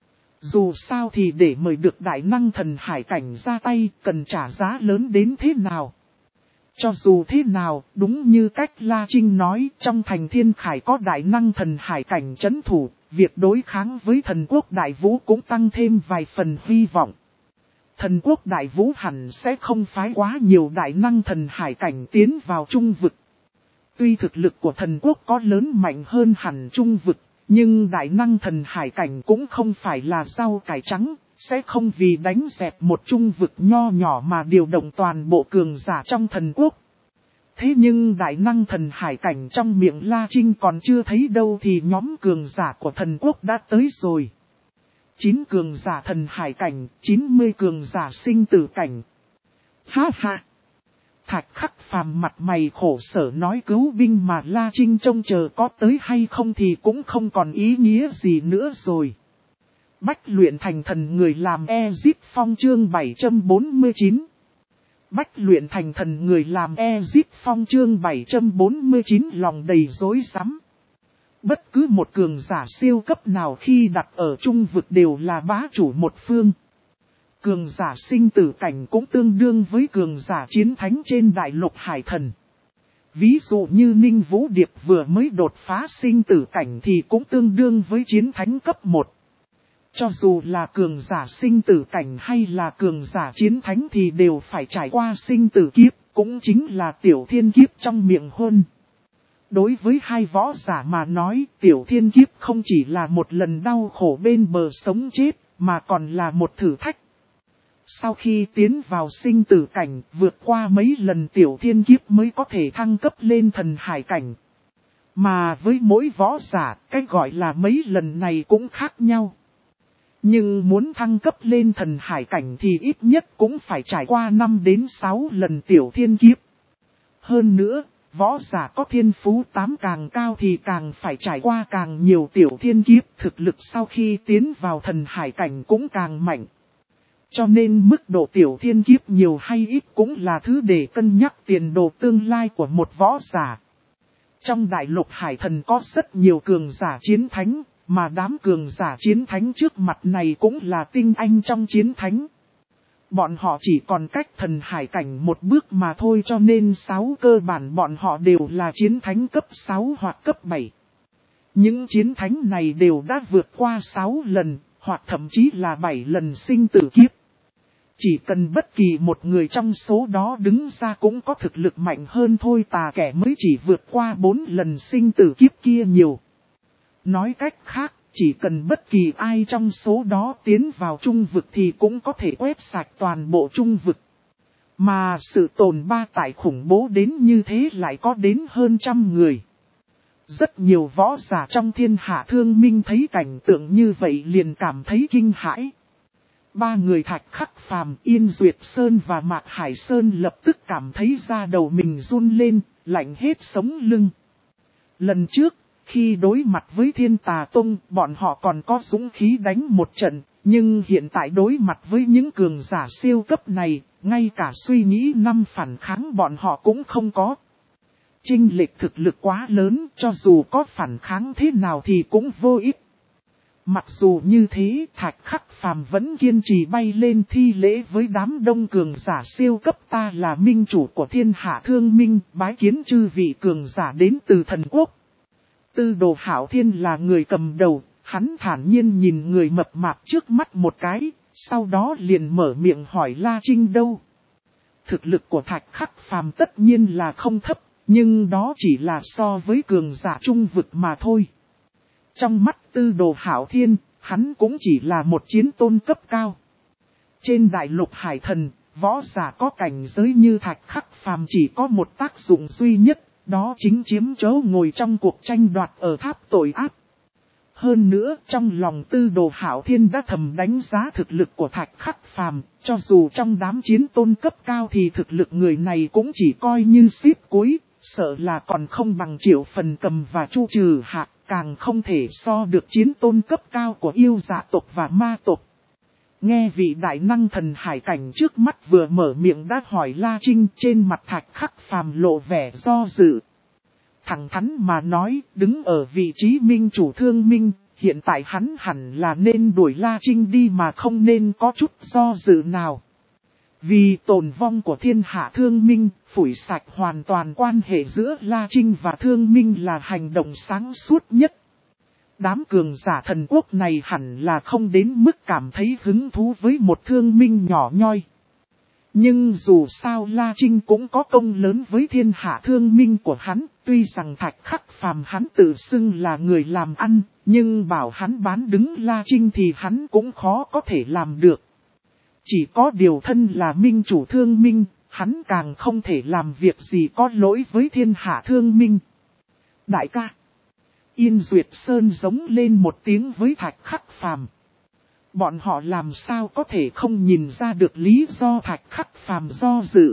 Dù sao thì để mời được đại năng thần hải cảnh ra tay cần trả giá lớn đến thế nào. Cho dù thế nào, đúng như cách La Trinh nói, trong thành Thiên Khải có đại năng thần hải cảnh trấn thủ, việc đối kháng với thần quốc đại vũ cũng tăng thêm vài phần hy vọng. Thần quốc đại vũ hẳn sẽ không phái quá nhiều đại năng thần hải cảnh tiến vào trung vực. Tuy thực lực của thần quốc có lớn mạnh hơn hẳn trung vực, nhưng đại năng thần hải cảnh cũng không phải là rau cải trắng, sẽ không vì đánh dẹp một trung vực nho nhỏ mà điều động toàn bộ cường giả trong thần quốc. Thế nhưng đại năng thần hải cảnh trong miệng La Trinh còn chưa thấy đâu thì nhóm cường giả của thần quốc đã tới rồi. chín cường giả thần hải cảnh, chín mươi cường giả sinh tử cảnh. Ha ha! Thạch Khắc Phàm mặt mày khổ sở nói cứu binh mà La Trinh trông chờ có tới hay không thì cũng không còn ý nghĩa gì nữa rồi. Bách luyện thành thần người làm Ezip Phong chương bảy trăm bốn mươi chín. Bách luyện thành thần người làm Ezip Phong chương bảy trăm bốn mươi chín lòng đầy rối rắm. Bất cứ một cường giả siêu cấp nào khi đặt ở trung vực đều là bá chủ một phương. Cường giả sinh tử cảnh cũng tương đương với cường giả chiến thánh trên đại lục hải thần. Ví dụ như Ninh Vũ Điệp vừa mới đột phá sinh tử cảnh thì cũng tương đương với chiến thánh cấp một. Cho dù là cường giả sinh tử cảnh hay là cường giả chiến thánh thì đều phải trải qua sinh tử kiếp, cũng chính là tiểu thiên kiếp trong miệng huân. Đối với hai võ giả mà nói, tiểu thiên kiếp không chỉ là một lần đau khổ bên bờ sống chết, mà còn là một thử thách. Sau khi tiến vào sinh tử cảnh, vượt qua mấy lần tiểu thiên kiếp mới có thể thăng cấp lên thần hải cảnh. Mà với mỗi võ giả, cách gọi là mấy lần này cũng khác nhau. Nhưng muốn thăng cấp lên thần hải cảnh thì ít nhất cũng phải trải qua năm đến sáu lần tiểu thiên kiếp. Hơn nữa, võ giả có thiên phú tám càng cao thì càng phải trải qua càng nhiều tiểu thiên kiếp, thực lực sau khi tiến vào thần hải cảnh cũng càng mạnh. Cho nên mức độ tiểu thiên kiếp nhiều hay ít cũng là thứ để cân nhắc tiền đồ tương lai của một võ giả. Trong đại lục hải thần có rất nhiều cường giả chiến thánh, mà đám cường giả chiến thánh trước mặt này cũng là tinh anh trong chiến thánh. Bọn họ chỉ còn cách thần hải cảnh một bước mà thôi, cho nên sáu cơ bản bọn họ đều là chiến thánh cấp sáu hoặc cấp bảy. Những chiến thánh này đều đã vượt qua sáu lần, hoặc thậm chí là bảy lần sinh tử kiếp. Chỉ cần bất kỳ một người trong số đó đứng ra cũng có thực lực mạnh hơn thôi, tà kẻ mới chỉ vượt qua bốn lần sinh tử kiếp kia nhiều. Nói cách khác, chỉ cần bất kỳ ai trong số đó tiến vào trung vực thì cũng có thể quét sạch toàn bộ trung vực. Mà sự tồn ba tại khủng bố đến như thế lại có đến hơn trăm người. Rất nhiều võ giả trong thiên hạ thương minh thấy cảnh tượng như vậy liền cảm thấy kinh hãi. Ba người Thạch Khắc Phàm, Yên Duyệt Sơn và Mạc Hải Sơn lập tức cảm thấy da đầu mình run lên, lạnh hết sống lưng. Lần trước, khi đối mặt với Thiên Tà Tông, bọn họ còn có dũng khí đánh một trận, nhưng hiện tại đối mặt với những cường giả siêu cấp này, ngay cả suy nghĩ năm phản kháng bọn họ cũng không có. Chênh lệch thực lực quá lớn, cho dù có phản kháng thế nào thì cũng vô ích. Mặc dù như thế, Thạch Khắc Phàm vẫn kiên trì bay lên thi lễ với đám đông cường giả siêu cấp. Ta là minh chủ của thiên hạ thương minh, bái kiến chư vị cường giả đến từ thần quốc. Tư Đồ Hạo Thiên là người cầm đầu, hắn thản nhiên nhìn người mập mạp trước mắt một cái, sau đó liền mở miệng hỏi La Trinh đâu. Thực lực của Thạch Khắc Phàm tất nhiên là không thấp, nhưng đó chỉ là so với cường giả trung vực mà thôi. Trong mắt Tư Đồ Hạo Thiên, hắn cũng chỉ là một chiến tôn cấp cao. Trên đại lục hải thần, võ giả có cảnh giới như Thạch Khắc Phàm chỉ có một tác dụng duy nhất, đó chính chiếm chỗ ngồi trong cuộc tranh đoạt ở tháp tội ác. Hơn nữa, trong lòng Tư Đồ Hạo Thiên đã thầm đánh giá thực lực của Thạch Khắc Phàm, cho dù trong đám chiến tôn cấp cao thì thực lực người này cũng chỉ coi như xếp cuối, sợ là còn không bằng Triệu Phần Cầm và Chu Trừ Hạc, càng không thể so được chiến tôn cấp cao của yêu dạ tộc và ma tộc. Nghe vị đại năng thần hải cảnh trước mắt vừa mở miệng đã hỏi La Trinh, trên mặt Thạch Khắc Phàm lộ vẻ do dự. Thẳng thắn mà nói, đứng ở vị trí minh chủ thương minh, hiện tại hắn hẳn là nên đuổi La Trinh đi mà không nên có chút do dự nào. Vì tồn vong của thiên hạ thương minh, phủi sạch hoàn toàn quan hệ giữa La Trinh và thương minh là hành động sáng suốt nhất. Đám cường giả thần quốc này hẳn là không đến mức cảm thấy hứng thú với một thương minh nhỏ nhoi. Nhưng dù sao La Trinh cũng có công lớn với thiên hạ thương minh của hắn, tuy rằng Thạch Khắc Phàm hắn tự xưng là người làm ăn, nhưng bảo hắn bán đứng La Trinh thì hắn cũng khó có thể làm được. Chỉ có điều thân là minh chủ thương minh, hắn càng không thể làm việc gì có lỗi với thiên hạ thương minh. Đại ca, Yên Duyệt Sơn giống lên một tiếng với Thạch Khắc Phàm. Bọn họ làm sao có thể không nhìn ra được lý do Thạch Khắc Phàm do dự.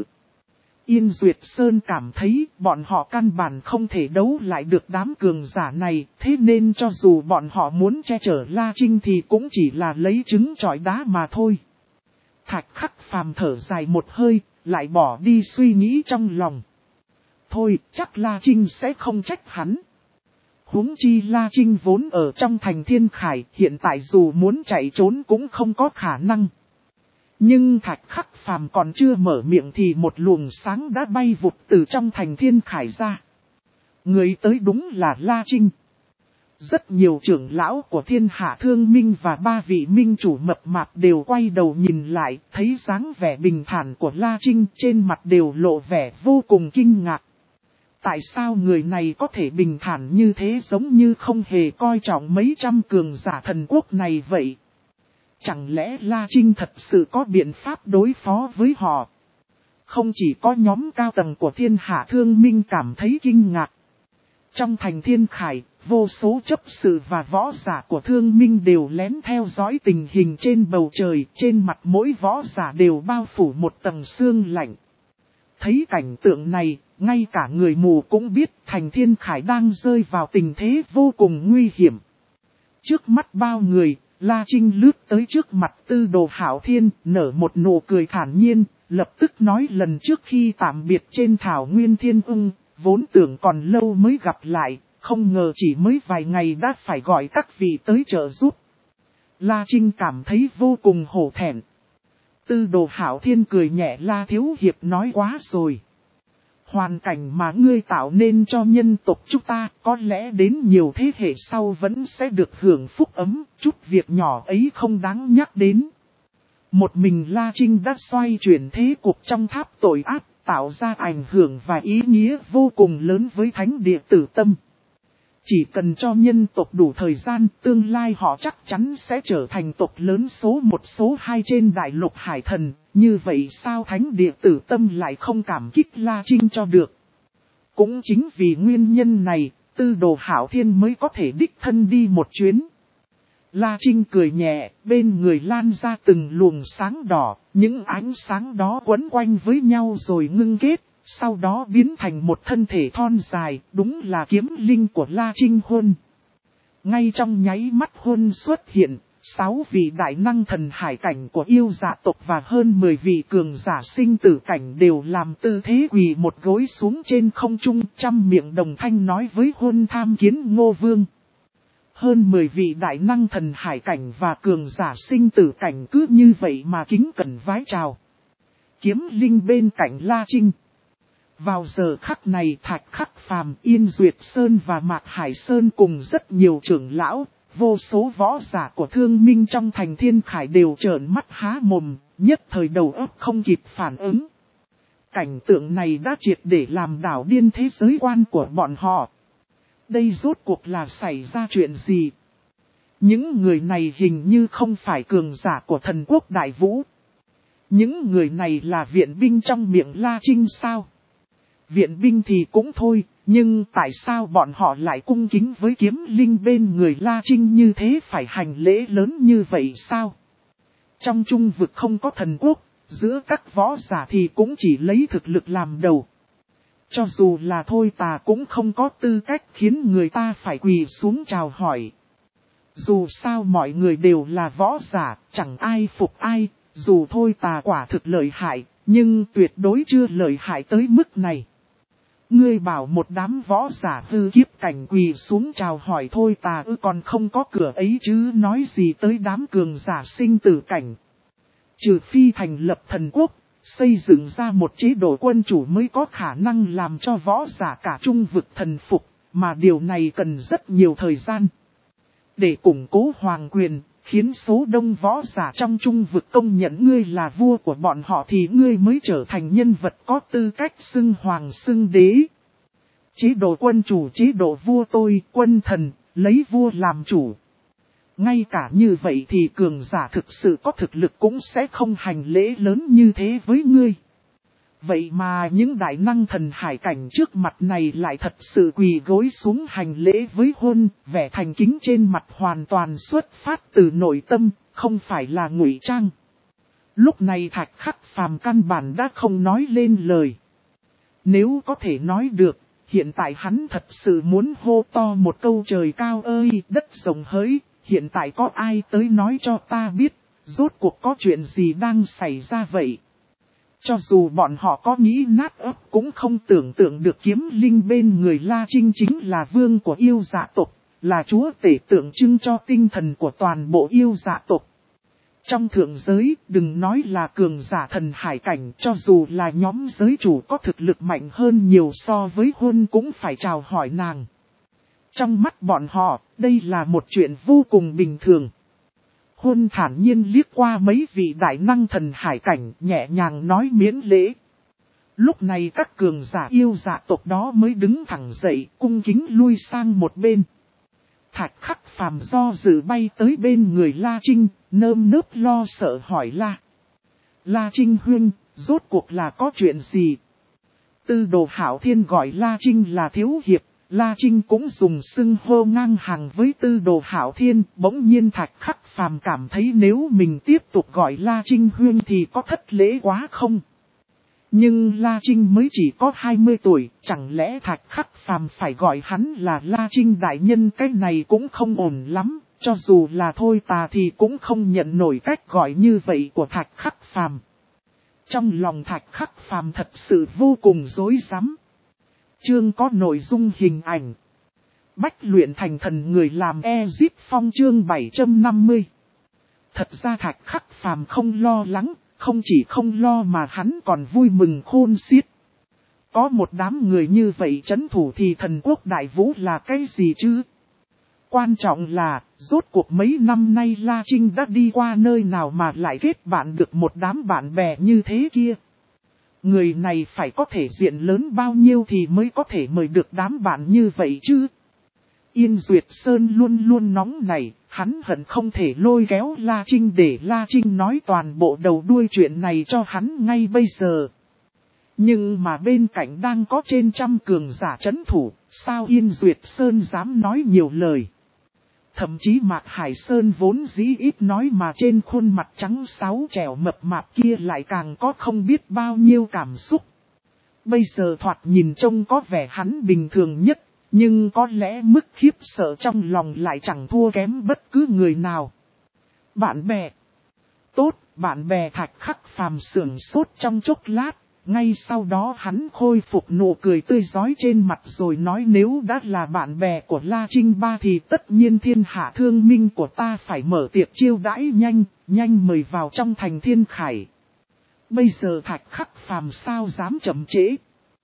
Yên Duyệt Sơn cảm thấy bọn họ căn bản không thể đấu lại được đám cường giả này, thế nên cho dù bọn họ muốn che chở La Trinh thì cũng chỉ là lấy trứng chọi đá mà thôi. Thạch Khắc Phàm thở dài một hơi, lại bỏ đi suy nghĩ trong lòng. Thôi, chắc La Trinh sẽ không trách hắn. Huống chi La Trinh vốn ở trong thành Thiên Khải, hiện tại dù muốn chạy trốn cũng không có khả năng. Nhưng Thạch Khắc Phàm còn chưa mở miệng thì một luồng sáng đã bay vụt từ trong thành Thiên Khải ra. Người tới đúng là La Trinh. Rất nhiều trưởng lão của thiên hạ thương minh và ba vị minh chủ mập mạp đều quay đầu nhìn lại, thấy dáng vẻ bình thản của La Trinh trên mặt đều lộ vẻ vô cùng kinh ngạc. Tại sao người này có thể bình thản như thế, giống như không hề coi trọng mấy trăm cường giả thần quốc này vậy? Chẳng lẽ La Trinh thật sự có biện pháp đối phó với họ? Không chỉ có nhóm cao tầng của thiên hạ thương minh cảm thấy kinh ngạc. Trong thành Thiên Khải, vô số chấp sự và võ giả của thương minh đều lén theo dõi tình hình trên bầu trời, trên mặt mỗi võ giả đều bao phủ một tầng sương lạnh. Thấy cảnh tượng này, ngay cả người mù cũng biết thành Thiên Khải đang rơi vào tình thế vô cùng nguy hiểm. Trước mắt bao người, La Trinh lướt tới trước mặt Tư Đồ Hạo Thiên, nở một nụ cười thản nhiên, lập tức nói lần trước khi tạm biệt trên thảo nguyên Thiên Ung, vốn tưởng còn lâu mới gặp lại, không ngờ chỉ mới vài ngày đã phải gọi các vị tới trợ giúp. La Trinh cảm thấy vô cùng hổ thẹn. Tư Đồ Hạo Thiên cười nhẹ, La Thiếu Hiệp nói quá rồi. Hoàn cảnh mà ngươi tạo nên cho nhân tộc chúng ta có lẽ đến nhiều thế hệ sau vẫn sẽ được hưởng phúc ấm, chút việc nhỏ ấy không đáng nhắc đến. Một mình La Trinh đã xoay chuyển thế cuộc trong tháp tội ác, tạo ra ảnh hưởng và ý nghĩa vô cùng lớn với thánh địa Tử Tâm. Chỉ cần cho nhân tộc đủ thời gian, tương lai họ chắc chắn sẽ trở thành tộc lớn số một số hai trên đại lục hải thần. Như vậy sao thánh địa Tử Tâm lại không cảm kích La Trinh cho được? Cũng chính vì nguyên nhân này, Tư Đồ Hạo Thiên mới có thể đích thân đi một chuyến. La Trinh cười nhẹ, bên người lan ra từng luồng sáng đỏ, những ánh sáng đó quấn quanh với nhau rồi ngưng kết, sau đó biến thành một thân thể thon dài, đúng là kiếm linh của La Trinh Huân. Ngay trong nháy mắt Huân xuất hiện, sáu vị đại năng thần hải cảnh của yêu dạ tộc và hơn mười vị cường giả sinh tử cảnh đều làm tư thế quỳ một gối xuống trên không trung, trăm miệng đồng thanh nói với Huân tham kiến Ngô Vương. Hơn mười vị đại năng thần hải cảnh và cường giả sinh tử cảnh cứ như vậy mà kính cẩn vái chào. Kiếm linh bên cạnh La Trinh. Vào giờ khắc này Thạch Khắc Phàm, Yên Duyệt Sơn và Mạc Hải Sơn cùng rất nhiều trưởng lão, vô số võ giả của Thương Minh trong thành Thiên Khải đều trợn mắt há mồm, nhất thời đầu óc không kịp phản ứng. Cảnh tượng này đã triệt để làm đảo điên thế giới quan của bọn họ. Đây rốt cuộc là xảy ra chuyện gì? Những người này hình như không phải cường giả của thần quốc Đại Vũ. Những người này là viện binh trong miệng La Trinh sao? Viện binh thì cũng thôi, nhưng tại sao bọn họ lại cung kính với kiếm linh bên người La Trinh như thế, phải hành lễ lớn như vậy sao? Trong trung vực không có thần quốc, giữa các võ giả thì cũng chỉ lấy thực lực làm đầu. Cho dù là Thôi Tà cũng không có tư cách khiến người ta phải quỳ xuống chào hỏi. Dù sao mọi người đều là võ giả, chẳng ai phục ai, dù Thôi Tà quả thực lợi hại, nhưng tuyệt đối chưa lợi hại tới mức này. Ngươi bảo một đám võ giả hư kiếp cảnh quỳ xuống chào hỏi Thôi Tà ư, còn không có cửa ấy chứ nói gì tới đám cường giả sinh tử cảnh. Trừ phi thành lập thần quốc, xây dựng ra một chế độ quân chủ mới có khả năng làm cho võ giả cả trung vực thần phục, mà điều này cần rất nhiều thời gian. Để củng cố hoàng quyền, khiến số đông võ giả trong trung vực công nhận ngươi là vua của bọn họ thì ngươi mới trở thành nhân vật có tư cách xưng hoàng xưng đế. Chế độ quân chủ, chế độ vua tôi, quân thần, lấy vua làm chủ. Ngay cả như vậy thì cường giả thực sự có thực lực cũng sẽ không hành lễ lớn như thế với ngươi. Vậy mà những đại năng thần hải cảnh trước mặt này lại thật sự quỳ gối xuống hành lễ với Huân, vẻ thành kính trên mặt hoàn toàn xuất phát từ nội tâm, không phải là ngụy trang. Lúc này Thạch Khắc Phàm căn bản đã không nói lên lời. Nếu có thể nói được, hiện tại hắn thật sự muốn hô to một câu trời cao ơi, đất rộng hỡi, hiện tại có ai tới nói cho ta biết, rốt cuộc có chuyện gì đang xảy ra vậy? Cho dù bọn họ có nghĩ nát ấp cũng không tưởng tượng được kiếm linh bên người La Trinh chính là vương của yêu dạ tộc, là chúa tể tượng trưng cho tinh thần của toàn bộ yêu dạ tộc. Trong thượng giới, đừng nói là cường giả thần hải cảnh, cho dù là nhóm giới chủ có thực lực mạnh hơn nhiều so với Huân cũng phải chào hỏi nàng. Trong mắt bọn họ, đây là một chuyện vô cùng bình thường. Huân thản nhiên liếc qua mấy vị đại năng thần hải cảnh, nhẹ nhàng nói miễn lễ. Lúc này các cường giả yêu dạ tộc đó mới đứng thẳng dậy, cung kính lui sang một bên. Thạch Khắc Phàm do dự bay tới bên người La Trinh, nơm nớp lo sợ hỏi La. La Trinh huynh, rốt cuộc là có chuyện gì? Tư Đồ Hạo Thiên gọi La Trinh là thiếu hiệp. La Trinh cũng dùng xưng hô ngang hàng với Tư Đồ Hạo Thiên, bỗng nhiên Thạch Khắc Phàm cảm thấy nếu mình tiếp tục gọi La Trinh huynh thì có thất lễ quá không? Nhưng La Trinh mới chỉ có hai mươi tuổi, chẳng lẽ Thạch Khắc Phàm phải gọi hắn là La Trinh đại nhân, cái này cũng không ổn lắm, cho dù là Thôi Tà thì cũng không nhận nổi cách gọi như vậy của Thạch Khắc Phàm. Trong lòng Thạch Khắc Phàm thật sự vô cùng rối rắm. Chương có nội dung hình ảnh. Bách luyện thành thần người làm Ezip Phong chương bảy trăm năm mươi. Thật ra Thạch Khắc Phàm không lo lắng, không chỉ không lo mà hắn còn vui mừng khôn xiết. Có một đám người như vậy trấn thủ thì thần quốc Đại Vũ là cái gì chứ? Quan trọng là, rốt cuộc mấy năm nay La Trinh đã đi qua nơi nào mà lại kết bạn được một đám bạn bè như thế kia. Người này phải có thể diện lớn bao nhiêu thì mới có thể mời được đám bạn như vậy chứ? Yên Duyệt Sơn luôn luôn nóng nảy, hắn hận không thể lôi kéo La Trinh để La Trinh nói toàn bộ đầu đuôi chuyện này cho hắn ngay bây giờ. Nhưng mà bên cạnh đang có trên trăm cường giả trấn thủ, sao Yên Duyệt Sơn dám nói nhiều lời. Thậm chí Mạc Hải Sơn vốn dĩ ít nói mà trên khuôn mặt trắng sáu trẻo mập mạp kia lại càng có không biết bao nhiêu cảm xúc. Bây giờ thoạt nhìn trông có vẻ hắn bình thường nhất, nhưng có lẽ mức khiếp sợ trong lòng lại chẳng thua kém bất cứ người nào. Bạn bè. Tốt, bạn bè Thạch Khắc Phàm sưởng sốt trong chốc lát. Ngay sau đó hắn khôi phục nụ cười tươi rói trên mặt rồi nói nếu đã là bạn bè của La Trinh Ba thì tất nhiên thiên hạ thương minh của ta phải mở tiệc chiêu đãi nhanh, nhanh mời vào trong thành Thiên Khải. Bây giờ Thạch Khắc Phàm sao dám chậm trễ.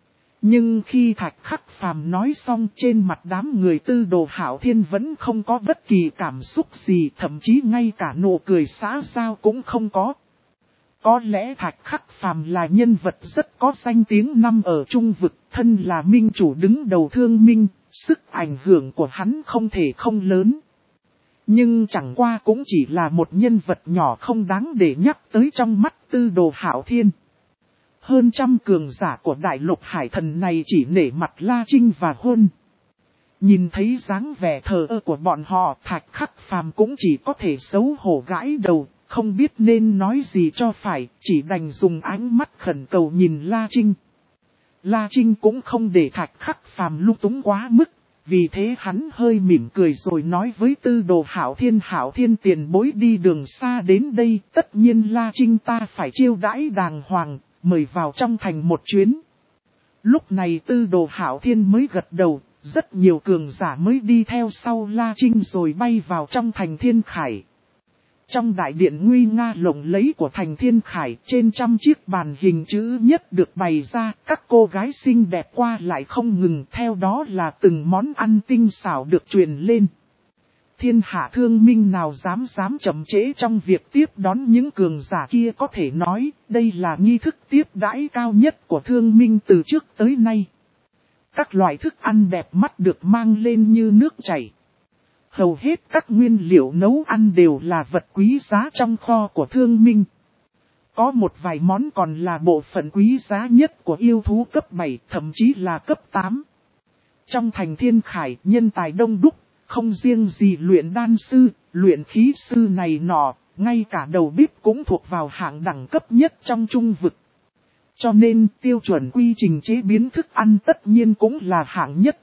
Nhưng khi Thạch Khắc Phàm nói xong trên mặt đám người Tư Đồ Hạo Thiên vẫn không có bất kỳ cảm xúc gì, thậm chí ngay cả nụ cười xã giao cũng không có. Có lẽ Thạch Khắc Phàm là nhân vật rất có danh tiếng năm ở Trung Vực, thân là minh chủ đứng đầu Thương Minh, sức ảnh hưởng của hắn không thể không lớn. Nhưng chẳng qua cũng chỉ là một nhân vật nhỏ không đáng để nhắc tới trong mắt Tư Đồ Hạo Thiên. Hơn trăm cường giả của Đại Lục Hải Thần này chỉ nể mặt La Trinh và Huân. Nhìn thấy dáng vẻ thờ ơ của bọn họ, Thạch Khắc Phàm cũng chỉ có thể xấu hổ gãi đầu. Không biết nên nói gì cho phải, chỉ đành dùng ánh mắt khẩn cầu nhìn La Trinh. La Trinh cũng không để Thạch Khắc Phàm lung túng quá mức, vì thế hắn hơi mỉm cười rồi nói với Tư Đồ Hạo Thiên Hạo Thiên tiền bối đi đường xa đến đây, tất nhiên La Trinh ta phải chiêu đãi đàng hoàng, mời vào trong thành một chuyến. Lúc này Tư Đồ Hạo Thiên mới gật đầu, rất nhiều cường giả mới đi theo sau La Trinh rồi bay vào trong thành Thiên Khải. Trong đại điện nguy nga lộng lẫy của thành Thiên Khải, trên trăm chiếc bàn hình chữ nhất được bày ra, các cô gái xinh đẹp qua lại không ngừng, theo đó là từng món ăn tinh xảo được truyền lên. Thiên hạ thương minh nào dám dám chậm trễ trong việc tiếp đón những cường giả kia, có thể nói, đây là nghi thức tiếp đãi cao nhất của thương minh từ trước tới nay. Các loại thức ăn đẹp mắt được mang lên như nước chảy. Hầu hết các nguyên liệu nấu ăn đều là vật quý giá trong kho của thương minh. Có một vài món còn là bộ phận quý giá nhất của yêu thú cấp bảy, thậm chí là cấp tám. Trong thành Thiên Khải, nhân tài đông đúc, không riêng gì luyện đan sư, luyện khí sư này nọ, ngay cả đầu bếp cũng thuộc vào hạng đẳng cấp nhất trong Trung Vực. Cho nên tiêu chuẩn quy trình chế biến thức ăn tất nhiên cũng là hạng nhất.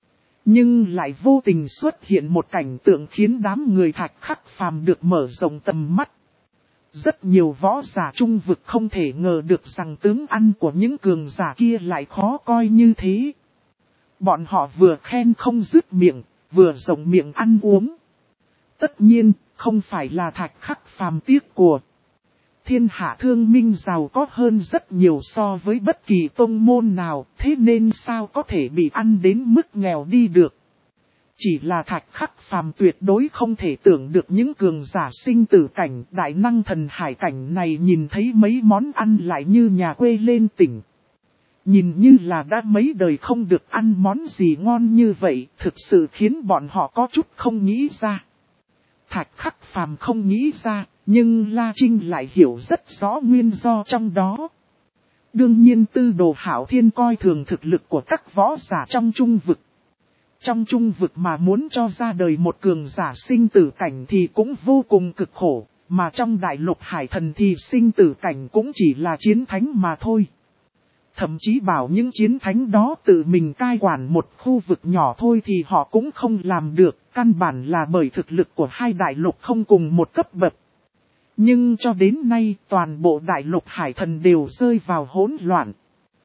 Nhưng lại vô tình xuất hiện một cảnh tượng khiến đám người Thạch Khắc Phàm được mở rộng tầm mắt. Rất nhiều võ giả Trung Vực không thể ngờ được rằng tướng ăn của những cường giả kia lại khó coi như thế. Bọn họ vừa khen không dứt miệng, vừa rộng miệng ăn uống. Tất nhiên, không phải là Thạch Khắc Phàm tiếc của. Thiên hạ thương minh giàu có hơn rất nhiều so với bất kỳ tông môn nào, thế nên sao có thể bị ăn đến mức nghèo đi được. Chỉ là Thạch Khắc Phàm tuyệt đối không thể tưởng được những cường giả sinh tử cảnh, đại năng thần hải cảnh này nhìn thấy mấy món ăn lại như nhà quê lên tỉnh. Nhìn như là đã mấy đời không được ăn món gì ngon như vậy, thực sự khiến bọn họ có chút không nghĩ ra. Thạch Khắc Phàm không nghĩ ra, nhưng La Trinh lại hiểu rất rõ nguyên do trong đó. Đương nhiên Tư Đồ Hạo Thiên coi thường thực lực của các võ giả trong Trung Vực. Trong Trung Vực mà muốn cho ra đời một cường giả sinh tử cảnh thì cũng vô cùng cực khổ, mà trong Đại Lục Hải Thần thì sinh tử cảnh cũng chỉ là chiến thánh mà thôi. Thậm chí bảo những chiến thánh đó tự mình cai quản một khu vực nhỏ thôi thì họ cũng không làm được, căn bản là bởi thực lực của hai đại lục không cùng một cấp bậc. Nhưng cho đến nay toàn bộ Đại Lục Hải Thần đều rơi vào hỗn loạn.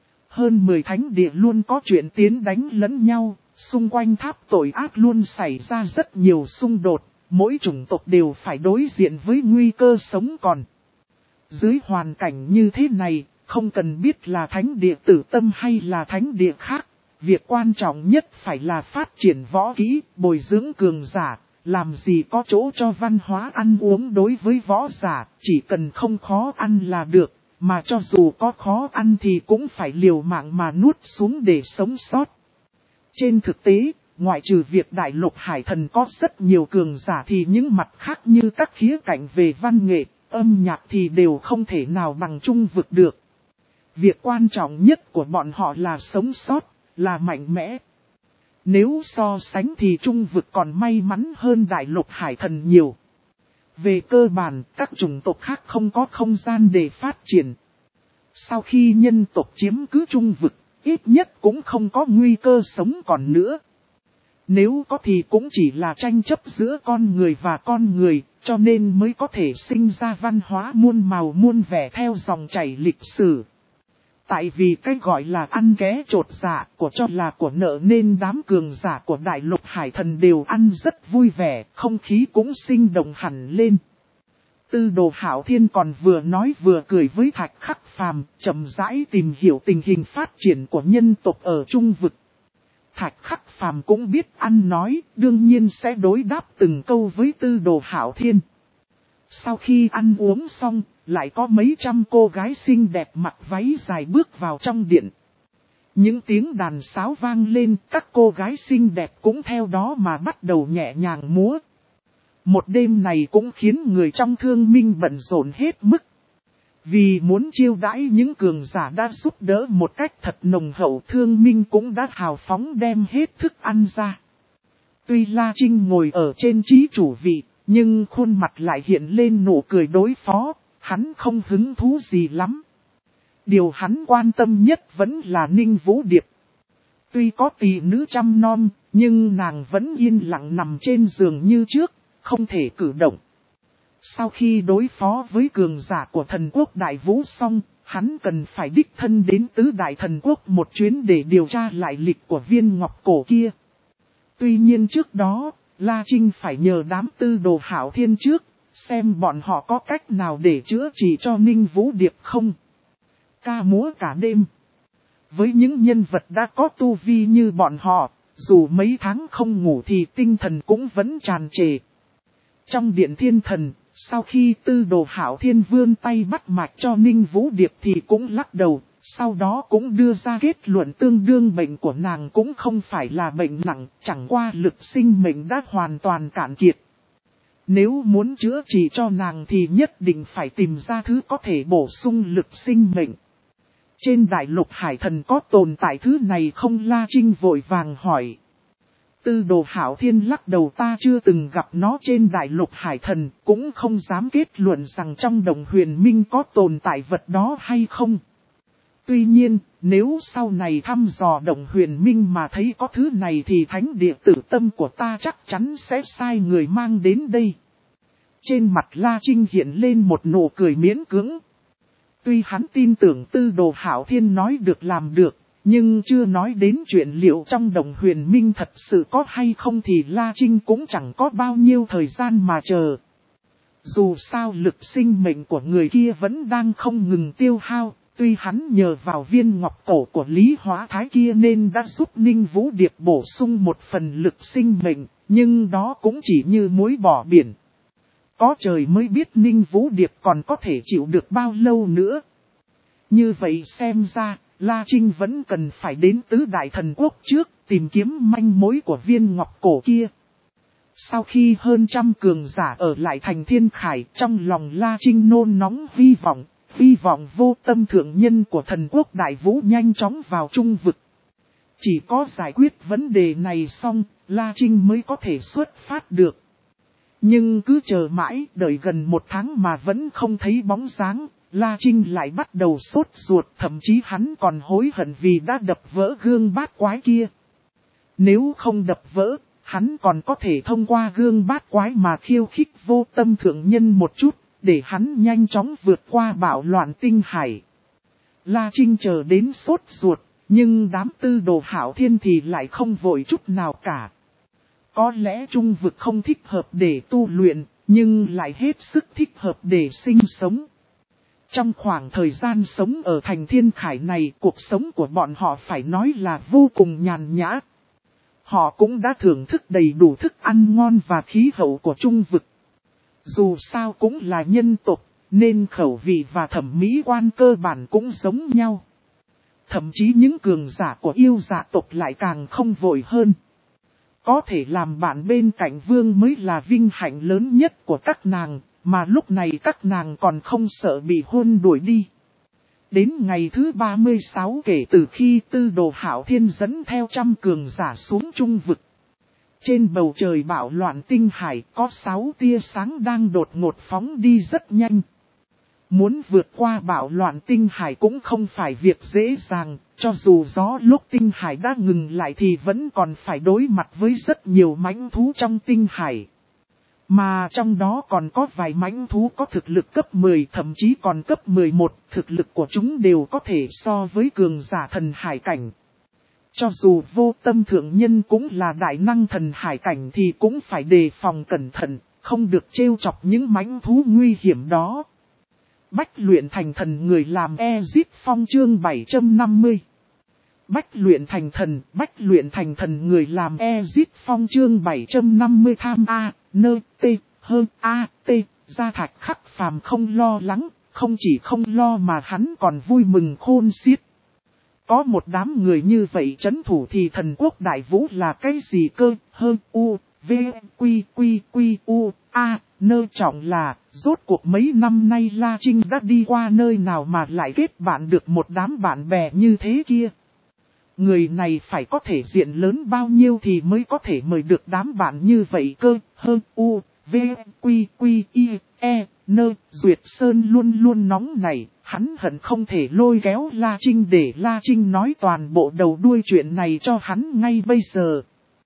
Hơn mười thánh địa luôn có chuyện tiến đánh lẫn nhau, xung quanh tháp tội ác luôn xảy ra rất nhiều xung đột, mỗi chủng tộc đều phải đối diện với nguy cơ sống còn. Dưới hoàn cảnh như thế này, không cần biết là thánh địa Tử Tâm hay là thánh địa khác, việc quan trọng nhất phải là phát triển võ kỹ, bồi dưỡng cường giả, làm gì có chỗ cho văn hóa ăn uống đối với võ giả, chỉ cần không khó ăn là được, mà cho dù có khó ăn thì cũng phải liều mạng mà nuốt xuống để sống sót. Trên thực tế, ngoại trừ việc đại lục hải thần có rất nhiều cường giả thì những mặt khác như các khía cạnh về văn nghệ, âm nhạc thì đều không thể nào bằng Trung vực được. Việc quan trọng nhất của bọn họ là sống sót, là mạnh mẽ. Nếu so sánh thì Trung vực còn may mắn hơn đại lục hải thần nhiều. Về cơ bản, các chủng tộc khác không có không gian để phát triển. Sau khi nhân tộc chiếm cứ Trung vực, ít nhất cũng không có nguy cơ sống còn nữa. Nếu có thì cũng chỉ là tranh chấp giữa con người và con người, cho nên mới có thể sinh ra văn hóa muôn màu muôn vẻ theo dòng chảy lịch sử. Tại vì cái gọi là ăn ké trột dạ của cho là của nợ nên đám cường giả của đại lục hải thần đều ăn rất vui vẻ, không khí cũng sinh động hẳn lên. Tư Đồ Hạo Thiên còn vừa nói vừa cười với Thạch Khắc Phàm, chậm rãi tìm hiểu tình hình phát triển của nhân tộc ở Trung vực. Thạch Khắc Phàm cũng biết ăn nói, đương nhiên sẽ đối đáp từng câu với Tư Đồ Hạo Thiên. Sau khi ăn uống xong, lại có mấy trăm cô gái xinh đẹp mặc váy dài bước vào trong điện. Những tiếng đàn sáo vang lên, các cô gái xinh đẹp cũng theo đó mà bắt đầu nhẹ nhàng múa. Một đêm này cũng khiến người trong thương minh bận rộn hết mức. Vì muốn chiêu đãi những cường giả đã giúp đỡ một cách thật nồng hậu, thương minh cũng đã hào phóng đem hết thức ăn ra. Tuy La Trinh ngồi ở trên trí chủ vị, nhưng khuôn mặt lại hiện lên nụ cười đối phó, hắn không hứng thú gì lắm. Điều hắn quan tâm nhất vẫn là Ninh Vũ Điệp. Tuy có tỷ nữ chăm nom, nhưng nàng vẫn yên lặng nằm trên giường như trước, không thể cử động. Sau khi đối phó với cường giả của thần quốc Đại Vũ xong, hắn cần phải đích thân đến tứ đại thần quốc một chuyến để điều tra lại lịch của viên ngọc cổ kia. Tuy nhiên trước đó, La Trinh phải nhờ đám Tư Đồ Hạo Thiên trước, xem bọn họ có cách nào để chữa trị cho Ninh Vũ Điệp không. Ca múa cả đêm. Với những nhân vật đã có tu vi như bọn họ, dù mấy tháng không ngủ thì tinh thần cũng vẫn tràn trề. Trong điện thiên thần, sau khi Tư Đồ Hạo Thiên vươn tay bắt mạch cho Ninh Vũ Điệp thì cũng lắc đầu, sau đó cũng đưa ra kết luận tương đương bệnh của nàng cũng không phải là bệnh nặng, chẳng qua lực sinh mệnh đã hoàn toàn cạn kiệt. Nếu muốn chữa trị cho nàng thì nhất định phải tìm ra thứ có thể bổ sung lực sinh mệnh. Trên đại lục hải thần có tồn tại thứ này không? La Trinh vội vàng hỏi. Tư Đồ Hạo Thiên lắc đầu, ta chưa từng gặp nó trên đại lục hải thần, cũng không dám kết luận rằng trong đồng huyền minh có tồn tại vật đó hay không. Tuy nhiên, nếu sau này thăm dò đồng huyền minh mà thấy có thứ này thì thánh địa tử tâm của ta chắc chắn sẽ sai người mang đến đây. Trên mặt La Trinh hiện lên một nụ cười miễn cưỡng. Tuy hắn tin tưởng Tư Đồ Hạo Thiên nói được làm được, nhưng chưa nói đến chuyện liệu trong đồng huyền minh thật sự có hay không thì La Trinh cũng chẳng có bao nhiêu thời gian mà chờ. Dù sao lực sinh mệnh của người kia vẫn đang không ngừng tiêu hao, tuy hắn nhờ vào viên ngọc cổ của Lý Hóa Thái kia nên đã giúp Ninh Vũ Điệp bổ sung một phần lực sinh mệnh, nhưng đó cũng chỉ như muối bỏ biển. Có trời mới biết Ninh Vũ Điệp còn có thể chịu được bao lâu nữa. Như vậy xem ra, La Trinh vẫn cần phải đến tứ đại thần quốc trước, tìm kiếm manh mối của viên ngọc cổ kia. Sau khi hơn trăm cường giả ở lại thành Thiên Khải, trong lòng La Trinh nôn nóng hy vọng, hy vọng vô tâm thượng nhân của thần quốc Đại Vũ nhanh chóng vào Trung vực. Chỉ có giải quyết vấn đề này xong, La Trinh mới có thể xuất phát được. Nhưng cứ chờ mãi, đợi gần một tháng mà vẫn không thấy bóng dáng, La Trinh lại bắt đầu sốt ruột, thậm chí hắn còn hối hận vì đã đập vỡ gương bát quái kia. Nếu không đập vỡ, hắn còn có thể thông qua gương bát quái mà khiêu khích vô tâm thượng nhân một chút, để hắn nhanh chóng vượt qua bạo loạn tinh hải. La Trinh chờ đến sốt ruột, nhưng đám Tư Đồ Hạo Thiên thì lại không vội chút nào cả. Có lẽ Trung vực không thích hợp để tu luyện, nhưng lại hết sức thích hợp để sinh sống. Trong khoảng thời gian sống ở thành Thiên Khải này, cuộc sống của bọn họ phải nói là vô cùng nhàn nhã. Họ cũng đã thưởng thức đầy đủ thức ăn ngon và khí hậu của Trung vực. Dù sao cũng là nhân tộc, nên khẩu vị và thẩm mỹ quan cơ bản cũng giống nhau. Thậm chí những cường giả của yêu dạ tộc lại càng không vội hơn. Có thể làm bạn bên cạnh vương mới là vinh hạnh lớn nhất của các nàng, mà lúc này các nàng còn không sợ bị hôn đuổi đi. Đến ngày thứ ba mươi sáu kể từ khi Tư Đồ Hạo Thiên dẫn theo trăm cường giả xuống trung vực. Trên bầu trời bạo loạn tinh hải có sáu tia sáng đang đột ngột phóng đi rất nhanh. Muốn vượt qua bạo loạn tinh hải cũng không phải việc dễ dàng, cho dù gió lúc tinh hải đã ngừng lại thì vẫn còn phải đối mặt với rất nhiều mãnh thú trong tinh hải. Mà trong đó còn có vài mãnh thú có thực lực cấp mười thậm chí còn cấp mười một, thực lực của chúng đều có thể so với cường giả thần hải cảnh. Cho dù Vô Tâm thượng nhân cũng là đại năng thần hải cảnh thì cũng phải đề phòng cẩn thận, không được trêu chọc những mãnh thú nguy hiểm đó. Bách luyện thành thần người làm Ezip Phong chương bảy trăm năm mươi. Bách luyện thành thần, bách luyện thành thần người làm Ezip Phong chương bảy trăm năm mươi tham A, nơ, tê, hơ, a, tê, gia Thạch Khắc Phàm không lo lắng, không chỉ không lo mà hắn còn vui mừng khôn xiết. Có một đám người như vậy trấn thủ thì thần quốc đại vũ là cái gì cơ, hơ, u, v, quy, quy, quy, u, a, nơ trọng là, rốt cuộc mấy năm nay La Trinh đã đi qua nơi nào mà lại kết bạn được một đám bạn bè như thế kia. Người này phải có thể diện lớn bao nhiêu thì mới có thể mời được đám bạn như vậy cơ, hơ, u, v, quy, quy, y, e, nơ, Duyệt Sơn luôn luôn nóng này, hắn hận không thể lôi kéo La Trinh để La Trinh nói toàn bộ đầu đuôi chuyện này cho hắn ngay bây giờ.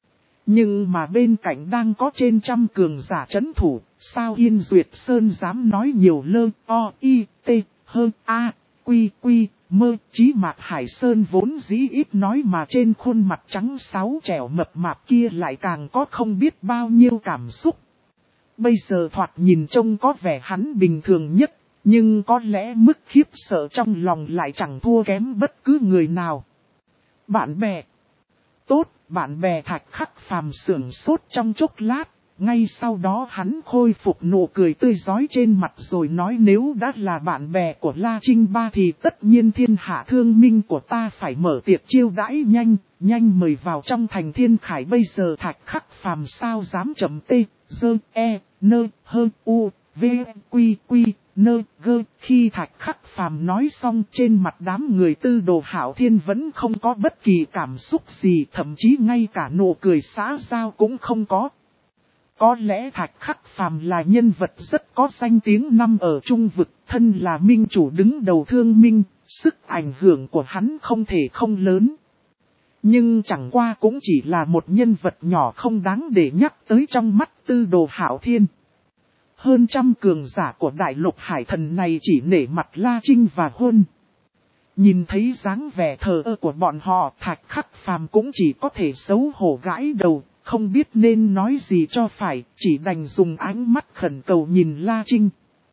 Nhưng mà bên cạnh đang có trên trăm cường giả trấn thủ, sao Yên Duyệt Sơn dám nói nhiều lơ, o, y, t, hơ, a, quy, quy, mơ, Chí Mạc Hải Sơn vốn dĩ ít nói mà trên khuôn mặt trắng sáu trẻo mập mạp kia lại càng có không biết bao nhiêu cảm xúc. Bây giờ thoạt nhìn trông có vẻ hắn bình thường nhất, nhưng có lẽ mức khiếp sợ trong lòng lại chẳng thua kém bất cứ người nào. Bạn bè. Tốt, bạn bè Thạch Khắc Phàm sưởng sốt trong chốc lát, ngay sau đó hắn khôi phục nụ cười tươi rói trên mặt rồi nói nếu đã là bạn bè của La Trinh Ba thì tất nhiên thiên hạ thương minh của ta phải mở tiệc chiêu đãi nhanh, nhanh mời vào trong thành Thiên Khải. Bây giờ Thạch Khắc Phàm sao dám chậm tê, dơ, e, nơ, hơ, u, v, quy, quy, nơ, gơ. Khi Thạch Khắc Phàm nói xong trên mặt đám người Tư Đồ Hạo Thiên vẫn không có bất kỳ cảm xúc gì, thậm chí ngay cả nụ cười xã giao cũng không có. Có lẽ Thạch Khắc Phàm là nhân vật rất có danh tiếng năm ở trung vực, thân là minh chủ đứng đầu thương minh, sức ảnh hưởng của hắn không thể không lớn. Nhưng chẳng qua cũng chỉ là một nhân vật nhỏ không đáng để nhắc tới trong mắt Tư Đồ Hạo Thiên. Hơn trăm cường giả của đại lục hải thần này chỉ nể mặt La Trinh và Huân. Nhìn thấy dáng vẻ thờ ơ của bọn họ, Thạch Khắc Phàm cũng chỉ có thể xấu hổ gãi đầu, không biết nên nói gì cho phải, chỉ đành dùng ánh mắt khẩn cầu nhìn La Trinh.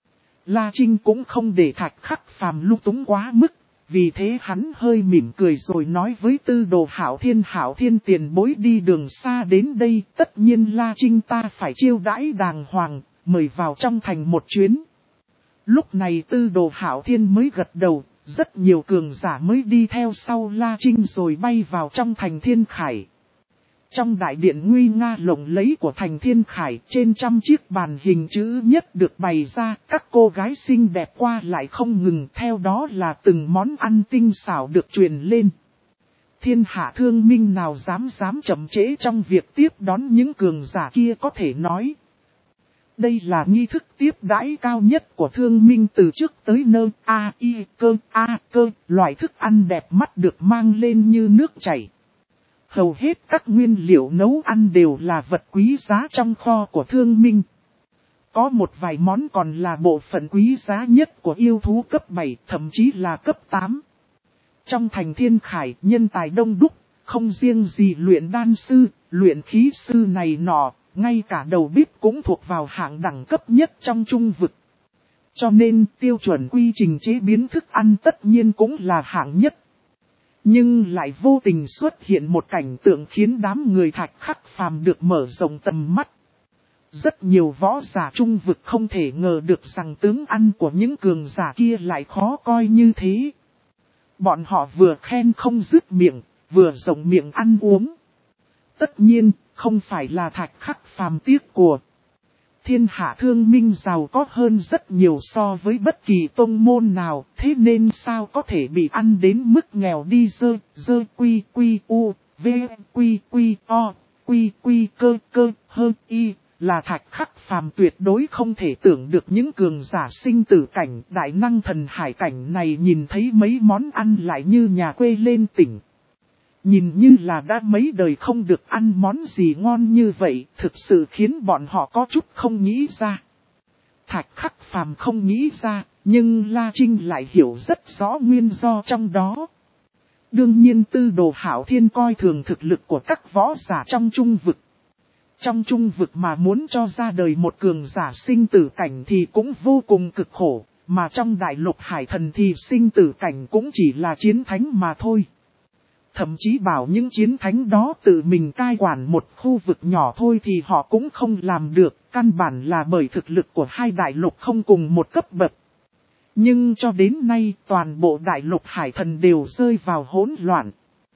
La Trinh cũng không để Thạch Khắc Phàm lung túng quá mức, vì thế hắn hơi mỉm cười rồi nói với Tư Đồ Hạo Thiên: Hạo Thiên tiền bối đi đường xa đến đây, tất nhiên La Trinh ta phải chiêu đãi đàng hoàng, mời vào trong thành một chuyến. Lúc này Tư Đồ Hạo Thiên mới gật đầu, rất nhiều cường giả mới đi theo sau La Trinh rồi bay vào trong thành Thiên Khải. Trong đại điện nguy nga lộng lẫy của thành Thiên Khải, trên trăm chiếc bàn hình chữ nhất được bày ra, các cô gái xinh đẹp qua lại không ngừng, theo đó là từng món ăn tinh xảo được truyền lên. Thiên hạ thương minh nào dám dám chậm trễ trong việc tiếp đón những cường giả kia, có thể nói. Đây là nghi thức tiếp đãi cao nhất của thương minh từ trước tới nơi, a y cơ a cơ, loại thức ăn đẹp mắt được mang lên như nước chảy. Hầu hết các nguyên liệu nấu ăn đều là vật quý giá trong kho của thương minh. Có một vài món còn là bộ phận quý giá nhất của yêu thú cấp bảy, thậm chí là cấp tám. Trong thành Thiên Khải, nhân tài đông đúc, không riêng gì luyện đan sư, luyện khí sư này nọ, ngay cả đầu bếp cũng thuộc vào hạng đẳng cấp nhất trong trung vực. Cho nên tiêu chuẩn quy trình chế biến thức ăn tất nhiên cũng là hạng nhất. Nhưng lại vô tình xuất hiện một cảnh tượng khiến đám người Thạch Khắc Phàm được mở rộng tầm mắt. Rất nhiều võ giả trung vực không thể ngờ được rằng tướng ăn của những cường giả kia lại khó coi như thế. Bọn họ vừa khen không dứt miệng, vừa rộng miệng ăn uống. Tất nhiên, không phải là Thạch Khắc Phàm tiếc của. Thiên hạ thương minh giàu có hơn rất nhiều so với bất kỳ tông môn nào, thế nên sao có thể bị ăn đến mức nghèo đi dơ, dơ quy quy u, v quy quy o, quy quy cơ cơ hơn y, là Thạch Khắc Phàm tuyệt đối không thể tưởng được những cường giả sinh tử cảnh đại năng thần hải cảnh này nhìn thấy mấy món ăn lại như nhà quê lên tỉnh. Nhìn như là đã mấy đời không được ăn món gì ngon như vậy, thực sự khiến bọn họ có chút không nghĩ ra. Thạch Khắc Phàm không nghĩ ra, nhưng La Trinh lại hiểu rất rõ nguyên do trong đó. Đương nhiên Tư Đồ Hạo Thiên coi thường thực lực của các võ giả trong trung vực. Trong trung vực mà muốn cho ra đời một cường giả sinh tử cảnh thì cũng vô cùng cực khổ, mà trong đại lục hải thần thì sinh tử cảnh cũng chỉ là chiến thánh mà thôi. Thậm chí bảo những chiến thánh đó tự mình cai quản một khu vực nhỏ thôi thì họ cũng không làm được, căn bản là bởi thực lực của hai đại lục không cùng một cấp bậc. Nhưng cho đến nay toàn bộ đại lục hải thần đều rơi vào hỗn loạn.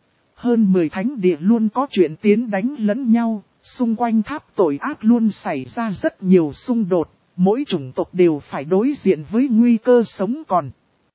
Hơn mười thánh địa luôn có chuyện tiến đánh lẫn nhau, xung quanh tháp tội ác luôn xảy ra rất nhiều xung đột, mỗi chủng tộc đều phải đối diện với nguy cơ sống còn.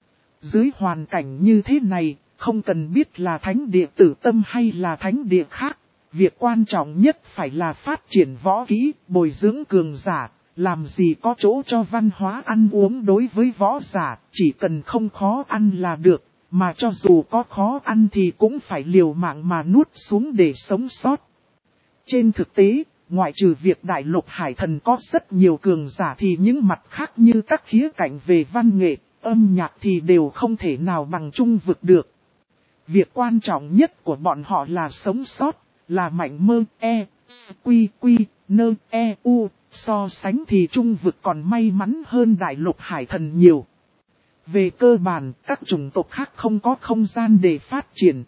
Dưới hoàn cảnh như thế này, không cần biết là thánh địa Tử Tâm hay là thánh địa khác, việc quan trọng nhất phải là phát triển võ kỹ, bồi dưỡng cường giả, làm gì có chỗ cho văn hóa ăn uống đối với võ giả, chỉ cần không khó ăn là được, mà cho dù có khó ăn thì cũng phải liều mạng mà nuốt xuống để sống sót. Trên thực tế, ngoại trừ việc đại lục hải thần có rất nhiều cường giả thì những mặt khác như các khía cạnh về văn nghệ, âm nhạc thì đều không thể nào bằng trung vực được. Việc quan trọng nhất của bọn họ là sống sót, là mạnh mơ, e, quy quy, nơ, e, u, so sánh thì trung vực còn may mắn hơn đại lục hải thần nhiều. Về cơ bản, các chủng tộc khác không có không gian để phát triển.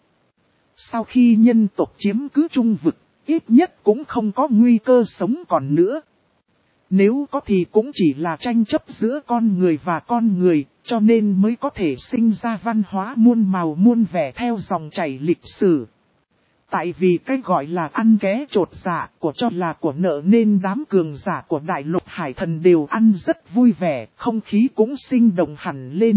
Sau khi nhân tộc chiếm cứ trung vực, ít nhất cũng không có nguy cơ sống còn nữa. Nếu có thì cũng chỉ là tranh chấp giữa con người và con người, cho nên mới có thể sinh ra văn hóa muôn màu muôn vẻ theo dòng chảy lịch sử. Tại vì cái gọi là ăn ké trột dạ của cho là của nợ nên đám cường giả của đại lục hải thần đều ăn rất vui vẻ, không khí cũng sinh động hẳn lên.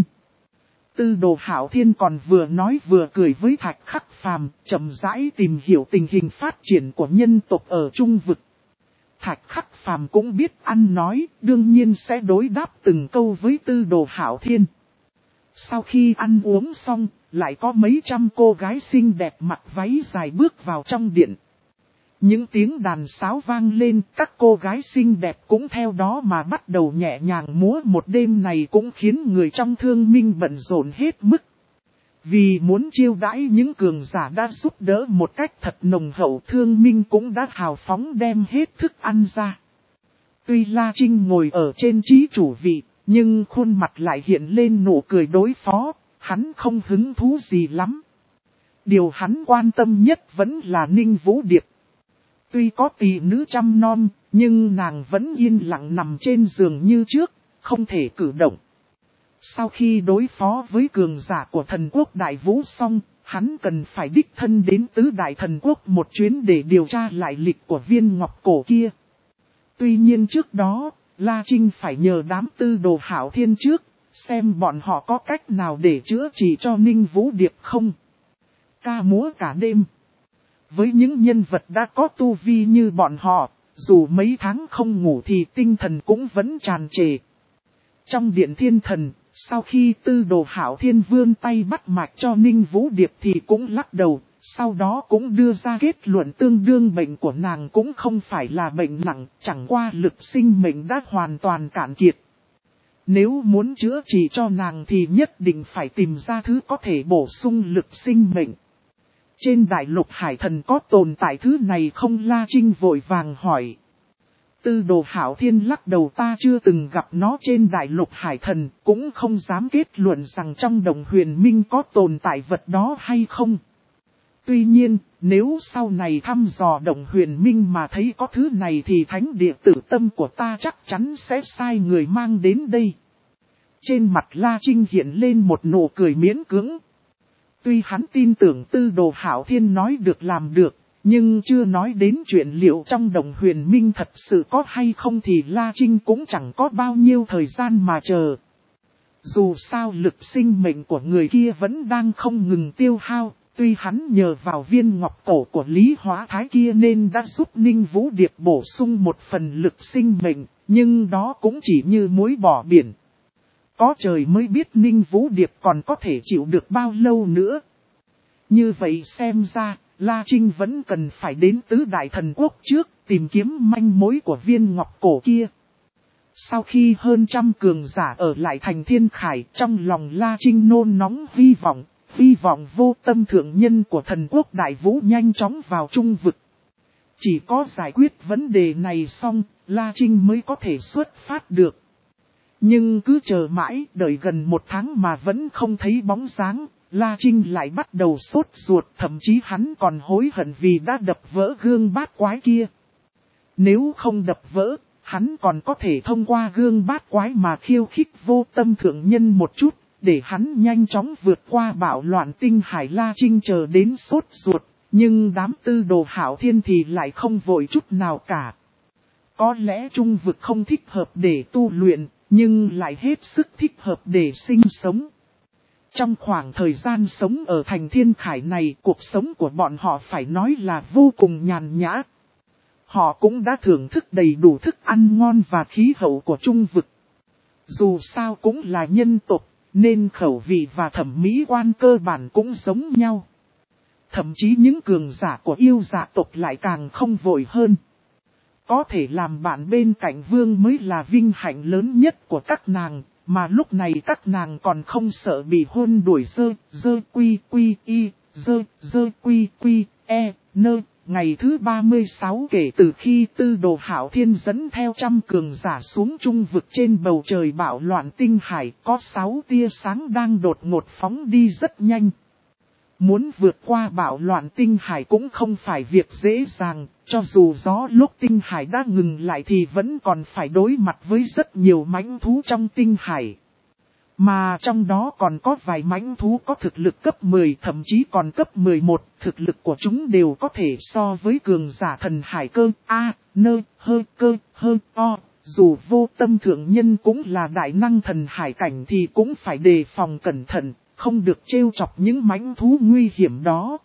Tư Đồ Hạo Thiên còn vừa nói vừa cười với Thạch Khắc Phàm, chậm rãi tìm hiểu tình hình phát triển của nhân tộc ở trung vực. Thạch Khắc Phàm cũng biết ăn nói, đương nhiên sẽ đối đáp từng câu với Tư Đồ Hạo Thiên. Sau khi ăn uống xong, lại có mấy trăm cô gái xinh đẹp mặc váy dài bước vào trong điện. Những tiếng đàn sáo vang lên, các cô gái xinh đẹp cũng theo đó mà bắt đầu nhẹ nhàng múa. Một đêm này cũng khiến người trong thương minh bận rộn hết mức. Vì muốn chiêu đãi những cường giả đã giúp đỡ một cách thật nồng hậu, thương minh cũng đã hào phóng đem hết thức ăn ra. Tuy La Trinh ngồi ở trên trí chủ vị, nhưng khuôn mặt lại hiện lên nụ cười đối phó, hắn không hứng thú gì lắm. Điều hắn quan tâm nhất vẫn là Ninh Vũ Điệp. Tuy có tỷ nữ chăm nom, nhưng nàng vẫn yên lặng nằm trên giường như trước, không thể cử động. Sau khi đối phó với cường giả của thần quốc Đại Vũ xong, hắn cần phải đích thân đến tứ đại thần quốc một chuyến để điều tra lại lịch của viên ngọc cổ kia. Tuy nhiên trước đó, La Trinh phải nhờ đám Tư Đồ Hạo Thiên trước, xem bọn họ có cách nào để chữa trị cho Ninh Vũ Điệp không. Ca múa cả đêm. Với những nhân vật đã có tu vi như bọn họ, dù mấy tháng không ngủ thì tinh thần cũng vẫn tràn trề. Trong điện thiên thần, sau khi Tư Đồ Hạo Thiên vươn tay bắt mạch cho Ninh Vũ Điệp thì cũng lắc đầu, sau đó cũng đưa ra kết luận tương đương bệnh của nàng cũng không phải là bệnh nặng, chẳng qua lực sinh mệnh đã hoàn toàn cạn kiệt. Nếu muốn chữa trị cho nàng thì nhất định phải tìm ra thứ có thể bổ sung lực sinh mệnh. Trên đại lục hải thần có tồn tại thứ này không? La Trinh vội vàng hỏi. Tư Đồ Hạo Thiên lắc đầu, ta chưa từng gặp nó trên đại lục hải thần, cũng không dám kết luận rằng trong Đồng Huyền Minh có tồn tại vật đó hay không. Tuy nhiên, nếu sau này thăm dò Đồng Huyền Minh mà thấy có thứ này thì thánh địa Tử Tâm của ta chắc chắn sẽ sai người mang đến đây. Trên mặt La Trinh hiện lên một nụ cười miễn cưỡng. Tuy hắn tin tưởng Tư Đồ Hạo Thiên nói được làm được, Nhưng chưa nói đến chuyện liệu trong đồng huyền minh thật sự có hay không thì La Trinh cũng chẳng có bao nhiêu thời gian mà chờ. Dù sao lực sinh mệnh của người kia vẫn đang không ngừng tiêu hao, tuy hắn nhờ vào viên ngọc cổ của Lý Hóa Thái kia nên đã giúp Ninh Vũ Điệp bổ sung một phần lực sinh mệnh, nhưng đó cũng chỉ như muối bỏ biển. Có trời mới biết Ninh Vũ Điệp còn có thể chịu được bao lâu nữa. Như vậy xem ra, La Trinh vẫn cần phải đến tứ đại thần quốc trước, tìm kiếm manh mối của viên ngọc cổ kia. Sau khi hơn trăm cường giả ở lại thành Thiên Khải, trong lòng La Trinh nôn nóng hy vọng, hy vọng vô tâm thượng nhân của thần quốc Đại Vũ nhanh chóng vào trung vực. Chỉ có giải quyết vấn đề này xong, La Trinh mới có thể xuất phát được. Nhưng cứ chờ mãi, đợi gần một tháng mà vẫn không thấy bóng dáng, La Trinh lại bắt đầu sốt ruột, thậm chí hắn còn hối hận vì đã đập vỡ gương bát quái kia. Nếu không đập vỡ, hắn còn có thể thông qua gương bát quái mà khiêu khích vô tâm thượng nhân một chút, để hắn nhanh chóng vượt qua bạo loạn tinh hải. La Trinh chờ đến sốt ruột, nhưng đám tư đồ hảo thiên thì lại không vội chút nào cả. Có lẽ trung vực không thích hợp để tu luyện, nhưng lại hết sức thích hợp để sinh sống. Trong khoảng thời gian sống ở thành Thiên Khải này, cuộc sống của bọn họ phải nói là vô cùng nhàn nhã. Họ cũng đã thưởng thức đầy đủ thức ăn ngon và khí hậu của trung vực. Dù sao cũng là nhân tộc, nên khẩu vị và thẩm mỹ quan cơ bản cũng giống nhau. Thậm chí những cường giả của yêu dạ tộc lại càng không vội hơn. Có thể làm bạn bên cạnh vương mới là vinh hạnh lớn nhất của các nàng, mà lúc này các nàng còn không sợ bị hôn đuổi dơ, dơ quy quy y, dơ, dơ quy quy e, nơ. Ngày thứ ba mươi sáu kể từ khi tư đồ hảo thiên dẫn theo trăm cường giả xuống trung vực trên bầu trời bạo loạn tinh hải, có sáu tia sáng đang đột ngột phóng đi rất nhanh. Muốn vượt qua bạo loạn tinh hải cũng không phải việc dễ dàng, cho dù gió lúc tinh hải đã ngừng lại thì vẫn còn phải đối mặt với rất nhiều mãnh thú trong tinh hải. Mà trong đó còn có vài mãnh thú có thực lực cấp mười, thậm chí còn cấp mười một, thực lực của chúng đều có thể so với cường giả thần hải cơ, a, nơ, hơ, cơ, hơ, o. Dù vô tâm thượng nhân cũng là đại năng thần hải cảnh thì cũng phải đề phòng cẩn thận, không được trêu chọc những mãnh thú nguy hiểm đó.